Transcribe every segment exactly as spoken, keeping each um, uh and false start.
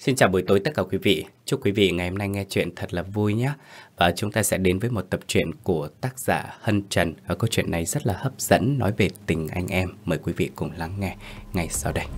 Xin chào buổi tối tất cả quý vị. Chúc quý vị ngày hôm nay nghe chuyện thật là vui nhé. Và chúng ta sẽ đến với một tập truyện của tác giả Hân Trần. Và câu chuyện này rất là hấp dẫn, nói về tình anh em. Mời quý vị cùng lắng nghe ngay sau đây.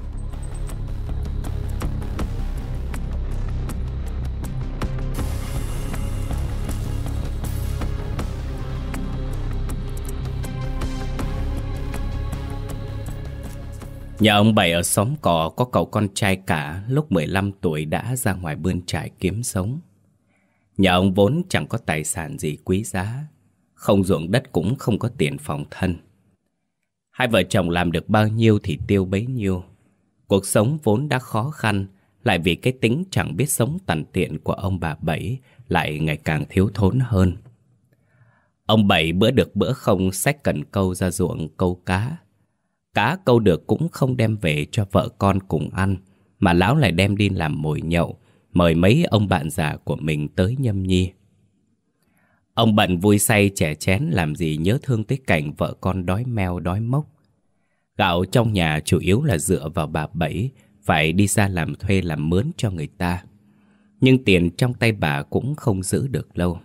Nhà ông Bảy ở xóm cỏ có cậu con trai cả, lúc mười lăm tuổi đã ra ngoài bươn trải kiếm sống. Nhà ông vốn chẳng có tài sản gì quý giá, không ruộng đất cũng không có tiền phòng thân. Hai vợ chồng làm được bao nhiêu thì tiêu bấy nhiêu. Cuộc sống vốn đã khó khăn, lại vì cái tính chẳng biết sống tằn tiện của ông bà Bảy lại ngày càng thiếu thốn hơn. Ông Bảy bữa được bữa không xách cần câu ra ruộng câu cá. Cá câu được cũng không đem về cho vợ con cùng ăn, mà lão lại đem đi làm mồi nhậu, mời mấy ông bạn già của mình tới nhâm nhi. Ông bận vui say chè chén làm gì nhớ thương tới cảnh vợ con đói meo đói mốc. Gạo trong nhà chủ yếu là dựa vào bà Bảy, phải đi ra làm thuê làm mướn cho người ta. Nhưng tiền trong tay bà cũng không giữ được lâu.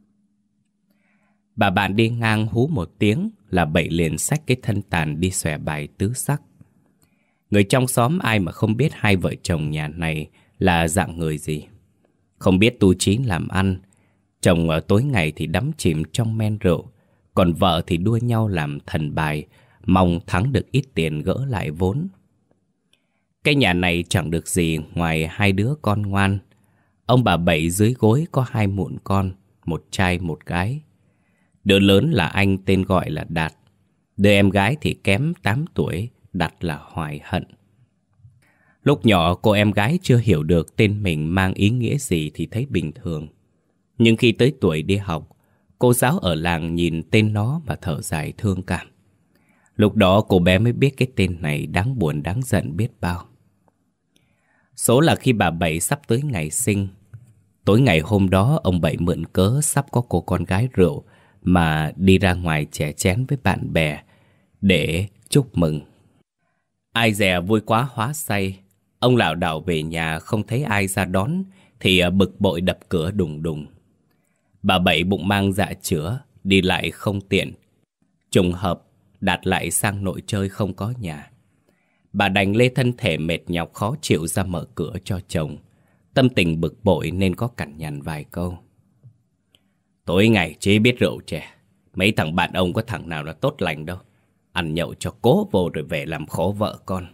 Bà bạn đi ngang hú một tiếng là Bảy liền xách cái thân tàn đi xòe bài tứ sắc. Người trong xóm ai mà không biết hai vợ chồng nhà này là dạng người gì. Không biết tu chí làm ăn. Chồng ở tối ngày thì đắm chìm trong men rượu, còn vợ thì đua nhau làm thần bài, mong thắng được ít tiền gỡ lại vốn. Cái nhà này chẳng được gì ngoài hai đứa con ngoan. Ông bà Bảy dưới gối có hai mụn con, một trai một gái. Đứa lớn là anh tên gọi là Đạt. Đứa em gái thì kém tám tuổi, đặt là Hoài Hận. Lúc nhỏ cô em gái chưa hiểu được tên mình mang ý nghĩa gì thì thấy bình thường. Nhưng khi tới tuổi đi học, cô giáo ở làng nhìn tên nó mà thở dài thương cảm. Lúc đó cô bé mới biết cái tên này đáng buồn đáng giận biết bao. Số là khi bà Bảy sắp tới ngày sinh. Tối ngày hôm đó ông Bảy mượn cớ sắp có cô con gái rượu mà đi ra ngoài chè chén với bạn bè để chúc mừng. Ai dè vui quá hóa say, ông lảo đảo về nhà không thấy ai ra đón thì bực bội đập cửa đùng đùng. Bà Bảy bụng mang dạ chữa, đi lại không tiện. Trùng hợp Đạt lại sang nội chơi không có nhà. Bà đành lê thân thể mệt nhọc khó chịu ra mở cửa cho chồng. Tâm tình bực bội nên có cằn nhằn vài câu. Tối ngày chỉ biết rượu chè. Mấy thằng bạn ông có thằng nào là tốt lành đâu. Ăn nhậu cho cố vô rồi về làm khổ vợ con.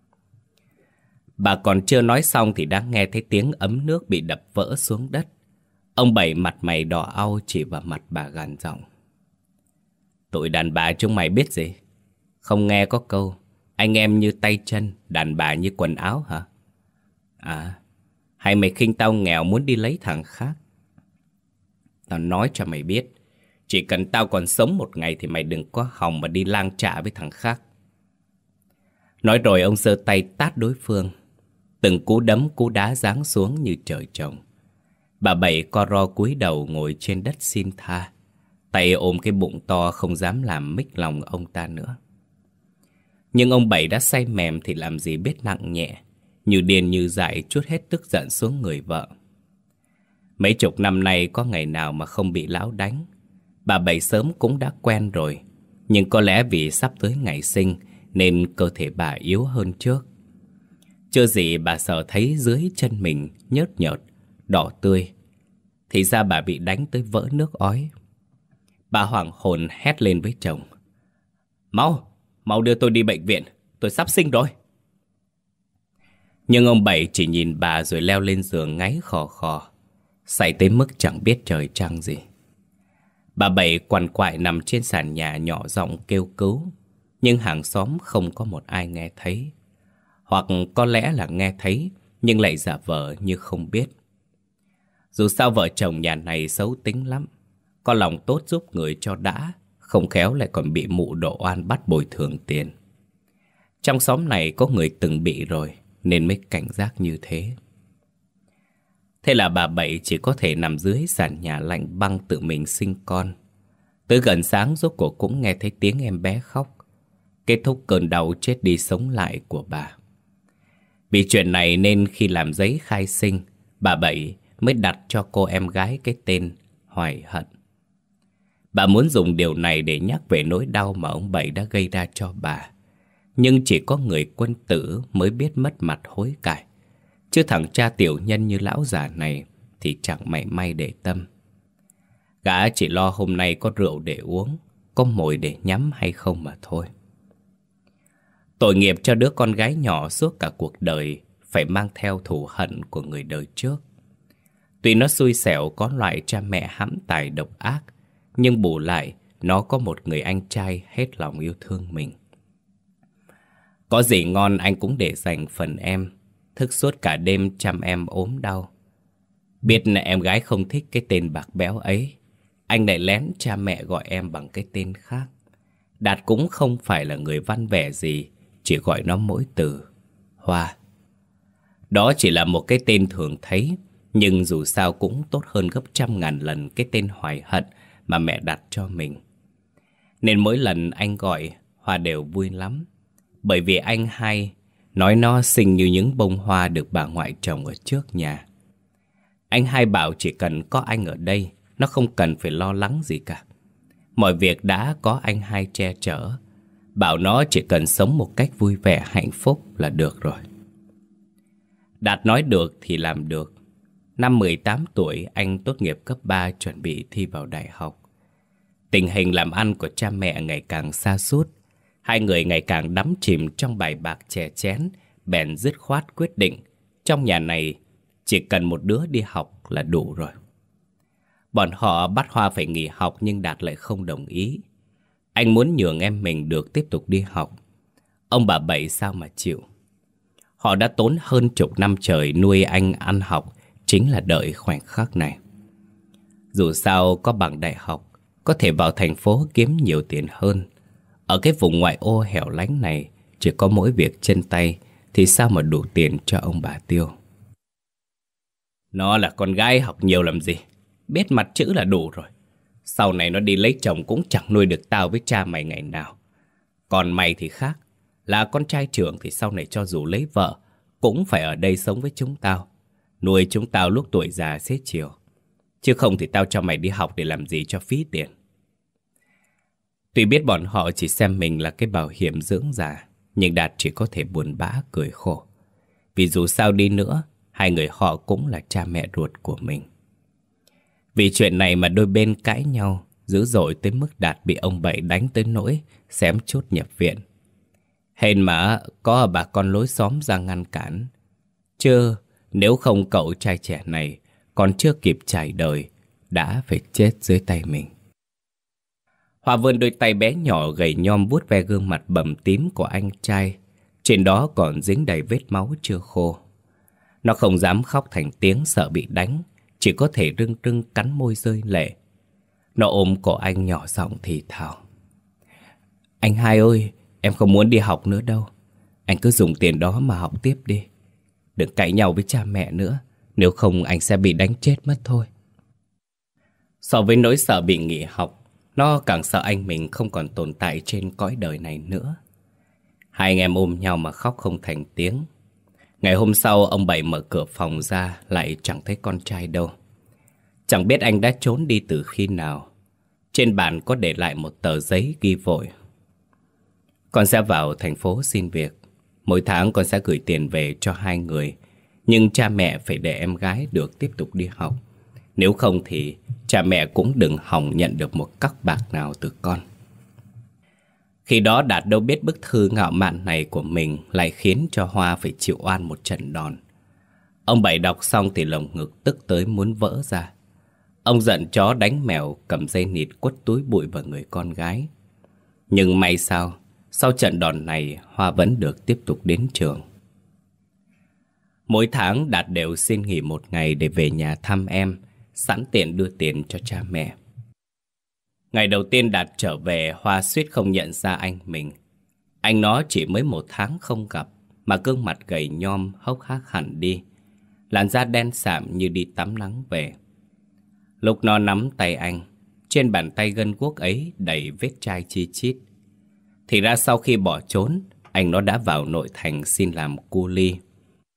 Bà còn chưa nói xong thì đã nghe thấy tiếng ấm nước bị đập vỡ xuống đất. Ông Bảy mặt mày đỏ au chỉ vào mặt bà gằn giọng. Tụi đàn bà chúng mày biết gì? Không nghe có câu anh em như tay chân, đàn bà như quần áo hả? À, hay mày khinh tao nghèo muốn đi lấy thằng khác? Tao nói cho mày biết, chỉ cần tao còn sống một ngày thì mày đừng có hòng mà đi lang trạ với thằng khác. Nói rồi ông giơ tay tát đối phương. Từng cú đấm cú đá giáng xuống như trời trồng. Bà Bảy co ro cúi đầu ngồi trên đất xin tha, tay ôm cái bụng to không dám làm mích lòng ông ta nữa. Nhưng ông Bảy đã say mềm thì làm gì biết nặng nhẹ, như điên như dại trút hết tức giận xuống người vợ. Mấy chục năm nay có ngày nào mà không bị lão đánh. Bà Bảy sớm cũng đã quen rồi, nhưng có lẽ vì sắp tới ngày sinh nên cơ thể bà yếu hơn trước. Chưa gì bà sợ thấy dưới chân mình nhớt nhợt, đỏ tươi. Thì ra bà bị đánh tới vỡ nước ói. Bà hoảng hồn hét lên với chồng. Mau, mau đưa tôi đi bệnh viện, tôi sắp sinh rồi. Nhưng ông Bảy chỉ nhìn bà rồi leo lên giường ngáy khò khò, say tới mức chẳng biết trời trăng gì. Bà Bảy quằn quại nằm trên sàn nhà nhỏ giọng kêu cứu, nhưng hàng xóm không có một ai nghe thấy. Hoặc có lẽ là nghe thấy nhưng lại giả vờ như không biết. Dù sao vợ chồng nhà này xấu tính lắm, có lòng tốt giúp người cho đã, không khéo lại còn bị mụ đổ oan bắt bồi thường tiền. Trong xóm này có người từng bị rồi nên mới cảnh giác như thế. Thế là bà Bảy chỉ có thể nằm dưới sàn nhà lạnh băng tự mình sinh con. Tới gần sáng rốt cuộc cũng nghe thấy tiếng em bé khóc, kết thúc cơn đau chết đi sống lại của bà. Vì chuyện này nên khi làm giấy khai sinh, bà Bảy mới đặt cho cô em gái cái tên Hoài Hận. Bà muốn dùng điều này để nhắc về nỗi đau mà ông Bảy đã gây ra cho bà. Nhưng chỉ có người quân tử mới biết mất mặt hối cải. Chứ thằng cha tiểu nhân như lão già này thì chẳng mảy may để tâm. Gã chỉ lo hôm nay có rượu để uống, có mồi để nhắm hay không mà thôi. Tội nghiệp cho đứa con gái nhỏ suốt cả cuộc đời phải mang theo thù hận của người đời trước. Tuy nó xui xẻo có loại cha mẹ hãm tài độc ác, nhưng bù lại nó có một người anh trai hết lòng yêu thương mình. Có gì ngon anh cũng để dành phần em, thức suốt cả đêm chăm em ốm đau. Biết em gái không thích cái tên bạc béo ấy, anh lại lén cha mẹ gọi em bằng cái tên khác. Đạt cũng không phải là người văn vẻ gì, chỉ gọi nó mỗi từ Hoa. Đó chỉ là một cái tên thường thấy, nhưng dù sao cũng tốt hơn gấp trăm ngàn lần cái tên Hoài Hận mà mẹ đặt cho mình. Nên mỗi lần anh gọi, Hoa đều vui lắm. Bởi vì anh hay nói nó xinh như những bông hoa được bà ngoại trồng ở trước nhà. Anh hay bảo chỉ cần có anh ở đây, nó không cần phải lo lắng gì cả. Mọi việc đã có anh hai che chở. Bảo nó chỉ cần sống một cách vui vẻ hạnh phúc là được rồi. Đạt nói được thì làm được. Năm mười tám tuổi anh tốt nghiệp cấp ba chuẩn bị thi vào đại học. Tình hình làm ăn của cha mẹ ngày càng sa sút. Hai người ngày càng đắm chìm trong bài bạc chè chén, bèn dứt khoát quyết định trong nhà này chỉ cần một đứa đi học là đủ rồi. Bọn họ bắt Hoa phải nghỉ học nhưng Đạt lại không đồng ý. Anh muốn nhường em mình được tiếp tục đi học. Ông bà Bảy sao mà chịu. Họ đã tốn hơn chục năm trời nuôi anh ăn học, chính là đợi khoảnh khắc này. Dù sao có bằng đại học, có thể vào thành phố kiếm nhiều tiền hơn. Ở cái vùng ngoại ô hẻo lánh này, chỉ có mỗi việc chân tay thì sao mà đủ tiền cho ông bà tiêu. Nó là con gái học nhiều làm gì, biết mặt chữ là đủ rồi. Sau này nó đi lấy chồng cũng chẳng nuôi được tao với cha mày ngày nào. Còn mày thì khác, là con trai trưởng thì sau này cho dù lấy vợ cũng phải ở đây sống với chúng tao, nuôi chúng tao lúc tuổi già xế chiều. Chứ không thì tao cho mày đi học để làm gì cho phí tiền. Tuy biết bọn họ chỉ xem mình là cái bảo hiểm dưỡng già, nhưng Đạt chỉ có thể buồn bã cười khổ. Vì dù sao đi nữa, hai người họ cũng là cha mẹ ruột của mình. Vì chuyện này mà đôi bên cãi nhau dữ dội tới mức Đạt bị ông Bảy đánh tới nỗi xém chút nhập viện. Hèn mà có bà con lối xóm ra ngăn cản. Chứ nếu không cậu trai trẻ này còn chưa kịp trải đời đã phải chết dưới tay mình. Hoa vươn đôi tay bé nhỏ gầy nhom vuốt ve gương mặt bầm tím của anh trai. Trên đó còn dính đầy vết máu chưa khô. Nó không dám khóc thành tiếng sợ bị đánh, chỉ có thể rưng rưng cắn môi rơi lệ. Nó ôm cổ anh nhỏ giọng thì thào: Anh hai ơi, em không muốn đi học nữa đâu. Anh cứ dùng tiền đó mà học tiếp đi. Đừng cãi nhau với cha mẹ nữa, nếu không anh sẽ bị đánh chết mất thôi. So với nỗi sợ bị nghỉ học, nó càng sợ anh mình không còn tồn tại trên cõi đời này nữa. Hai anh em ôm nhau mà khóc không thành tiếng. Ngày hôm sau ông Bảy mở cửa phòng ra lại chẳng thấy con trai đâu. Chẳng biết anh đã trốn đi từ khi nào. Trên bàn có để lại một tờ giấy ghi vội: Con sẽ vào thành phố xin việc. Mỗi tháng con sẽ gửi tiền về cho hai người. Nhưng cha mẹ phải để em gái được tiếp tục đi học. Nếu không thì cha mẹ cũng đừng hòng nhận được một cắc bạc nào từ con. Khi đó Đạt đâu biết bức thư ngạo mạn này của mình lại khiến cho Hoa phải chịu oan một trận đòn. Ông Bảy đọc xong thì lồng ngực tức tới muốn vỡ ra. Ông giận chó đánh mèo, cầm dây nịt quất túi bụi vào người con gái. Nhưng may sao, sau trận đòn này Hoa vẫn được tiếp tục đến trường. Mỗi tháng Đạt đều xin nghỉ một ngày để về nhà thăm em, sẵn tiện đưa tiền cho cha mẹ. Ngày đầu tiên Đạt trở về, Hoa suýt không nhận ra anh mình. Anh nó chỉ mới một tháng không gặp mà gương mặt gầy nhom hốc hác hẳn đi, làn da đen sạm như đi tắm nắng về. Lúc nó nắm tay anh, trên bàn tay gân guốc ấy đầy vết chai chi chít. Thì ra sau khi bỏ trốn, anh nó đã vào nội thành xin làm cu li.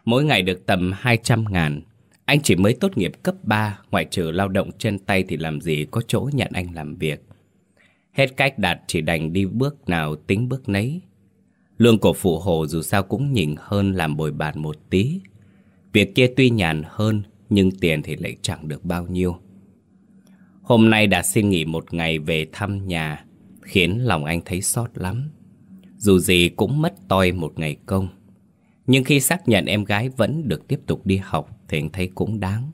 Mỗi ngày được tầm hai trăm ngàn. Anh chỉ mới tốt nghiệp cấp ba, ngoại trừ lao động chân tay thì làm gì có chỗ nhận anh làm việc. Hết cách Đạt chỉ đành đi bước nào tính bước nấy. Lương của phụ hồ dù sao cũng nhỉnh hơn làm bồi bàn một tí. Việc kia tuy nhàn hơn, nhưng tiền thì lại chẳng được bao nhiêu. Hôm nay Đạt xin nghỉ một ngày về thăm nhà, khiến lòng anh thấy xót lắm. Dù gì cũng mất toi một ngày công. Nhưng khi xác nhận em gái vẫn được tiếp tục đi học thì anh thấy cũng đáng.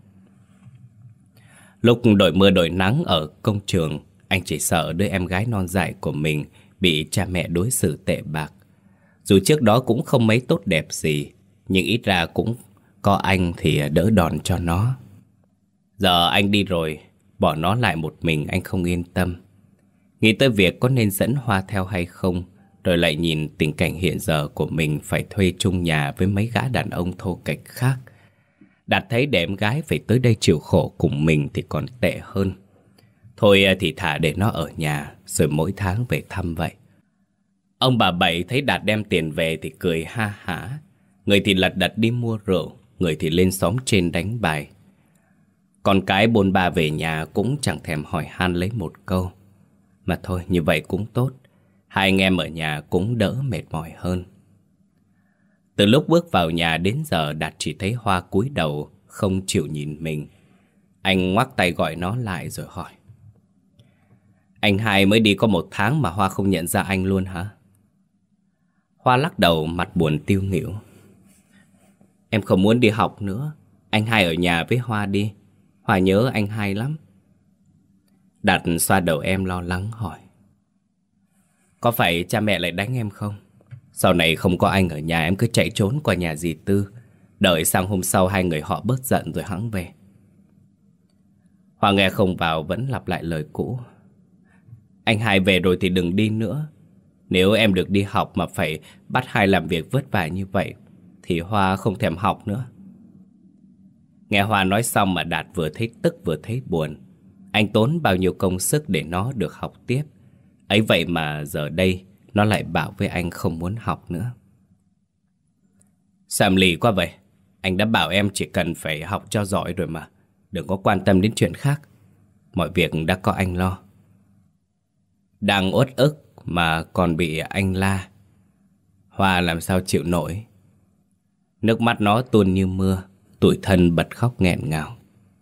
Lúc đổi mưa đổi nắng ở công trường, anh chỉ sợ đứa em gái non dại của mình bị cha mẹ đối xử tệ bạc. Dù trước đó cũng không mấy tốt đẹp gì, nhưng ít ra cũng có anh thì đỡ đòn cho nó. Giờ anh đi rồi, bỏ nó lại một mình anh không yên tâm. Nghĩ tới việc có nên dẫn Hoa theo hay không, rồi lại nhìn tình cảnh hiện giờ của mình phải thuê chung nhà với mấy gã đàn ông thô kệch khác. Đạt thấy để em gái phải tới đây chịu khổ cùng mình thì còn tệ hơn. Thôi thì thả để nó ở nhà, rồi mỗi tháng về thăm vậy. Ông bà Bảy thấy Đạt đem tiền về thì cười ha hả. Người thì lật đật đi mua rượu, người thì lên xóm trên đánh bài. Con cái bôn ba về nhà cũng chẳng thèm hỏi han lấy một câu. Mà thôi, như vậy cũng tốt. Hai anh em ở nhà cũng đỡ mệt mỏi hơn. Từ lúc bước vào nhà đến giờ Đạt chỉ thấy Hoa cúi đầu, không chịu nhìn mình. Anh ngoắc tay gọi nó lại rồi hỏi: Anh hai mới đi có một tháng mà Hoa không nhận ra anh luôn hả? Hoa lắc đầu, mặt buồn tiêu nghỉu. Em không muốn đi học nữa. Anh hai ở nhà với Hoa đi. Hoa nhớ anh hai lắm. Đạt xoa đầu em lo lắng hỏi: Có phải cha mẹ lại đánh em không? Sau này không có anh ở nhà em cứ chạy trốn qua nhà dì Tư, đợi sang hôm sau hai người họ bớt giận rồi hẵng về. Hoa nghe không vào vẫn lặp lại lời cũ: Anh hai về rồi thì đừng đi nữa. Nếu em được đi học mà phải bắt hai làm việc vất vả như vậy thì Hoa không thèm học nữa. Nghe Hoa nói xong mà Đạt vừa thấy tức vừa thấy buồn. Anh tốn bao nhiêu công sức để nó được học tiếp, ấy vậy mà giờ đây nó lại bảo với anh không muốn học nữa. Sao em lì quá vậy? Anh đã bảo em chỉ cần phải học cho giỏi rồi mà, đừng có quan tâm đến chuyện khác. Mọi việc đã có anh lo. Đang uất ức mà còn bị anh la, Hoa làm sao chịu nổi. Nước mắt nó tuôn như mưa, tủi thân bật khóc nghẹn ngào.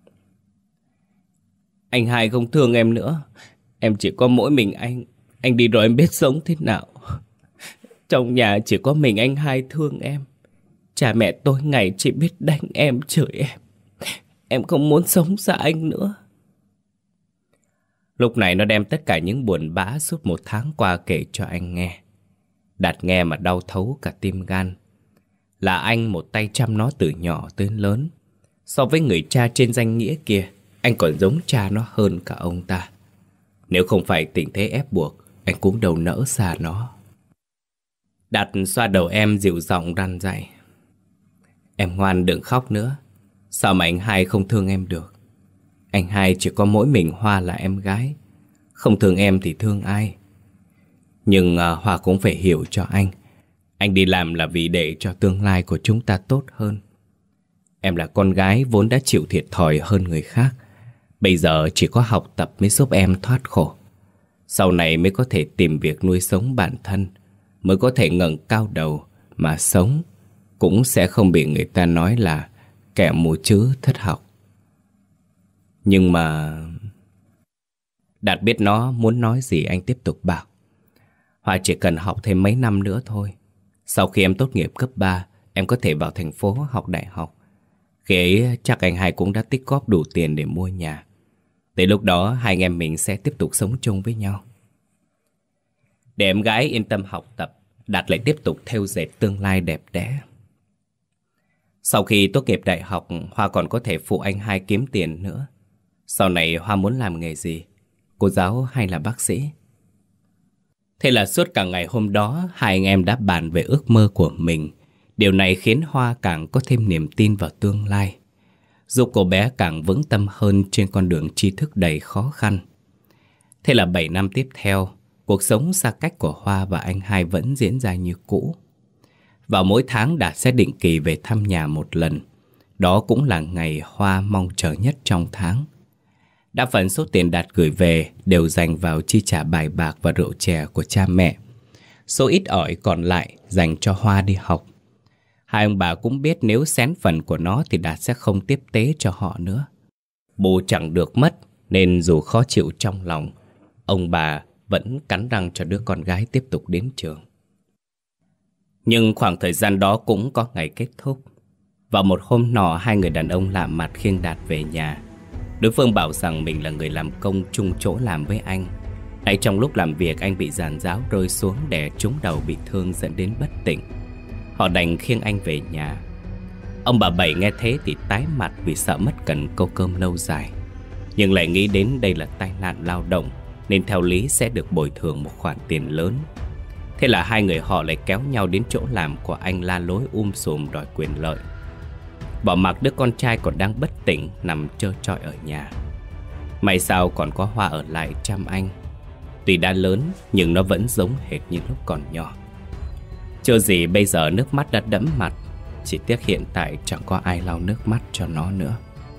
Anh hai không thương em nữa. Em chỉ có mỗi mình anh. Anh đi rồi em biết sống thế nào. Trong nhà chỉ có mình anh hai thương em. Cha mẹ tối ngày chỉ biết đánh em, chửi em. Em không muốn sống xa anh nữa. Lúc này nó đem tất cả những buồn bã suốt một tháng qua kể cho anh nghe. Đạt nghe mà đau thấu cả tim gan. Là anh một tay chăm nó từ nhỏ tới lớn. So với người cha trên danh nghĩa kia, anh còn giống cha nó hơn cả ông ta. Nếu không phải tình thế ép buộc, anh cũng đâu nỡ xa nó. Đạt xoa đầu em dịu giọng răn dạy: Em ngoan đừng khóc nữa. Sao mà anh hai không thương em được? Anh hai chỉ có mỗi mình Hoa là em gái. Không thương em thì thương ai? Nhưng uh, Hoa cũng phải hiểu cho anh. Anh đi làm là vì để cho tương lai của chúng ta tốt hơn. Em là con gái vốn đã chịu thiệt thòi hơn người khác. Bây giờ chỉ có học tập mới giúp em thoát khổ. Sau này mới có thể tìm việc nuôi sống bản thân, mới có thể ngẩng cao đầu mà sống. Cũng sẽ không bị người ta nói là kẻ mù chữ thất học. Nhưng mà... Đạt biết nó muốn nói gì, anh tiếp tục bảo: Hoa chỉ cần học thêm mấy năm nữa thôi. Sau khi em tốt nghiệp cấp ba, em có thể vào thành phố học đại học. Khi ấy chắc anh hai cũng đã tích góp đủ tiền để mua nhà. Tới lúc đó hai anh em mình sẽ tiếp tục sống chung với nhau. Để em gái yên tâm học tập, Đạt lại tiếp tục thêu dệt tương lai đẹp đẽ. Sau khi tốt nghiệp đại học, Hoa còn có thể phụ anh hai kiếm tiền nữa. Sau này Hoa muốn làm nghề gì? Cô giáo hay là bác sĩ? Thế là suốt cả ngày hôm đó, hai anh em đã bàn về ước mơ của mình. Điều này khiến Hoa càng có thêm niềm tin vào tương lai, giúp cô bé càng vững tâm hơn trên con đường tri thức đầy khó khăn. Thế là bảy năm tiếp theo, cuộc sống xa cách của Hoa và anh hai vẫn diễn ra như cũ. Vào mỗi tháng Đạt sẽ định kỳ về thăm nhà một lần. Đó cũng là ngày Hoa mong chờ nhất trong tháng. Đa phần số tiền Đạt gửi về đều dành vào chi trả bài bạc và rượu chè của cha mẹ. Số ít ỏi còn lại dành cho Hoa đi học. Hai ông bà cũng biết nếu xén phần của nó thì Đạt sẽ không tiếp tế cho họ nữa. Bù chẳng được mất, nên dù khó chịu trong lòng, ông bà vẫn cắn răng cho đứa con gái tiếp tục đến trường. Nhưng khoảng thời gian đó cũng có ngày kết thúc. Vào một hôm nọ, hai người đàn ông lạ mặt khiêng Đạt về nhà. Đối phương bảo rằng mình là người làm công chung chỗ làm với anh. Tại trong lúc làm việc anh bị giàn giáo rơi xuống đè trúng đầu bị thương dẫn đến bất tỉnh. Họ đành khiêng anh về nhà. Ông bà Bảy nghe thế thì tái mặt vì sợ mất cần câu cơm lâu dài, nhưng lại nghĩ đến đây là tai nạn lao động nên theo lý sẽ được bồi thường một khoản tiền lớn. Thế là hai người họ lại kéo nhau đến chỗ làm của anh la lối um sùm đòi quyền lợi. Bỏ mặc đứa con trai còn đang bất tỉnh nằm trơ trọi ở nhà. May sao còn có Hoa ở lại chăm anh. Tuy đã lớn nhưng nó vẫn giống hệt như lúc còn nhỏ. Chưa gì bây giờ nước mắt đã đẫm mặt. Chỉ tiếc hiện tại chẳng có ai lau nước mắt cho nó nữa.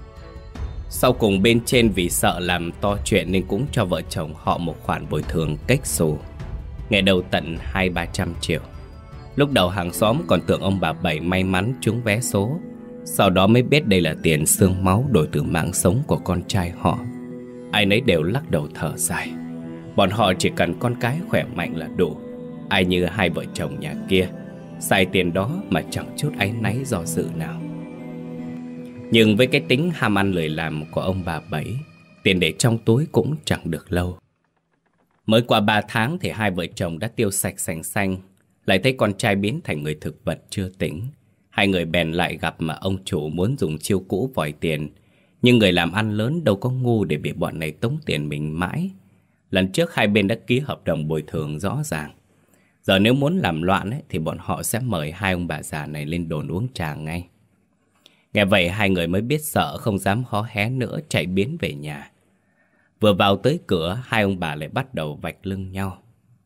Sau cùng bên trên vì sợ làm to chuyện nên cũng cho vợ chồng họ một khoản bồi thường cách xù. Ngày đầu tận hai ba trăm triệu. Lúc đầu hàng xóm còn tưởng ông bà Bảy may mắn trúng vé số. Sau đó mới biết đây là tiền xương máu đổi từ mạng sống của con trai họ. Ai nấy đều lắc đầu thở dài. Bọn họ chỉ cần con cái khỏe mạnh là đủ. Ai như hai vợ chồng nhà kia, xài tiền đó mà chẳng chút áy náy do dự nào. Nhưng với cái tính ham ăn lười làm của ông bà Bảy, tiền để trong túi cũng chẳng được lâu. Mới qua ba tháng thì hai vợ chồng đã tiêu sạch sành xanh. Lại thấy con trai biến thành người thực vật chưa tỉnh. Hai người bèn lại gặp mà ông chủ muốn dùng chiêu cũ vòi tiền. Nhưng người làm ăn lớn đâu có ngu để bị bọn này tống tiền mình mãi. Lần trước hai bên đã ký hợp đồng bồi thường rõ ràng. Giờ nếu muốn làm loạn ấy, thì bọn họ sẽ mời hai ông bà già này lên đồn uống trà ngay. Nghe vậy hai người mới biết sợ, không dám hó hé nữa, chạy biến về nhà. Vừa vào tới cửa, hai ông bà lại bắt đầu vạch lưng nhau.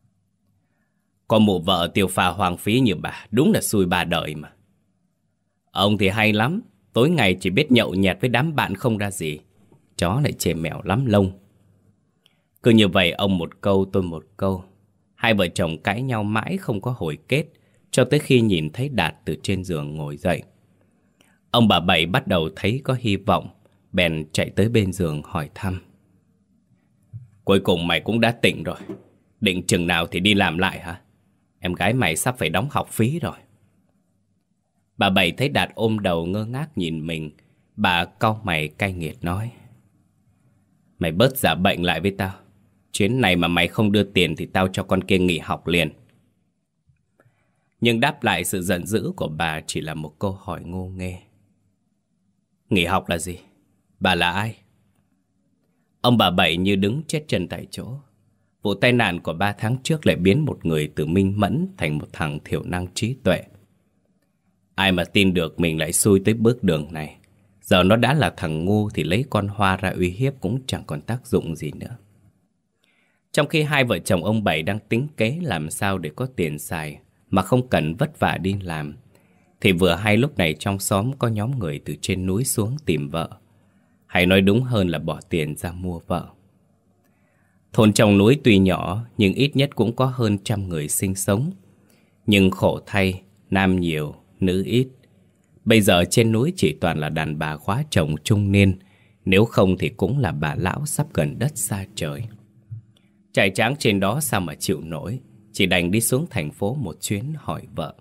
Con mụ vợ tiêu pha hoang phí như bà, đúng là xui ba đời mà. Ông thì hay lắm, tối ngày chỉ biết nhậu nhẹt với đám bạn không ra gì. Chó lại chê mèo lắm lông. Cứ như vậy ông một câu tôi một câu. Hai vợ chồng cãi nhau mãi không có hồi kết, cho tới khi nhìn thấy Đạt từ trên giường ngồi dậy. Ông bà Bảy bắt đầu thấy có hy vọng, bèn chạy tới bên giường hỏi thăm. Cuối cùng mày cũng đã tỉnh rồi. Định chừng nào thì đi làm lại hả? Em gái mày sắp phải đóng học phí rồi. Bà Bảy thấy Đạt ôm đầu ngơ ngác nhìn mình. Bà cau mày cay nghiệt nói. Mày bớt giả bệnh lại với tao. Chuyến này mà mày không đưa tiền thì tao cho con kia nghỉ học liền. Nhưng đáp lại sự giận dữ của bà chỉ là một câu hỏi ngô nghê. Nghỉ học là gì? Bà là ai? Ông bà Bảy như đứng chết chân tại chỗ. Vụ tai nạn của ba tháng trước lại biến một người từ minh mẫn thành một thằng thiểu năng trí tuệ. Ai mà tin được mình lại xui tới bước đường này. Giờ nó đã là thằng ngu thì lấy con Hoa ra uy hiếp cũng chẳng còn tác dụng gì nữa. Trong khi hai vợ chồng ông Bảy đang tính kế làm sao để có tiền xài mà không cần vất vả đi làm, thì vừa hay lúc này trong xóm có nhóm người từ trên núi xuống tìm vợ. Hay nói đúng hơn là bỏ tiền ra mua vợ. Thôn trong núi tuy nhỏ nhưng ít nhất cũng có hơn trăm người sinh sống. Nhưng khổ thay, nam nhiều, nữ ít. Bây giờ trên núi chỉ toàn là đàn bà quá chồng trung niên, nếu không thì cũng là bà lão sắp gần đất xa trời. Trai tráng trên đó sao mà chịu nổi, chỉ đành đi xuống thành phố một chuyến hỏi vợ.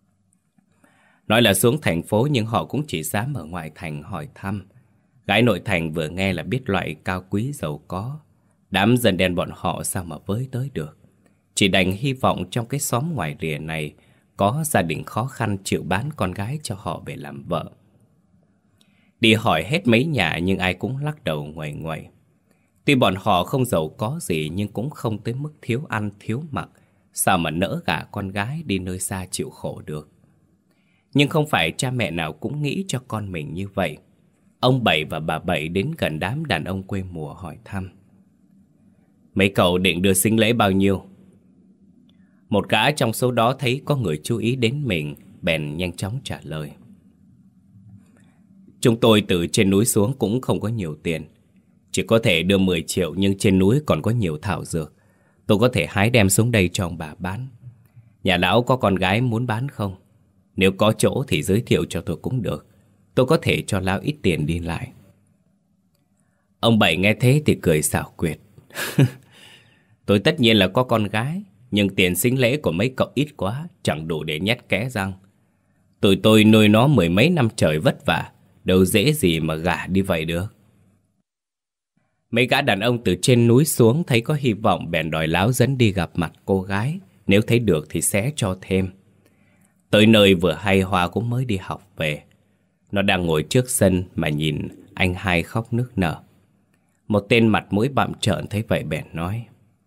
Nói là xuống thành phố nhưng họ cũng chỉ dám ở ngoại thành hỏi thăm. Gái nội thành vừa nghe là biết loại cao quý giàu có. Đám dân đen bọn họ sao mà với tới được. Chỉ đành hy vọng trong cái xóm ngoài rìa này có gia đình khó khăn chịu bán con gái cho họ về làm vợ. Đi hỏi hết mấy nhà nhưng ai cũng lắc đầu nguầy nguầy. Tuy bọn họ không giàu có gì nhưng cũng không tới mức thiếu ăn thiếu mặc. Sao mà nỡ gả con gái đi nơi xa chịu khổ được. Nhưng không phải cha mẹ nào cũng nghĩ cho con mình như vậy. Ông Bảy và bà Bảy đến gần đám đàn ông quê mùa hỏi thăm. Mấy cậu định đưa sính lễ bao nhiêu? Một gã trong số đó thấy có người chú ý đến mình bèn nhanh chóng trả lời. Chúng tôi từ trên núi xuống cũng không có nhiều tiền. Chỉ có thể đưa mười triệu, nhưng trên núi còn có nhiều thảo dược. Tôi có thể hái đem xuống đây cho ông bà bán. Nhà lão có con gái muốn bán không? Nếu có chỗ thì giới thiệu cho tôi cũng được. Tôi có thể cho lão ít tiền đi lại. Ông Bảy nghe thế thì cười xảo quyệt. Tôi tất nhiên là có con gái, nhưng tiền sính lễ của mấy cậu ít quá, chẳng đủ để nhét kẽ răng. Tụi tôi nuôi nó mười mấy năm trời vất vả, đâu dễ gì mà gả đi vậy được. Mấy gã đàn ông từ trên núi xuống thấy có hy vọng bèn đòi láo dẫn đi gặp mặt cô gái. Nếu thấy được thì sẽ cho thêm. Tới nơi vừa hay Hoa cũng mới đi học về. Nó đang ngồi trước sân mà nhìn anh hai khóc nức nở. Một tên mặt mũi bặm trợn thấy vậy bèn nói: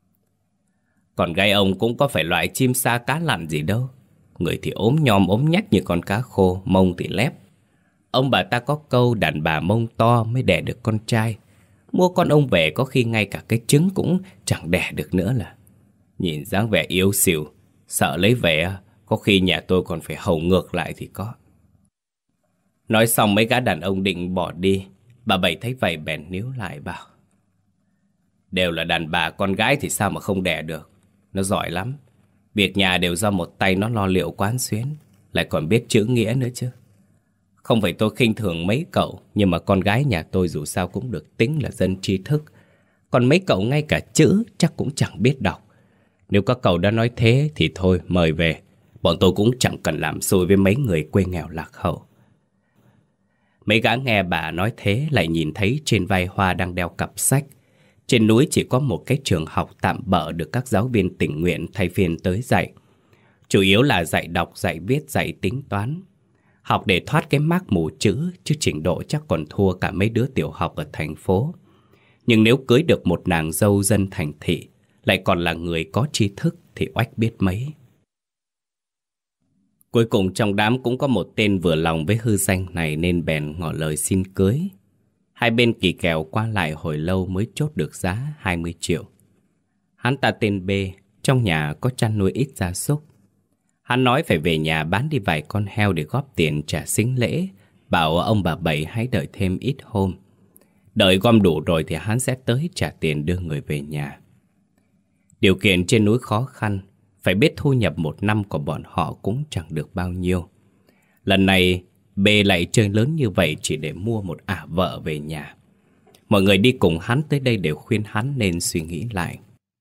Con gái ông cũng có phải loại chim sa cá lặn gì đâu. Người thì ốm nhom ốm nhách như con cá khô, mông thì lép. Ông bà ta có câu đàn bà mông to mới đẻ được con trai. Mua con ông về có khi ngay cả cái trứng cũng chẳng đẻ được nữa là. Nhìn dáng vẻ yếu xìu, sợ lấy về có khi nhà tôi còn phải hầu ngược lại thì có. Nói xong mấy gã đàn ông định bỏ đi. Bà Bảy thấy vậy bèn níu lại bảo: Đều là đàn bà, con gái thì sao mà không đẻ được. Nó giỏi lắm. Việc nhà đều do một tay nó lo liệu quán xuyến, lại còn biết chữ nghĩa nữa chứ. Không phải tôi khinh thường mấy cậu, nhưng mà con gái nhà tôi dù sao cũng được tính là dân tri thức. Còn mấy cậu ngay cả chữ chắc cũng chẳng biết đọc. Nếu các cậu đã nói thế thì thôi mời về. Bọn tôi cũng chẳng cần làm xui với mấy người quê nghèo lạc hậu. Mấy gã nghe bà nói thế lại nhìn thấy trên vai Hoa đang đeo cặp sách. Trên núi chỉ có một cái trường học tạm bợ được các giáo viên tình nguyện thay phiên tới dạy. Chủ yếu là dạy đọc, dạy viết, dạy tính toán. Học để thoát cái mác mù chữ, chứ trình độ chắc còn thua cả mấy đứa tiểu học ở thành phố. Nhưng nếu cưới được một nàng dâu dân thành thị, lại còn là người có tri thức thì oách biết mấy. Cuối cùng trong đám cũng có một tên vừa lòng với hư danh này nên bèn ngỏ lời xin cưới. Hai bên kỳ kèo qua lại hồi lâu mới chốt được giá hai mươi triệu. Hắn ta tên B, trong nhà có chăn nuôi ít gia súc. Hắn nói phải về nhà bán đi vài con heo để góp tiền trả sính lễ, bảo ông bà Bảy hãy đợi thêm ít hôm. Đợi gom đủ rồi thì hắn sẽ tới trả tiền đưa người về nhà. Điều kiện trên núi khó khăn, phải biết thu nhập một năm của bọn họ cũng chẳng được bao nhiêu. Lần này B lại chơi lớn như vậy chỉ để mua một ả vợ về nhà. Mọi người đi cùng hắn tới đây đều khuyên hắn nên suy nghĩ lại.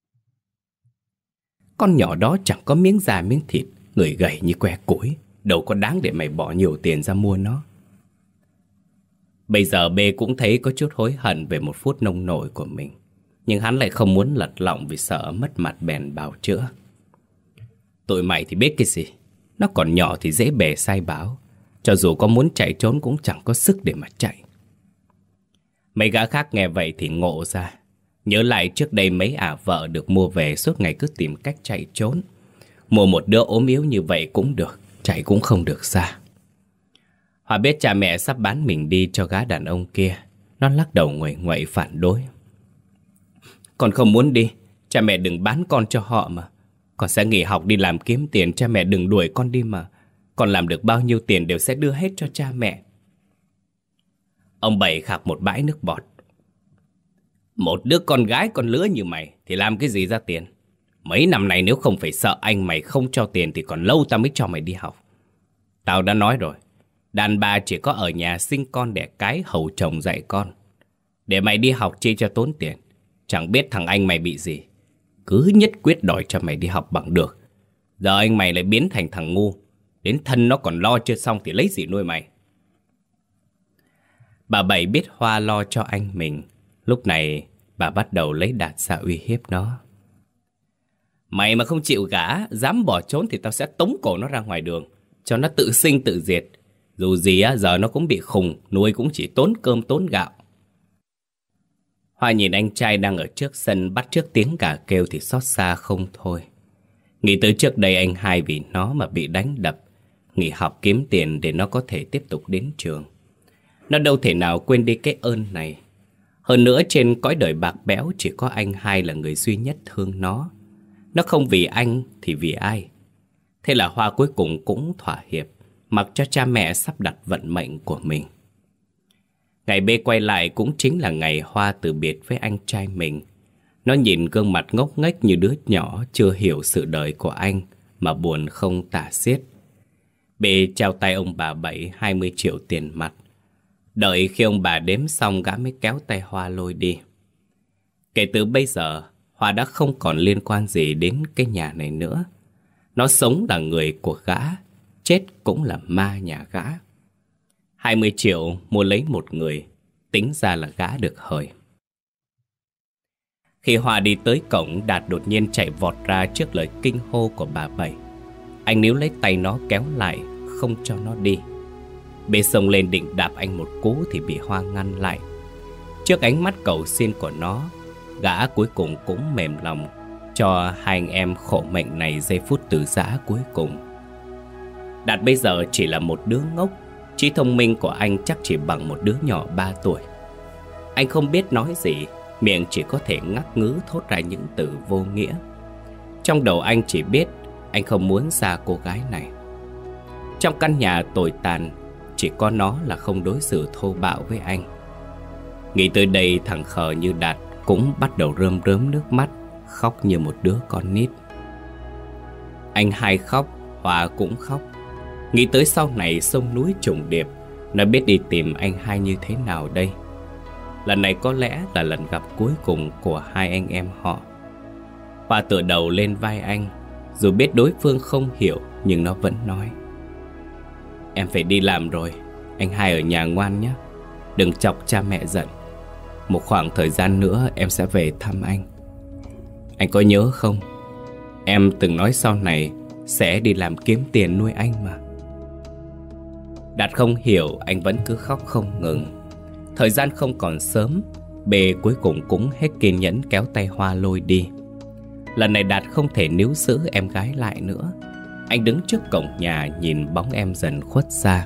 Con nhỏ đó chẳng có miếng da miếng thịt, người gầy như que củi, đâu có đáng để mày bỏ nhiều tiền ra mua nó. Bây giờ B cũng thấy có chút hối hận về một phút nông nổi của mình, nhưng hắn lại không muốn lật lọng vì sợ mất mặt bèn bào chữa. Tụi mày thì biết cái gì, nó còn nhỏ thì dễ bề sai báo. Cho dù có muốn chạy trốn cũng chẳng có sức để mà chạy. Mấy gã khác nghe vậy thì ngộ ra. Nhớ lại trước đây mấy ả vợ được mua về suốt ngày cứ tìm cách chạy trốn. Mua một đứa ốm yếu như vậy cũng được, chạy cũng không được xa. Hòa biết cha mẹ sắp bán mình đi cho gã đàn ông kia. Nó lắc đầu nguậy nguậy phản đối. Con không muốn đi, cha mẹ đừng bán con cho họ mà. Con sẽ nghỉ học đi làm kiếm tiền, cha mẹ đừng đuổi con đi mà. Con làm được bao nhiêu tiền đều sẽ đưa hết cho cha mẹ. Ông Bảy khạc một bãi nước bọt. Một đứa con gái con lứa như mày thì làm cái gì ra tiền? Mấy năm này nếu không phải sợ anh mày không cho tiền thì còn lâu tao mới cho mày đi học. Tao đã nói rồi, đàn bà chỉ có ở nhà sinh con đẻ cái hầu chồng dạy con. Để mày đi học chi cho tốn tiền. Chẳng biết thằng anh mày bị gì, cứ nhất quyết đòi cho mày đi học bằng được. Giờ anh mày lại biến thành thằng ngu, đến thân nó còn lo chưa xong thì lấy gì nuôi mày. Bà Bảy biết Hoa lo cho anh mình. Lúc này bà bắt đầu lấy đạn ra uy hiếp nó. Mày mà không chịu gả, dám bỏ trốn thì tao sẽ tống cổ nó ra ngoài đường, cho nó tự sinh tự diệt. Dù gì á, giờ nó cũng bị khùng, nuôi cũng chỉ tốn cơm tốn gạo. Hoa nhìn anh trai đang ở trước sân bắt chước tiếng gà kêu thì xót xa không thôi. Nghĩ tới trước đây anh hai vì nó mà bị đánh đập, nghỉ học kiếm tiền để nó có thể tiếp tục đến trường. Nó đâu thể nào quên đi cái ơn này. Hơn nữa trên cõi đời bạc bẽo chỉ có anh hai là người duy nhất thương nó. Nó không vì anh thì vì ai? Thế là Hoa cuối cùng cũng thỏa hiệp. mặc cho cha mẹ sắp đặt vận mệnh của mình. Ngày B quay lại cũng chính là ngày Hoa từ biệt với anh trai mình. Nó nhìn gương mặt ngốc nghếch như đứa nhỏ chưa hiểu sự đời của anh mà buồn không tả xiết. B trao tay ông bà Bảy hai mươi triệu tiền mặt. Đợi khi ông bà đếm xong, gã mới kéo tay Hoa lôi đi. Kể từ bây giờ, Hoa đã không còn liên quan gì đến cái nhà này nữa. Nó sống là người của gã, chết cũng là ma nhà gã. hai mươi triệu mua lấy một người, tính ra là gã được hời. Khi Hoa đi tới cổng, Đạt đột nhiên chạy vọt ra trước lời kinh hô của bà Bảy. Anh níu lấy tay nó kéo lại, không cho nó đi. Bê xông lên định đạp anh một cú thì bị Hoa ngăn lại. Trước ánh mắt cầu xin của nó, gã cuối cùng cũng mềm lòng, cho hai anh em khổ mệnh này giây phút từ giã cuối cùng. Đạt bây giờ chỉ là một đứa ngốc, trí thông minh của anh chắc chỉ bằng một đứa nhỏ ba tuổi. Anh không biết nói gì, miệng chỉ có thể ngắc ngứ thốt ra những từ vô nghĩa. Trong đầu anh chỉ biết anh không muốn xa cô gái này. Trong căn nhà tồi tàn, chỉ có nó là không đối xử thô bạo với anh. Nghĩ tới đây, thằng khờ như Đạt cũng bắt đầu rơm rớm nước mắt, khóc như một đứa con nít. Anh hai khóc, Hoa cũng khóc. Nghĩ tới sau này sông núi trùng điệp, nó biết đi tìm anh hai như thế nào đây. Lần này có lẽ là lần gặp cuối cùng của hai anh em họ. Hoa tựa đầu lên vai anh, dù biết đối phương không hiểu nhưng nó vẫn nói: "Em phải đi làm rồi, anh hai ở nhà ngoan nhé, đừng chọc cha mẹ giận. Một khoảng thời gian nữa em sẽ về thăm anh. Anh có nhớ không? Em từng nói sau này sẽ đi làm kiếm tiền nuôi anh mà." Đạt không hiểu, anh vẫn cứ khóc không ngừng. Thời gian không còn sớm, Bê cuối cùng cũng hết kiên nhẫn kéo tay Hoa lôi đi. Lần này Đạt không thể níu giữ em gái lại nữa. Anh đứng trước cổng nhà nhìn bóng em dần khuất xa.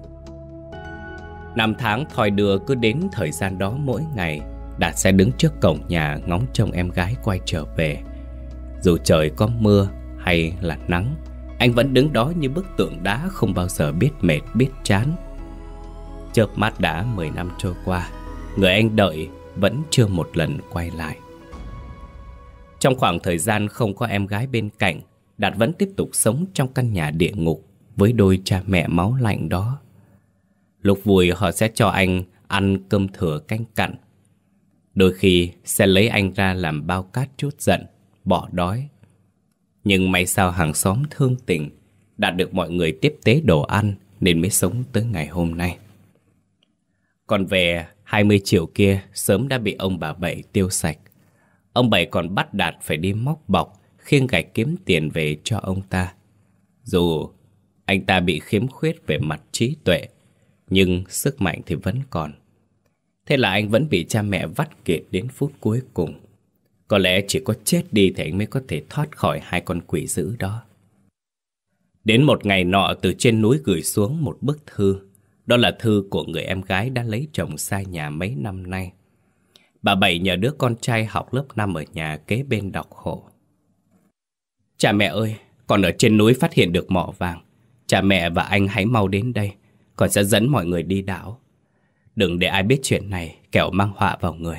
Năm tháng thoi đưa, cứ đến thời gian đó mỗi ngày, Đạt sẽ đứng trước cổng nhà ngóng trông em gái quay trở về. Dù trời có mưa hay là nắng, anh vẫn đứng đó như bức tượng đá, không bao giờ biết mệt biết chán. Chớp mắt đã mười năm trôi qua, người anh đợi vẫn chưa một lần quay lại. Trong khoảng thời gian không có em gái bên cạnh, Đạt vẫn tiếp tục sống trong căn nhà địa ngục với đôi cha mẹ máu lạnh đó. Lúc vui họ sẽ cho anh ăn cơm thừa canh cặn. Đôi khi sẽ lấy anh ra làm bao cát trút giận, bỏ đói. Nhưng may sao hàng xóm thương tình, Đạt được mọi người tiếp tế đồ ăn nên mới sống tới ngày hôm nay. Còn về hai mươi triệu kia sớm đã bị ông bà Bảy tiêu sạch. Ông Bảy còn bắt Đạt phải đi móc bọc, khiêng gạch kiếm tiền về cho ông ta. Dù anh ta bị khiếm khuyết về mặt trí tuệ, nhưng sức mạnh thì vẫn còn. Thế là anh vẫn bị cha mẹ vắt kiệt đến phút cuối cùng. Có lẽ chỉ có chết đi thì anh mới có thể thoát khỏi hai con quỷ dữ đó. Đến một ngày nọ, từ trên núi gửi xuống một bức thư. Đó là thư của người em gái đã lấy chồng xa nhà mấy năm nay. Bà Bảy nhờ đứa con trai học lớp năm ở nhà kế bên đọc hộ. "Cha mẹ ơi, con ở trên núi phát hiện được mỏ vàng. Cha mẹ và anh hãy mau đến đây, con sẽ dẫn mọi người đi đảo. Đừng để ai biết chuyện này, kẻo mang họa vào người."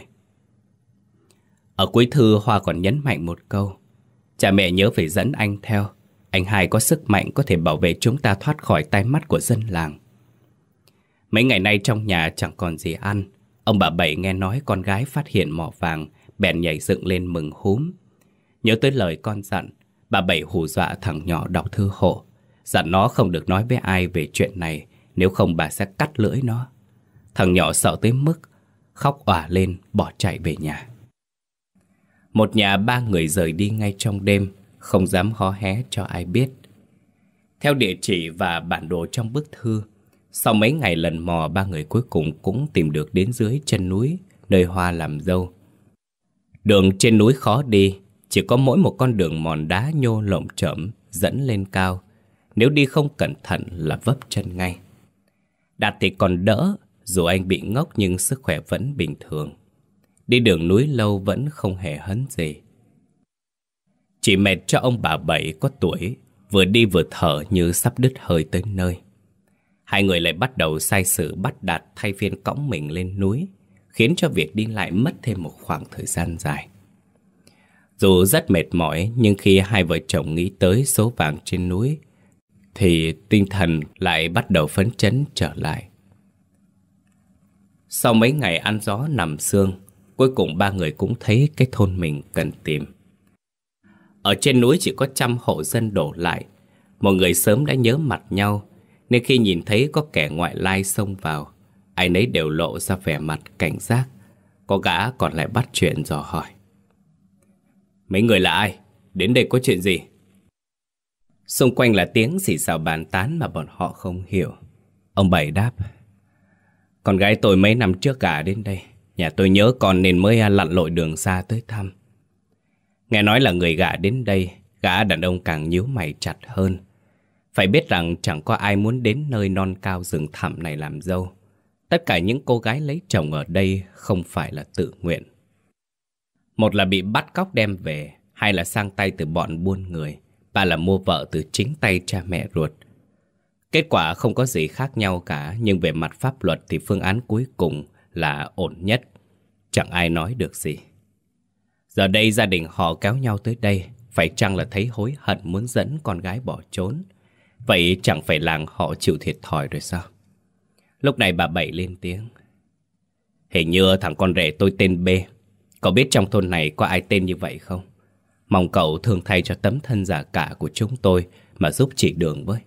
Ở cuối thư, Hoa còn nhấn mạnh một câu: "Cha mẹ nhớ phải dẫn anh theo. Anh hai có sức mạnh có thể bảo vệ chúng ta thoát khỏi tay mắt của dân làng." Mấy ngày nay trong nhà chẳng còn gì ăn. Ông bà Bảy nghe nói con gái phát hiện mỏ vàng, bèn nhảy dựng lên mừng húm. Nhớ tới lời con dặn, bà Bảy hù dọa thằng nhỏ đọc thư hộ, dặn nó không được nói với ai về chuyện này, nếu không bà sẽ cắt lưỡi nó. Thằng nhỏ sợ tới mức khóc òa lên bỏ chạy về nhà. Một nhà ba người rời đi ngay trong đêm, không dám hó hé cho ai biết. Theo địa chỉ và bản đồ trong bức thư, sau mấy ngày lần mò, ba người cuối cùng cũng tìm được đến dưới chân núi, nơi Hoa làm dâu. Đường trên núi khó đi, chỉ có mỗi một con đường mòn đá nhô lởm chởm dẫn lên cao. Nếu đi không cẩn thận là vấp chân ngay. Đạt thì còn đỡ, dù anh bị ngốc nhưng sức khỏe vẫn bình thường. Đi đường núi lâu vẫn không hề hấn gì. Chỉ mệt cho ông bà Bảy có tuổi, vừa đi vừa thở như sắp đứt hơi tới nơi. Hai người lại bắt đầu sai sử bắt Đạt thay phiên cõng mình lên núi, khiến cho việc đi lại mất thêm một khoảng thời gian dài. Dù rất mệt mỏi, nhưng khi hai vợ chồng nghĩ tới số vàng trên núi, thì tinh thần lại bắt đầu phấn chấn trở lại. Sau mấy ngày ăn gió nằm sương, cuối cùng ba người cũng thấy cái thôn mình cần tìm. Ở trên núi chỉ có trăm hộ dân đổ lại. Mọi người sớm đã nhớ mặt nhau, nên khi nhìn thấy có kẻ ngoại lai xông vào, ai nấy đều lộ ra vẻ mặt cảnh giác. Có gã còn lại bắt chuyện dò hỏi: mấy người là ai? Đến đây có chuyện gì? Xung quanh là tiếng xì xào bàn tán mà bọn họ không hiểu. Ông Bảy đáp: con gái tôi mấy năm trước gả đến đây. Nhà tôi nhớ con nên mới lặn lội đường xa tới thăm. Nghe nói là người gả đến đây, gã đàn ông càng nhíu mày chặt hơn. Phải biết rằng chẳng có ai muốn đến nơi non cao rừng thẳm này làm dâu. Tất cả những cô gái lấy chồng ở đây không phải là tự nguyện. Một là bị bắt cóc đem về, hai là sang tay từ bọn buôn người, ba là mua vợ từ chính tay cha mẹ ruột. Kết quả không có gì khác nhau cả, nhưng về mặt pháp luật thì phương án cuối cùng là ổn nhất. Chẳng ai nói được gì. Giờ đây gia đình họ kéo nhau tới đây, phải chăng là thấy hối hận muốn dẫn con gái bỏ trốn? Vậy chẳng phải làng họ chịu thiệt thòi rồi sao? Lúc này bà Bảy lên tiếng: hình như thằng con rể tôi tên B. Cậu biết trong thôn này có ai tên như vậy không? Mong cậu thương thay cho tấm thân già cả của chúng tôi mà giúp chỉ đường với.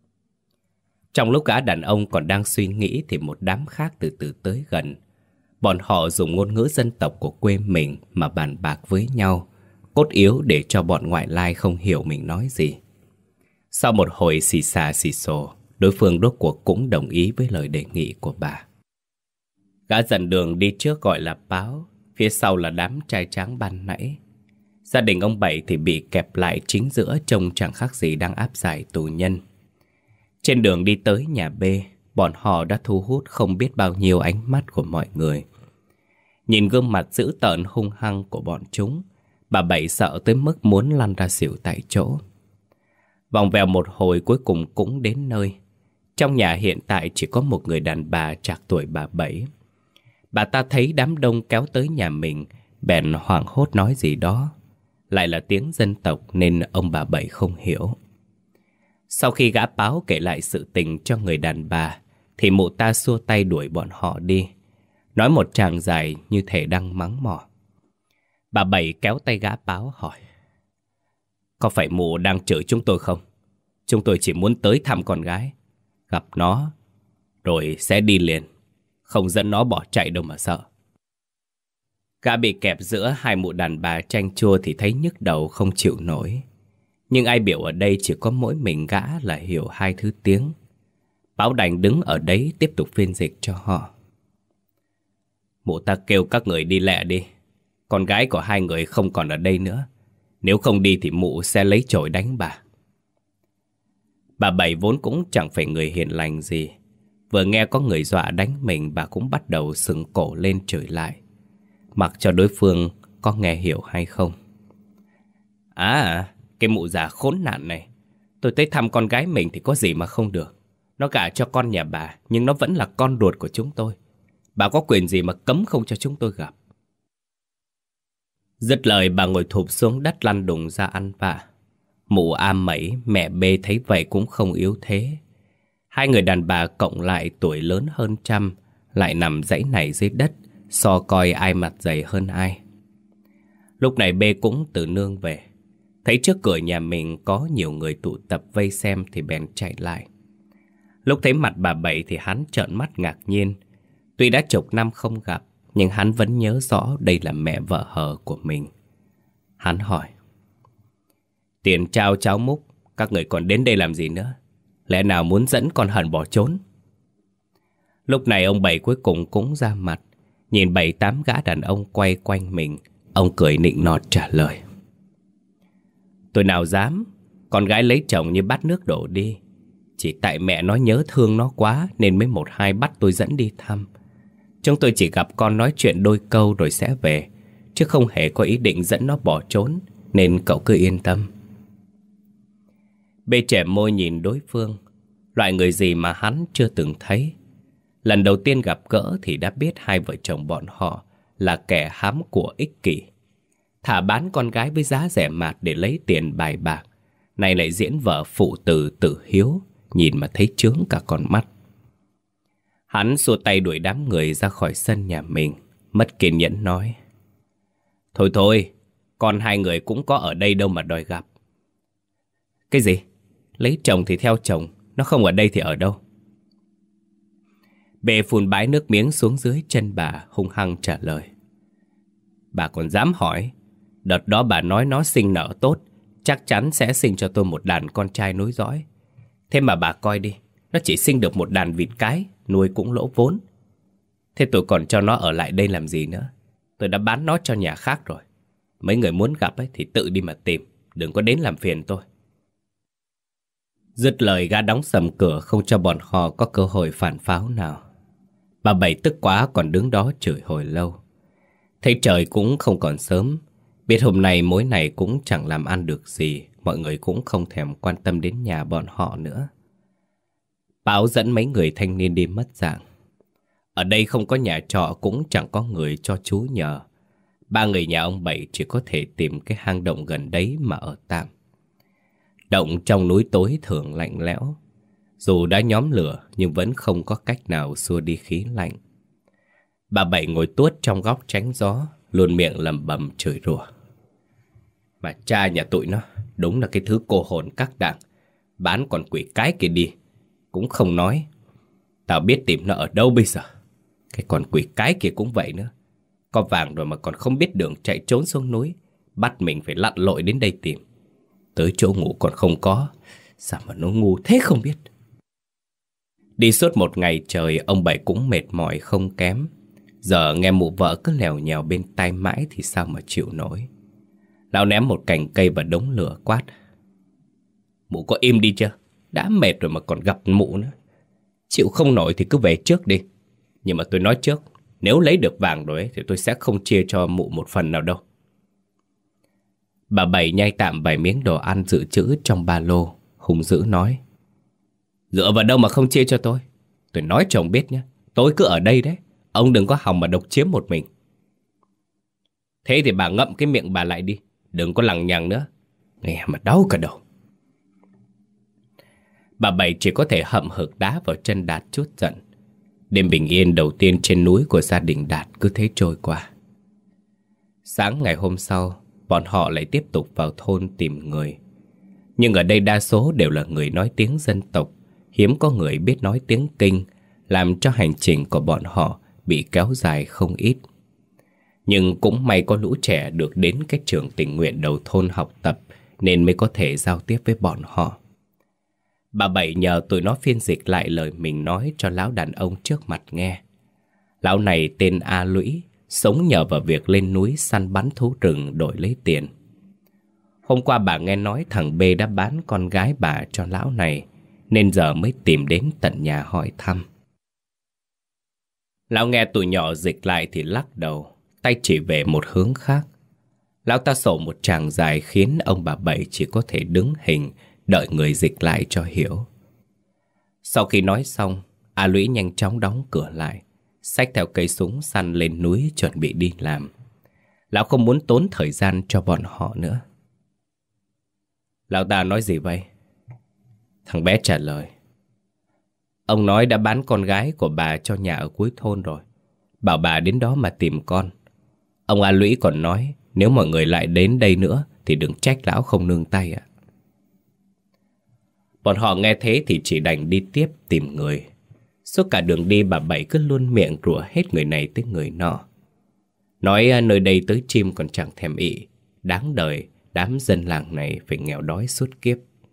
Trong lúc gã đàn ông còn đang suy nghĩ thì một đám khác từ từ tới gần. Bọn họ dùng ngôn ngữ dân tộc của quê mình mà bàn bạc với nhau, cốt yếu để cho bọn ngoại lai không hiểu mình nói gì. Sau một hồi xì xà xì xồ, đối phương rốt cuộc cũng đồng ý với lời đề nghị của bà. Gã dần đường đi trước gọi là Báo, phía sau là đám trai tráng ban nãy. Gia đình ông Bảy thì bị kẹp lại chính giữa, trông chẳng khác gì đang áp giải tù nhân. Trên đường đi tới nhà B, bọn họ đã thu hút không biết bao nhiêu ánh mắt của mọi người. Nhìn gương mặt dữ tợn hung hăng của bọn chúng, bà Bảy sợ tới mức muốn lăn ra xỉu tại chỗ. Vòng vèo một hồi cuối cùng cũng đến nơi. Trong nhà hiện tại chỉ có một người đàn bà trạc tuổi bà Bảy. Bà ta thấy đám đông kéo tới nhà mình, bèn hoảng hốt nói gì đó. Lại là tiếng dân tộc nên ông bà Bảy không hiểu. Sau khi gã Báo kể lại sự tình cho người đàn bà, thì mụ ta xua tay đuổi bọn họ đi, nói một tràng dài như thể đang mắng mỏ. Bà Bảy kéo tay gã Báo hỏi: có phải mụ đang chửi chúng tôi không? Chúng tôi chỉ muốn tới thăm con gái, gặp nó, rồi sẽ đi liền. Không dẫn nó bỏ chạy đâu mà sợ. Gã bị kẹp giữa hai mụ đàn bà chanh chua thì thấy nhức đầu không chịu nổi. Nhưng ai biểu ở đây chỉ có mỗi mình gã là hiểu hai thứ tiếng. Báo đành đứng ở đấy tiếp tục phiên dịch cho họ. Mụ ta kêu các người đi lẹ đi. Con gái của hai người không còn ở đây nữa. Nếu không đi thì mụ sẽ lấy chổi đánh bà. Bà Bảy vốn cũng chẳng phải người hiền lành gì. Vừa nghe có người dọa đánh mình, bà cũng bắt đầu sừng cổ lên chửi lại, mặc cho đối phương có nghe hiểu hay không. À, cái mụ già khốn nạn này. Tôi tới thăm con gái mình thì có gì mà không được. Nó gả cho con nhà bà, nhưng nó vẫn là con ruột của chúng tôi. Bà có quyền gì mà cấm không cho chúng tôi gặp? Dứt lời bà ngồi thụp xuống đất lăn đùng ra ăn vạ. Mụ A Mẩy, mẹ B thấy vậy cũng không yếu thế. Hai người đàn bà cộng lại tuổi lớn hơn trăm, lại nằm dãy này dưới đất, so coi ai mặt dày hơn ai. Lúc này B cũng từ nương về. Thấy trước cửa nhà mình có nhiều người tụ tập vây xem thì bèn chạy lại. Lúc thấy mặt bà Bảy thì hắn trợn mắt ngạc nhiên. Tuy đã chục năm không gặp, nhưng hắn vẫn nhớ rõ đây là mẹ vợ hờ của mình. Hắn hỏi: tiền trao cháu múc, các người còn đến đây làm gì nữa? Lẽ nào muốn dẫn con Hận bỏ trốn? Lúc này ông Bảy cuối cùng cũng ra mặt. Nhìn bảy tám gã đàn ông quay quanh mình, ông cười nịnh nọt trả lời: tôi nào dám. Con gái lấy chồng như bát nước đổ đi. Chỉ tại mẹ nó nhớ thương nó quá nên mới một hai bắt tôi dẫn đi thăm. Chúng tôi chỉ gặp con nói chuyện đôi câu rồi sẽ về, chứ không hề có ý định dẫn nó bỏ trốn. Nên cậu cứ yên tâm. Bê trẻ môi nhìn đối phương. Loại người gì mà hắn chưa từng thấy. Lần đầu tiên gặp gỡ thì đã biết hai vợ chồng bọn họ là kẻ hám của ích kỷ. Thả bán con gái với giá rẻ mạt để lấy tiền bài bạc, này lại diễn vợ phụ tử tử hiếu, nhìn mà thấy chướng cả con mắt. Hắn xua tay đuổi đám người ra khỏi sân nhà mình, mất kiên nhẫn nói: Thôi thôi, con hai người cũng có ở đây đâu mà đòi gặp. Cái gì? Lấy chồng thì theo chồng, nó không ở đây thì ở đâu? Bệ phun bãi nước miếng xuống dưới chân bà, hung hăng trả lời: Bà còn dám hỏi? Đợt đó bà nói nó sinh nở tốt, chắc chắn sẽ sinh cho tôi một đàn con trai nối dõi. Thế mà bà coi đi, nó chỉ sinh được một đàn vịt cái, nuôi cũng lỗ vốn. Thế tôi còn cho nó ở lại đây làm gì nữa? Tôi đã bán nó cho nhà khác rồi. Mấy người muốn gặp ấy thì tự đi mà tìm, đừng có đến làm phiền tôi. Dứt lời, gã đóng sầm cửa không cho bọn họ có cơ hội phản pháo nào. Bà Bảy tức quá còn đứng đó chửi hồi lâu. Thấy trời cũng không còn sớm, biết hôm nay mối này cũng chẳng làm ăn được gì, mọi người cũng không thèm quan tâm đến nhà bọn họ nữa. Báo dẫn mấy người thanh niên đi mất dạng. Ở đây không có nhà trọ, cũng chẳng có người cho chú nhờ. Ba người nhà ông Bảy chỉ có thể tìm cái hang động gần đấy mà ở tạm. Động trong núi tối thường lạnh lẽo. Dù đã nhóm lửa nhưng vẫn không có cách nào xua đi khí lạnh. Bà Bảy ngồi tuốt trong góc tránh gió, luôn miệng lẩm bẩm chửi rủa: Mà cha nhà tụi nó đúng là cái thứ cô hồn các đảng. Bán con quỷ cái kia đi cũng không nói. Tao biết tìm nó ở đâu bây giờ. Cái con quỷ cái kia cũng vậy nữa. Có vàng rồi mà còn không biết đường chạy trốn xuống núi, bắt mình phải lặn lội đến đây tìm. Tới chỗ ngủ còn không có. Sao mà nó ngu thế không biết. Đi suốt một ngày trời, ông Bảy cũng mệt mỏi không kém. Giờ nghe mụ vợ cứ lèo nhèo bên tai mãi thì sao mà chịu nổi. Lão ném một cành cây vào đống lửa quát: Mụ có im đi chưa? Đã mệt rồi mà còn gặp mụ nữa. Chịu không nổi thì cứ về trước đi. Nhưng mà tôi nói trước, nếu lấy được vàng rồi ấy, thì tôi sẽ không chia cho mụ một phần nào đâu. Bà Bảy nhai tạm vài miếng đồ ăn dự trữ trong ba lô, hung dữ nói: Dựa vào đâu mà không chia cho tôi? Tôi nói cho ông biết nhé, tôi cứ ở đây đấy. Ông đừng có hòng mà độc chiếm một mình. Thế thì bà ngậm cái miệng bà lại đi, đừng có lằng nhằng nữa. Nghe mà đau cả đầu. Bà Bảy chỉ có thể hậm hực đá vào chân Đạt chút giận. Đêm bình yên đầu tiên trên núi của gia đình Đạt cứ thế trôi qua. Sáng ngày hôm sau, bọn họ lại tiếp tục vào thôn tìm người. Nhưng ở đây đa số đều là người nói tiếng dân tộc, hiếm có người biết nói tiếng Kinh, làm cho hành trình của bọn họ bị kéo dài không ít. Nhưng cũng may có lũ trẻ được đến cái trường tình nguyện đầu thôn học tập, nên mới có thể giao tiếp với bọn họ. Bà Bảy nhờ tụi nó phiên dịch lại lời mình nói cho lão đàn ông trước mặt nghe. Lão này tên A Lũy, sống nhờ vào việc lên núi săn bắn thú rừng đổi lấy tiền. Hôm qua bà nghe nói thằng B đã bán con gái bà cho lão này, nên giờ mới tìm đến tận nhà hỏi thăm. Lão nghe tụi nhỏ dịch lại thì lắc đầu, tay chỉ về một hướng khác. Lão ta sổ một tràng dài khiến ông bà Bảy chỉ có thể đứng hình, đợi người dịch lại cho hiểu. Sau khi nói xong, A Lũy nhanh chóng đóng cửa lại, xách theo cây súng săn lên núi chuẩn bị đi làm. Lão không muốn tốn thời gian cho bọn họ nữa. Lão ta nói gì vậy? Thằng bé trả lời: Ông nói đã bán con gái của bà cho nhà ở cuối thôn rồi, bảo bà đến đó mà tìm con. Ông A Lũy còn nói nếu mọi người lại đến đây nữa thì đừng trách lão không nương tay ạ. Bọn họ nghe thế thì chỉ đành đi tiếp tìm người. Suốt cả đường đi bà Bảy cứ luôn miệng rủa hết người này tới người nọ. Nói nơi đây tới chim còn chẳng thèm ị. Đáng đời đám dân làng này phải nghèo đói suốt kiếp.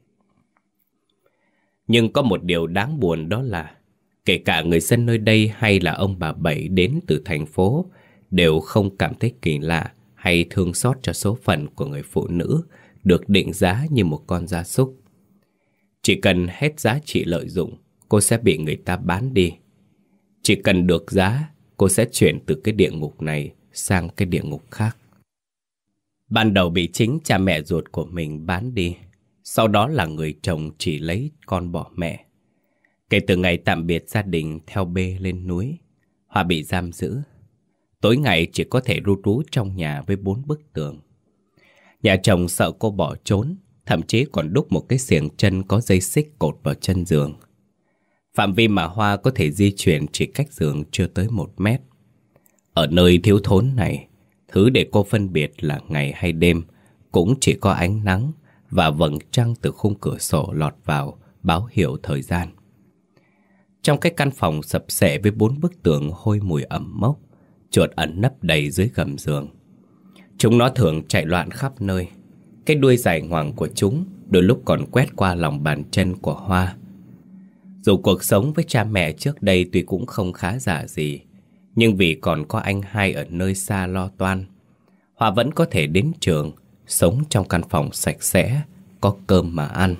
Nhưng có một điều đáng buồn, đó là kể cả người dân nơi đây hay là ông bà Bảy đến từ thành phố đều không cảm thấy kỳ lạ hay thương xót cho số phận của người phụ nữ được định giá như một con gia súc. Chỉ cần hết giá trị lợi dụng, cô sẽ bị người ta bán đi. Chỉ cần được giá, cô sẽ chuyển từ cái địa ngục này sang cái địa ngục khác. Ban đầu bị chính cha mẹ ruột của mình bán đi, sau đó là người chồng chỉ lấy con bỏ mẹ. Kể từ ngày tạm biệt gia đình theo B lên núi, Hoa bị giam giữ. Tối ngày chỉ có thể ru rú trong nhà với bốn bức tường. Nhà chồng sợ cô bỏ trốn, thậm chí còn đúc một cái xiềng chân có dây xích cột vào chân giường. Phạm vi mà Hoa có thể di chuyển chỉ cách giường chưa tới một mét. Ở nơi thiếu thốn này, thứ để cô phân biệt là ngày hay đêm cũng chỉ có ánh nắng và vầng trăng từ khung cửa sổ lọt vào báo hiệu thời gian. Trong cái căn phòng sập xệ với bốn bức tường hôi mùi ẩm mốc, chuột ẩn nấp đầy dưới gầm giường. Chúng nó thường chạy loạn khắp nơi. Cái đuôi dài ngoằng của chúng đôi lúc còn quét qua lòng bàn chân của Hoa. Dù cuộc sống với cha mẹ trước đây tuy cũng không khá giả gì, nhưng vì còn có anh hai ở nơi xa lo toan, Hoa vẫn có thể đến trường, sống trong căn phòng sạch sẽ, có cơm mà ăn.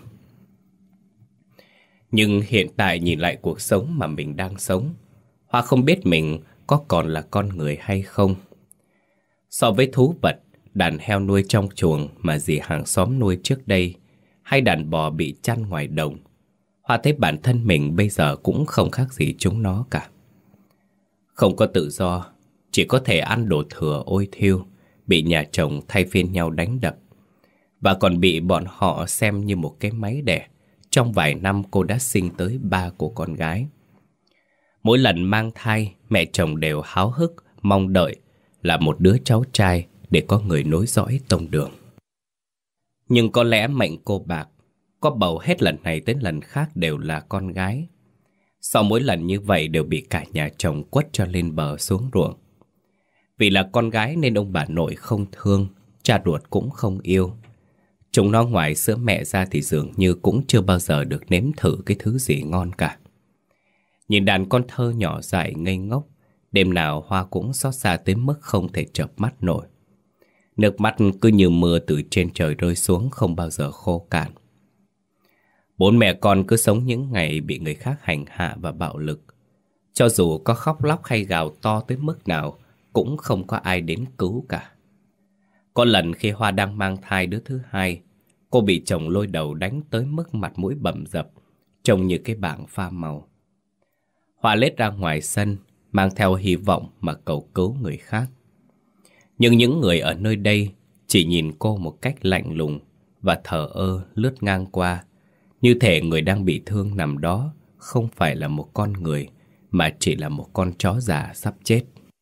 Nhưng hiện tại nhìn lại cuộc sống mà mình đang sống, Hoa không biết mình có còn là con người hay không. So với thú vật, đàn heo nuôi trong chuồng mà dì hàng xóm nuôi trước đây, hay đàn bò bị chăn ngoài đồng, Hoa thấy bản thân mình bây giờ cũng không khác gì chúng nó cả. Không có tự do, chỉ có thể ăn đồ thừa ôi thiêu, bị nhà chồng thay phiên nhau đánh đập, và còn bị bọn họ xem như một cái máy đẻ. Trong vài năm cô đã sinh tới ba cô con gái. Mỗi lần mang thai, mẹ chồng đều háo hức, mong đợi là một đứa cháu trai để có người nối dõi tông đường. Nhưng có lẽ mệnh cô bạc, có bầu hết lần này tới lần khác đều là con gái. Sau mỗi lần như vậy đều bị cả nhà chồng quất cho lên bờ xuống ruộng. Vì là con gái nên ông bà nội không thương, cha ruột cũng không yêu. Chúng nó ngoài sữa mẹ ra thì dường như cũng chưa bao giờ được nếm thử cái thứ gì ngon cả. Nhìn đàn con thơ nhỏ dại ngây ngốc, đêm nào Hoa cũng xót xa tới mức không thể chợp mắt nổi. Nước mắt cứ như mưa từ trên trời rơi xuống không bao giờ khô cạn. Bốn mẹ con cứ sống những ngày bị người khác hành hạ và bạo lực. Cho dù có khóc lóc hay gào to tới mức nào, cũng không có ai đến cứu cả. Có lần khi Hoa đang mang thai đứa thứ hai, cô bị chồng lôi đầu đánh tới mức mặt mũi bầm dập, trông như cái bảng pha màu. Hoa lết ra ngoài sân, mang theo hy vọng mà cầu cứu người khác. Nhưng những người ở nơi đây chỉ nhìn cô một cách lạnh lùng và thờ ơ lướt ngang qua, như thể người đang bị thương nằm đó không phải là một con người, mà chỉ là một con chó già sắp chết.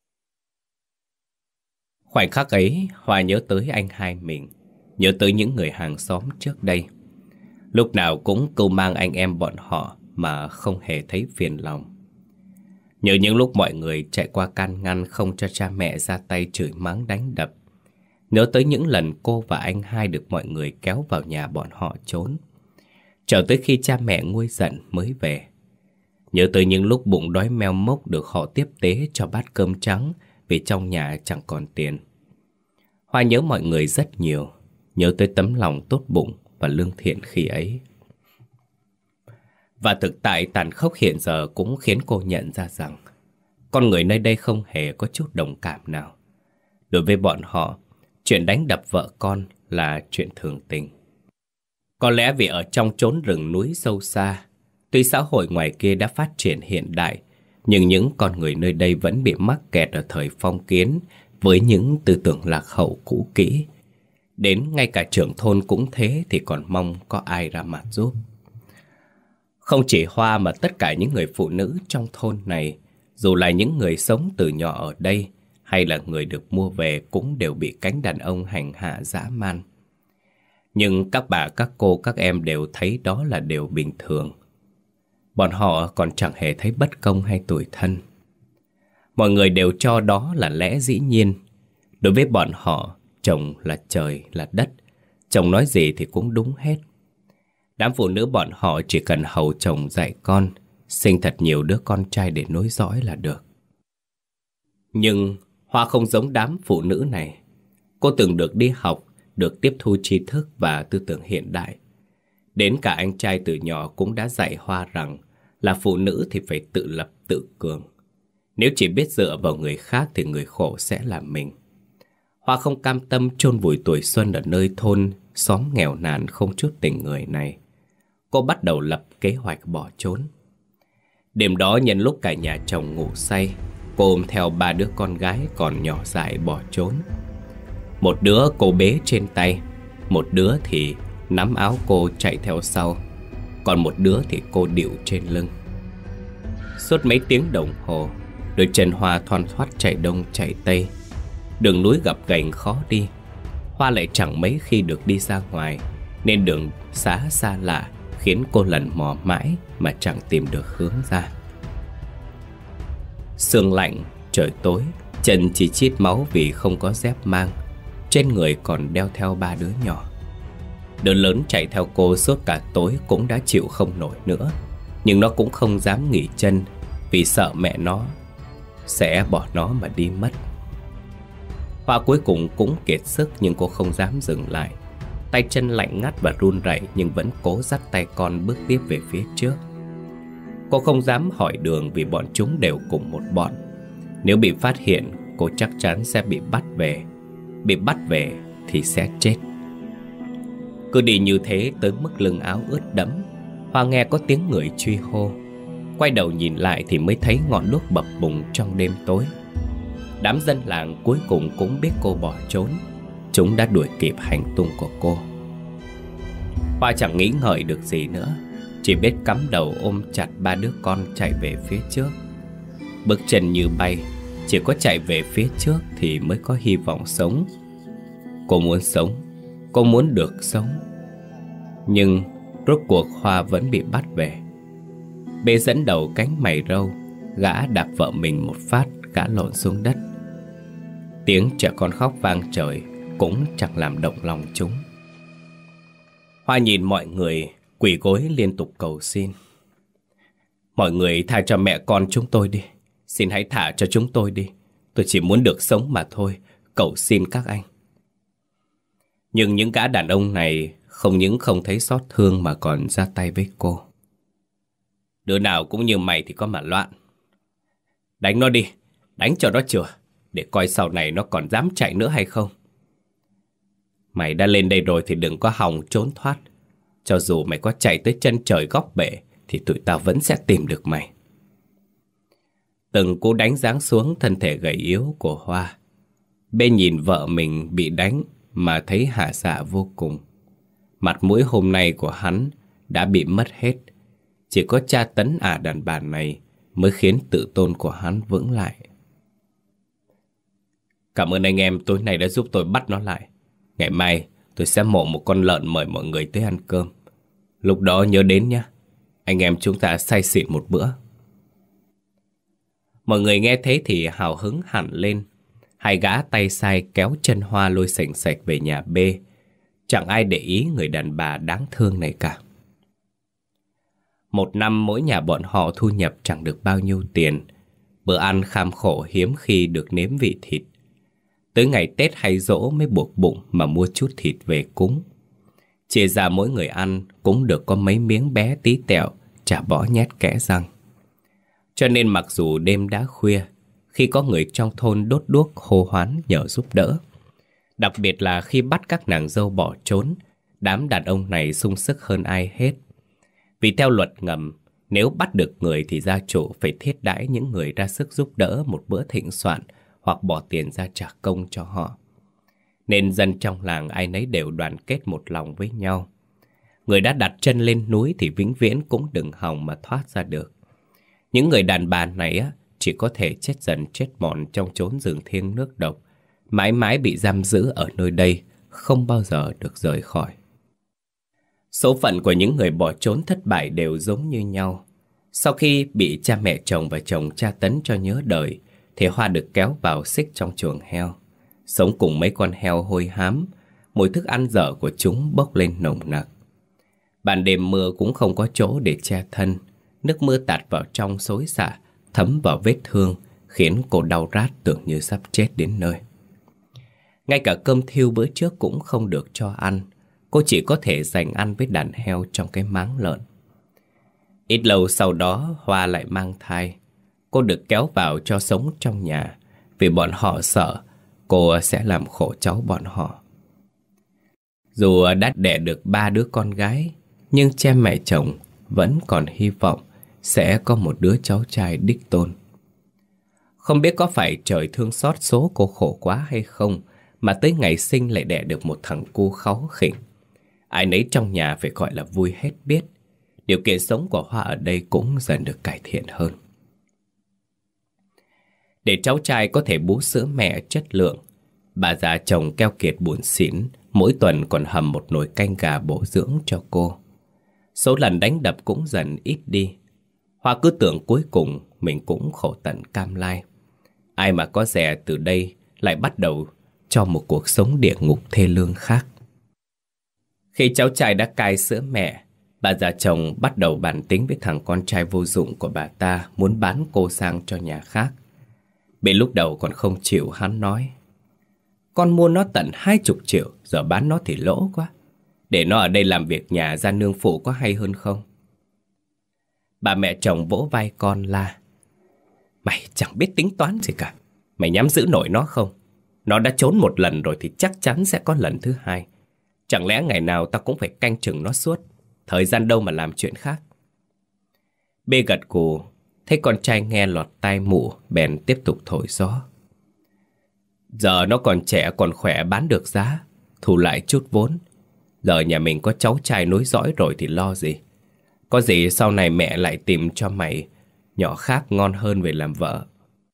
Khoảnh khắc ấy, Hoa nhớ tới anh hai mình, nhớ tới những người hàng xóm trước đây. Lúc nào cũng cưu mang anh em bọn họ mà không hề thấy phiền lòng. Nhớ những lúc mọi người chạy qua can ngăn không cho cha mẹ ra tay chửi mắng đánh đập. Nhớ tới những lần cô và anh hai được mọi người kéo vào nhà bọn họ trốn, chờ tới khi cha mẹ nguôi giận mới về. Nhớ tới những lúc bụng đói meo mốc được họ tiếp tế cho bát cơm trắng vì trong nhà chẳng còn tiền. Hoa nhớ mọi người rất nhiều, nhớ tới tấm lòng tốt bụng và lương thiện khi ấy. Và thực tại tàn khốc hiện giờ cũng khiến cô nhận ra rằng con người nơi đây không hề có chút đồng cảm nào. Đối với bọn họ, chuyện đánh đập vợ con là chuyện thường tình. Có lẽ vì ở trong chốn rừng núi sâu xa, tuy xã hội ngoài kia đã phát triển hiện đại, nhưng những con người nơi đây vẫn bị mắc kẹt ở thời phong kiến với những tư tưởng lạc hậu cũ kỹ. Đến ngay cả trưởng thôn cũng thế thì còn mong có ai ra mặt giúp. Không chỉ Hoa mà tất cả những người phụ nữ trong thôn này, dù là những người sống từ nhỏ ở đây hay là người được mua về, cũng đều bị cánh đàn ông hành hạ dã man. Nhưng các bà, các cô, các em đều thấy đó là điều bình thường. Bọn họ còn chẳng hề thấy bất công hay tủi thân. Mọi người đều cho đó là lẽ dĩ nhiên. Đối với bọn họ, chồng là trời, là đất. Chồng nói gì thì cũng đúng hết. Đám phụ nữ bọn họ chỉ cần hầu chồng dạy con, sinh thật nhiều đứa con trai để nối dõi là được. Nhưng Hoa không giống đám phụ nữ này. Cô từng được đi học, được tiếp thu tri thức và tư tưởng hiện đại. Đến cả anh trai từ nhỏ cũng đã dạy Hoa rằng là phụ nữ thì phải tự lập tự cường. Nếu chỉ biết dựa vào người khác thì người khổ sẽ là mình. Hoa không cam tâm chôn vùi tuổi xuân ở nơi thôn xóm nghèo nàn không chút tình người này. Cô bắt đầu lập kế hoạch bỏ trốn. Đêm đó nhân lúc cả nhà chồng ngủ say, cô ôm theo ba đứa con gái còn nhỏ dại bỏ trốn. Một đứa cô bế trên tay, một đứa thì nắm áo cô chạy theo sau, còn một đứa thì cô điệu trên lưng. Suốt mấy tiếng đồng hồ, đôi chân Hoa thoăn thoắt chạy đông chạy tây. Đường núi gập ghềnh khó đi, Hoa lại chẳng mấy khi được đi ra ngoài, nên đường xá xa lạ khiến cô lần mò mãi mà chẳng tìm được hướng ra. Sương lạnh, trời tối, chân chỉ chít máu vì không có dép mang, trên người còn đeo theo ba đứa nhỏ. Đứa lớn chạy theo cô suốt cả tối cũng đã chịu không nổi nữa, nhưng nó cũng không dám nghỉ chân vì sợ mẹ nó sẽ bỏ nó mà đi mất. Hoa cuối cùng cũng kiệt sức, nhưng cô không dám dừng lại. Tay chân lạnh ngắt và run rẩy, nhưng vẫn cố dắt tay con bước tiếp về phía trước. Cô không dám hỏi đường vì bọn chúng đều cùng một bọn. Nếu bị phát hiện, cô chắc chắn sẽ bị bắt về. Bị bắt về thì sẽ chết. Cứ đi như thế tới mức lưng áo ướt đẫm, Hoa nghe có tiếng người truy hô. Quay đầu nhìn lại thì mới thấy ngọn đuốc bập bùng trong đêm tối. Đám dân làng cuối cùng cũng biết cô bỏ trốn. Chúng đã đuổi kịp hành tung của cô. Hoa chẳng nghĩ ngợi được gì nữa, chỉ biết cắm đầu ôm chặt ba đứa con chạy về phía trước. Bước chân như bay, chỉ có chạy về phía trước thì mới có hy vọng sống. Cô muốn sống, cô muốn được sống. Nhưng rốt cuộc Hoa vẫn bị bắt về. Bê dẫn đầu cánh mày râu, gã đạp vợ mình một phát, gã lộn xuống đất. Tiếng trẻ con khóc vang trời cũng chẳng làm động lòng chúng. Hoa nhìn mọi người quỳ gối liên tục cầu xin. Mọi người tha cho mẹ con chúng tôi đi. Xin hãy thả cho chúng tôi đi. Tôi chỉ muốn được sống mà thôi. Cầu xin các anh. Nhưng những gã đàn ông này không những không thấy xót thương mà còn ra tay với cô. Đứa nào cũng như mày thì có mà loạn. Đánh nó đi, đánh cho nó chừa, để coi sau này nó còn dám chạy nữa hay không. Mày đã lên đây rồi thì đừng có hòng trốn thoát. Cho dù mày có chạy tới chân trời góc bể thì tụi tao vẫn sẽ tìm được mày. Từng cú đánh giáng xuống thân thể gầy yếu của Hoa. Bên nhìn vợ mình bị đánh mà thấy hả dạ vô cùng. Mặt mũi hôm nay của hắn đã bị mất hết. Chỉ có tra tấn ả đàn bà này mới khiến tự tôn của hắn vững lại. Cảm ơn anh em tối nay đã giúp tôi bắt nó lại. Ngày mai tôi sẽ mổ một con lợn mời mọi người tới ăn cơm. Lúc đó nhớ đến nhé. Anh em chúng ta say xỉn một bữa. Mọi người nghe thế thì hào hứng hẳn lên. Hai gã tay sai kéo chân Hoa lôi sành sạch về nhà B. Chẳng ai để ý người đàn bà đáng thương này cả. Một năm mỗi nhà bọn họ thu nhập chẳng được bao nhiêu tiền. Bữa ăn kham khổ hiếm khi được nếm vị thịt. Tới ngày Tết hay giỗ mới buộc bụng mà mua chút thịt về cúng. Chia ra mỗi người ăn cũng được có mấy miếng bé tí tẹo, chả bỏ nhét kẽ răng. Cho nên mặc dù đêm đã khuya, khi có người trong thôn đốt đuốc hô hoán nhờ giúp đỡ, đặc biệt là khi bắt các nàng dâu bỏ trốn, đám đàn ông này sung sức hơn ai hết. Vì theo luật ngầm, nếu bắt được người thì gia chủ phải thiết đãi những người ra sức giúp đỡ một bữa thịnh soạn hoặc bỏ tiền ra trả công cho họ. Nên dân trong làng ai nấy đều đoàn kết một lòng với nhau. Người đã đặt chân lên núi thì vĩnh viễn cũng đừng hòng mà thoát ra được. Những người đàn bà này á, chỉ có thể chết dần chết mòn trong chốn rừng thiêng nước độc, mãi mãi bị giam giữ ở nơi đây, không bao giờ được rời khỏi. Số phận của những người bỏ trốn thất bại đều giống như nhau. Sau khi bị cha mẹ chồng và chồng tra tấn cho nhớ đời, thì Hoa được kéo vào xích trong chuồng heo. Sống cùng mấy con heo hôi hám, mùi thức ăn dở của chúng bốc lên nồng nặc. Ban đêm mưa cũng không có chỗ để che thân. Nước mưa tạt vào trong xối xả, thấm vào vết thương, khiến cô đau rát tưởng như sắp chết đến nơi. Ngay cả cơm thiêu bữa trước cũng không được cho ăn. Cô chỉ có thể dành ăn với đàn heo trong cái máng lợn. Ít lâu sau đó Hoa lại mang thai. Cô được kéo vào cho sống trong nhà, vì bọn họ sợ cô sẽ làm khổ cháu bọn họ. Dù đã đẻ được ba đứa con gái, nhưng cha mẹ chồng vẫn còn hy vọng sẽ có một đứa cháu trai đích tôn. Không biết có phải trời thương xót số cô khổ quá hay không mà tới ngày sinh lại đẻ được một thằng cu kháu khỉnh. Ai nấy trong nhà phải gọi là vui hết biết. Điều kiện sống của Hoa ở đây cũng dần được cải thiện hơn. Để cháu trai có thể bú sữa mẹ chất lượng, bà già chồng keo kiệt buồn xỉn, mỗi tuần còn hầm một nồi canh gà bổ dưỡng cho cô. Số lần đánh đập cũng dần ít đi. Hoa cứ tưởng cuối cùng mình cũng khổ tận cam lai. Ai mà có dè từ đây lại bắt đầu cho một cuộc sống địa ngục thê lương khác. Khi cháu trai đã cai sữa mẹ, bà già chồng bắt đầu bàn tính với thằng con trai vô dụng của bà ta muốn bán cô sang cho nhà khác. Bê lúc đầu còn không chịu, hắn nói: con mua nó tận hai chục triệu, giờ bán nó thì lỗ quá. Để nó ở đây làm việc nhà ra nương phụ có hay hơn không? Bà mẹ chồng vỗ vai con la: mày chẳng biết tính toán gì cả. Mày nhắm giữ nổi nó không? Nó đã trốn một lần rồi thì chắc chắn sẽ có lần thứ hai. Chẳng lẽ ngày nào tao cũng phải canh chừng nó suốt? Thời gian đâu mà làm chuyện khác. Bê gật gù, thấy con trai nghe lọt tai mụ, bèn tiếp tục thổi gió: giờ nó còn trẻ còn khỏe, bán được giá, thu lại chút vốn. Giờ nhà mình có cháu trai nối dõi rồi thì lo gì. Có gì sau này mẹ lại tìm cho mày nhỏ khác ngon hơn về làm vợ.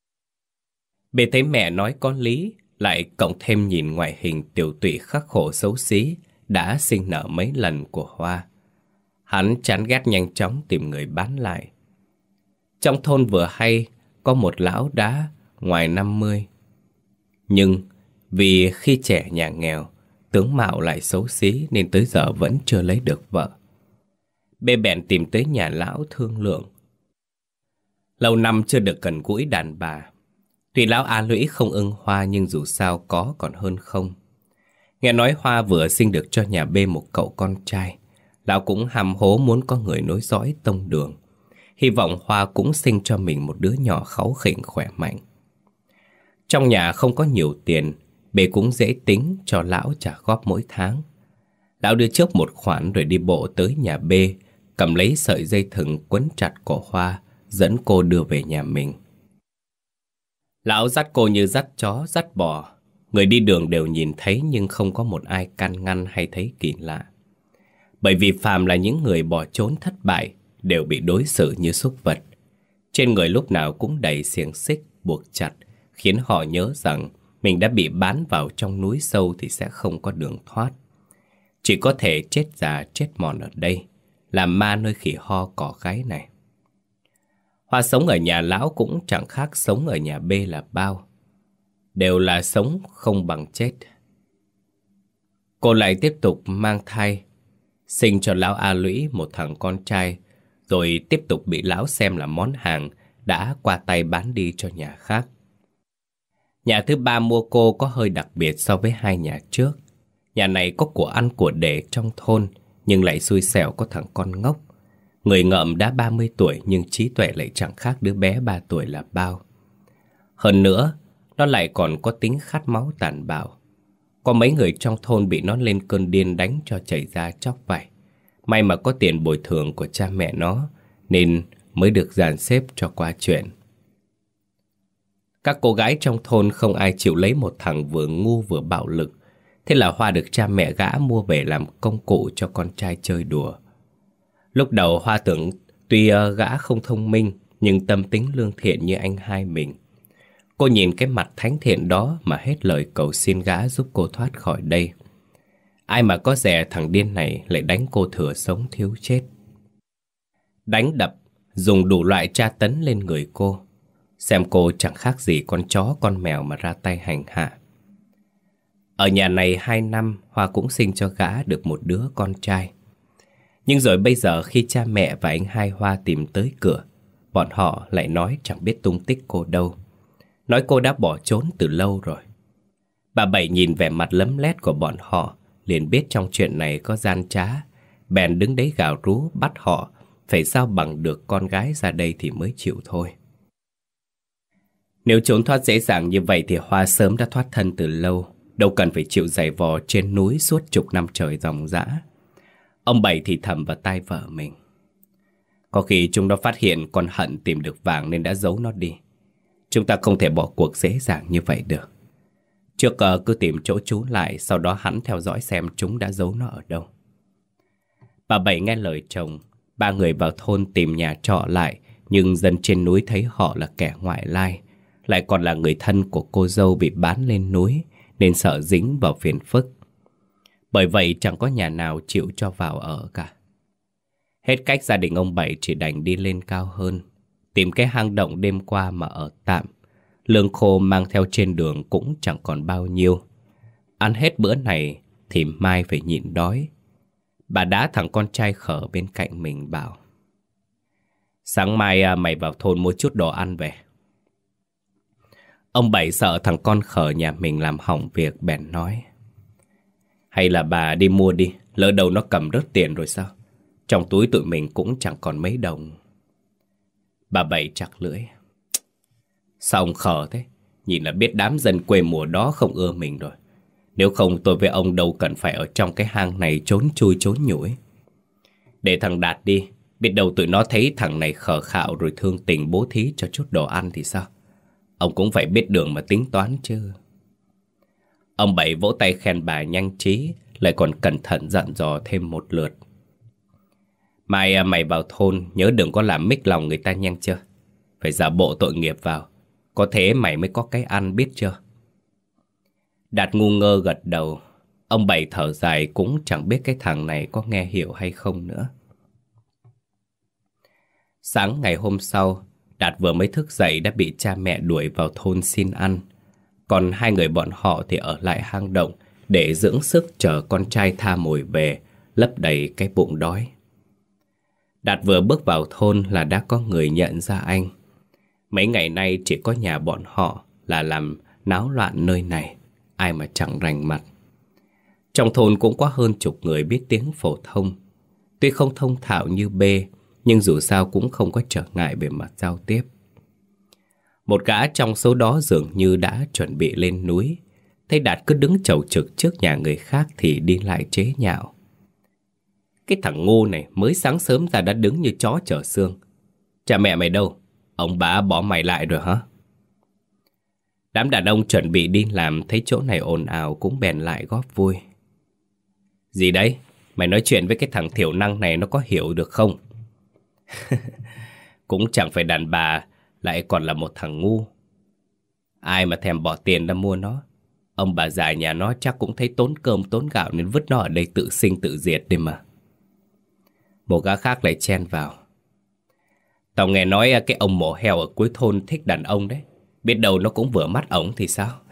Bê thấy mẹ nói có lý, lại cộng thêm nhìn ngoại hình tiểu tụy khắc khổ xấu xí đã sinh nở mấy lần của Hoa. Hắn chán ghét nhanh chóng tìm người bán lại. Trong thôn vừa hay có một lão đá ngoài năm mươi. Nhưng vì khi trẻ nhà nghèo, tướng mạo lại xấu xí nên tới giờ vẫn chưa lấy được vợ. Bê bèn tìm tới nhà lão thương lượng. Lâu năm chưa được gần gũi đàn bà. Tuy lão A Lũy không ưng Hoa nhưng dù sao có còn hơn không. Nghe nói Hoa vừa sinh được cho nhà Bê một cậu con trai. Lão cũng hăm hố muốn có người nối dõi tông đường. Hy vọng Hoa cũng sinh cho mình một đứa nhỏ kháu khỉnh khỏe mạnh. Trong nhà không có nhiều tiền, Bê cũng dễ tính cho lão trả góp mỗi tháng. Lão đưa trước một khoản rồi đi bộ tới nhà Bê, cầm lấy sợi dây thừng quấn chặt cổ Hoa, dẫn cô đưa về nhà mình. Lão dắt cô như dắt chó, dắt bò. Người đi đường đều nhìn thấy nhưng không có một ai can ngăn hay thấy kỳ lạ. Bởi vì phàm là những người bỏ trốn thất bại đều bị đối xử như súc vật. Trên người lúc nào cũng đầy xiềng xích buộc chặt, khiến họ nhớ rằng mình đã bị bán vào trong núi sâu thì sẽ không có đường thoát. Chỉ có thể chết già chết mòn ở đây, làm ma nơi khỉ ho cỏ gáy này. Hoa sống ở nhà lão cũng chẳng khác sống ở nhà Bê là bao. Đều là sống không bằng chết. Cô lại tiếp tục mang thai, sinh cho lão A Lũy một thằng con trai, rồi tiếp tục bị lão xem là món hàng đã qua tay bán đi cho nhà khác. Nhà thứ ba mua cô có hơi đặc biệt so với hai nhà trước. Nhà này có của ăn của để trong thôn, nhưng lại xui xẻo có thằng con ngốc. Người ngợm đã ba mươi tuổi nhưng trí tuệ lại chẳng khác đứa bé ba tuổi là bao. Hơn nữa, nó lại còn có tính khát máu tàn bạo. Có mấy người trong thôn bị nó lên cơn điên đánh cho chảy ra chóc vảy. May mà có tiền bồi thường của cha mẹ nó nên mới được dàn xếp cho qua chuyện. Các cô gái trong thôn không ai chịu lấy một thằng vừa ngu vừa bạo lực. Thế là Hoa được cha mẹ gã mua về làm công cụ cho con trai chơi đùa. Lúc đầu Hoa tưởng tuy gã không thông minh nhưng tâm tính lương thiện như anh hai mình. Cô nhìn cái mặt thánh thiện đó mà hết lời cầu xin gã giúp cô thoát khỏi đây. Ai mà có dè thằng điên này lại đánh cô thừa sống thiếu chết. Đánh đập, dùng đủ loại tra tấn lên người cô. Xem cô chẳng khác gì con chó con mèo mà ra tay hành hạ. Ở nhà này hai năm, Hoa cũng sinh cho gã được một đứa con trai. Nhưng rồi bây giờ khi cha mẹ và anh hai Hoa tìm tới cửa, bọn họ lại nói chẳng biết tung tích cô đâu. Nói cô đã bỏ trốn từ lâu rồi. Bà Bảy nhìn vẻ mặt lấm lét của bọn họ, liền biết trong chuyện này có gian trá. Bèn đứng đấy gào rú bắt họ phải sao bằng được con gái ra đây thì mới chịu thôi. Nếu trốn thoát dễ dàng như vậy thì Hoa sớm đã thoát thân từ lâu, đâu cần phải chịu giày vò trên núi suốt chục năm trời ròng rã. Ông Bảy thì thầm vào tai vợ mình. Có khi chúng nó phát hiện con Hận tìm được vàng nên đã giấu nó đi. Chúng ta không thể bỏ cuộc dễ dàng như vậy được. Trước uh, cứ tìm chỗ trú lại, sau đó hắn theo dõi xem chúng đã giấu nó ở đâu. Bà Bảy nghe lời chồng, ba người vào thôn tìm nhà trọ lại, nhưng dân trên núi thấy họ là kẻ ngoại lai, lại còn là người thân của cô dâu bị bán lên núi, nên sợ dính vào phiền phức. Bởi vậy chẳng có nhà nào chịu cho vào ở cả. Hết cách, gia đình ông Bảy chỉ đành đi lên cao hơn, tìm cái hang động đêm qua mà ở tạm. Lương khô mang theo trên đường cũng chẳng còn bao nhiêu. Ăn hết bữa này thì mai phải nhịn đói. Bà đá thằng con trai Khở bên cạnh mình bảo: sáng mai à, mày vào thôn mua chút đồ ăn về. Ông Bảy sợ thằng con Khở nhà mình làm hỏng việc, bèn nói: hay là bà đi mua đi, lỡ đâu nó cầm rớt tiền rồi sao? Trong túi tụi mình cũng chẳng còn mấy đồng. Bà Bảy chặt lưỡi: sao ông Khở thế? Nhìn là biết đám dân quê mùa đó không ưa mình rồi. Nếu không tôi với ông đâu cần phải ở trong cái hang này trốn chui trốn nhủi. Để thằng Đạt đi, biết đâu tụi nó thấy thằng này khờ khạo rồi thương tình bố thí cho chút đồ ăn thì sao? Ông cũng phải biết đường mà tính toán chứ. Ông Bảy vỗ tay khen bà nhanh trí, lại còn cẩn thận dặn dò thêm một lượt: mai à, mày vào thôn nhớ đừng có làm mích lòng người ta nhanh chưa? Phải giả bộ tội nghiệp vào, có thế mày mới có cái ăn, biết chưa? Đạt ngu ngơ gật đầu. Ông Bảy thở dài, cũng chẳng biết cái thằng này có nghe hiểu hay không nữa. Sáng ngày hôm sau, Đạt vừa mới thức dậy đã bị cha mẹ đuổi vào thôn xin ăn. Còn hai người bọn họ thì ở lại hang động để dưỡng sức chờ con trai tha mồi về, lấp đầy cái bụng đói. Đạt vừa bước vào thôn là đã có người nhận ra anh. Mấy ngày nay chỉ có nhà bọn họ là làm náo loạn nơi này, ai mà chẳng rành mặt. Trong thôn cũng có hơn chục người biết tiếng phổ thông. Tuy không thông thạo như B, nhưng dù sao cũng không có trở ngại về mặt giao tiếp. Một gã trong số đó dường như đã chuẩn bị lên núi. Thấy Đạt cứ đứng chầu trực trước nhà người khác thì đi lại chế nhạo: cái thằng ngu này mới sáng sớm ra đã đứng như chó chở xương. Cha mẹ mày đâu? Ông bà bỏ mày lại rồi hả? Đám đàn ông chuẩn bị đi làm thấy chỗ này ồn ào cũng bèn lại góp vui. Gì đấy? Mày nói chuyện với cái thằng thiểu năng này nó có hiểu được không? Cũng chẳng phải đàn bà, lại còn là một thằng ngu. Ai mà thèm bỏ tiền ra mua nó. Ông bà già nhà nó chắc cũng thấy tốn cơm tốn gạo nên vứt nó ở đây tự sinh tự diệt đi mà. Một gã khác lại chen vào: tao nghe nói cái ông mổ heo ở cuối thôn thích đàn ông đấy. Biết đâu nó cũng vừa mắt ổng thì sao?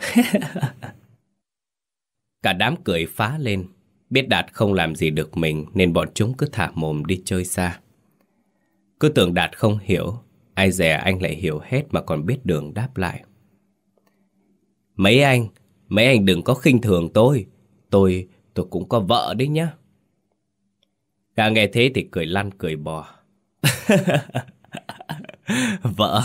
Cả đám cười phá lên. Biết Đạt không làm gì được mình nên bọn chúng cứ thả mồm đi chơi xa. Cứ tưởng Đạt không hiểu, ai dè anh lại hiểu hết mà còn biết đường đáp lại: Mấy anh, mấy anh đừng có khinh thường tôi. Tôi, tôi cũng có vợ đấy nhá. Gã nghe thế thì cười lăn cười bò. Vợ?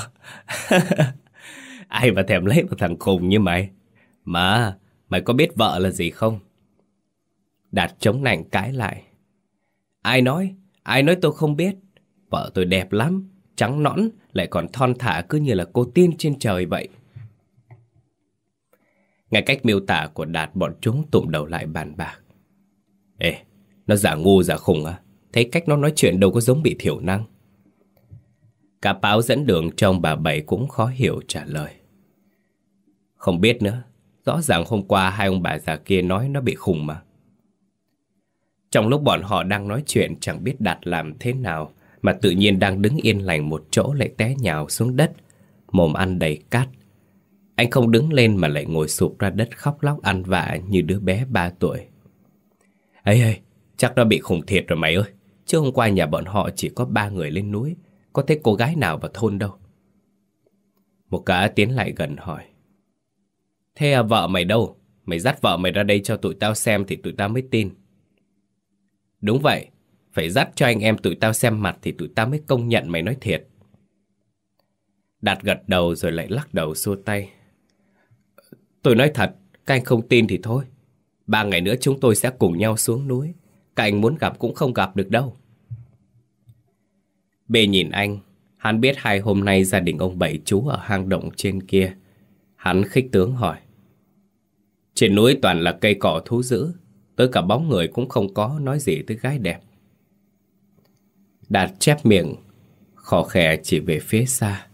Ai mà thèm lấy một thằng khùng như mày. Mà, mày có biết vợ là gì không? Đạt chống nạnh cãi lại: Ai nói? Ai nói tôi không biết? Vợ tôi đẹp lắm, trắng nõn, lại còn thon thả cứ như là cô tiên trên trời vậy. Nghe cách miêu tả của Đạt, bọn chúng tụm đầu lại bàn bạc: Ê, nó giả ngu giả khùng à? Thấy cách nó nói chuyện đâu có giống bị thiểu năng. Cả báo dẫn đường trông bà Bảy cũng khó hiểu trả lời: Không biết nữa, rõ ràng hôm qua hai ông bà già kia nói nó bị khùng mà. Trong lúc bọn họ đang nói chuyện chẳng biết Đạt làm thế nào mà tự nhiên đang đứng yên lành một chỗ lại té nhào xuống đất, mồm ăn đầy cát. Anh không đứng lên mà lại ngồi sụp ra đất khóc lóc ăn vạ như đứa bé ba tuổi. Ê ê, chắc nó bị khùng thiệt rồi mày ơi. Chứ hôm qua nhà bọn họ chỉ có ba người lên núi, có thấy cô gái nào vào thôn đâu. Một gã tiến lại gần hỏi: Thế à, vợ mày đâu? Mày dắt vợ mày ra đây cho tụi tao xem thì tụi tao mới tin. Đúng vậy, phải dắt cho anh em tụi tao xem mặt thì tụi tao mới công nhận mày nói thiệt. Đạt gật đầu rồi lại lắc đầu xua tay: Tôi nói thật, các anh không tin thì thôi. Ba ngày nữa chúng tôi sẽ cùng nhau xuống núi. Các anh muốn gặp cũng không gặp được đâu. Bê nhìn anh. Hắn biết hai hôm nay gia đình ông Bảy trú ở hang động trên kia. Hắn khích tướng hỏi: trên núi toàn là cây cỏ thú dữ, tới cả bóng người cũng không có, nói gì tới gái đẹp. Đạt chép miệng, khò khè chỉ về phía xa.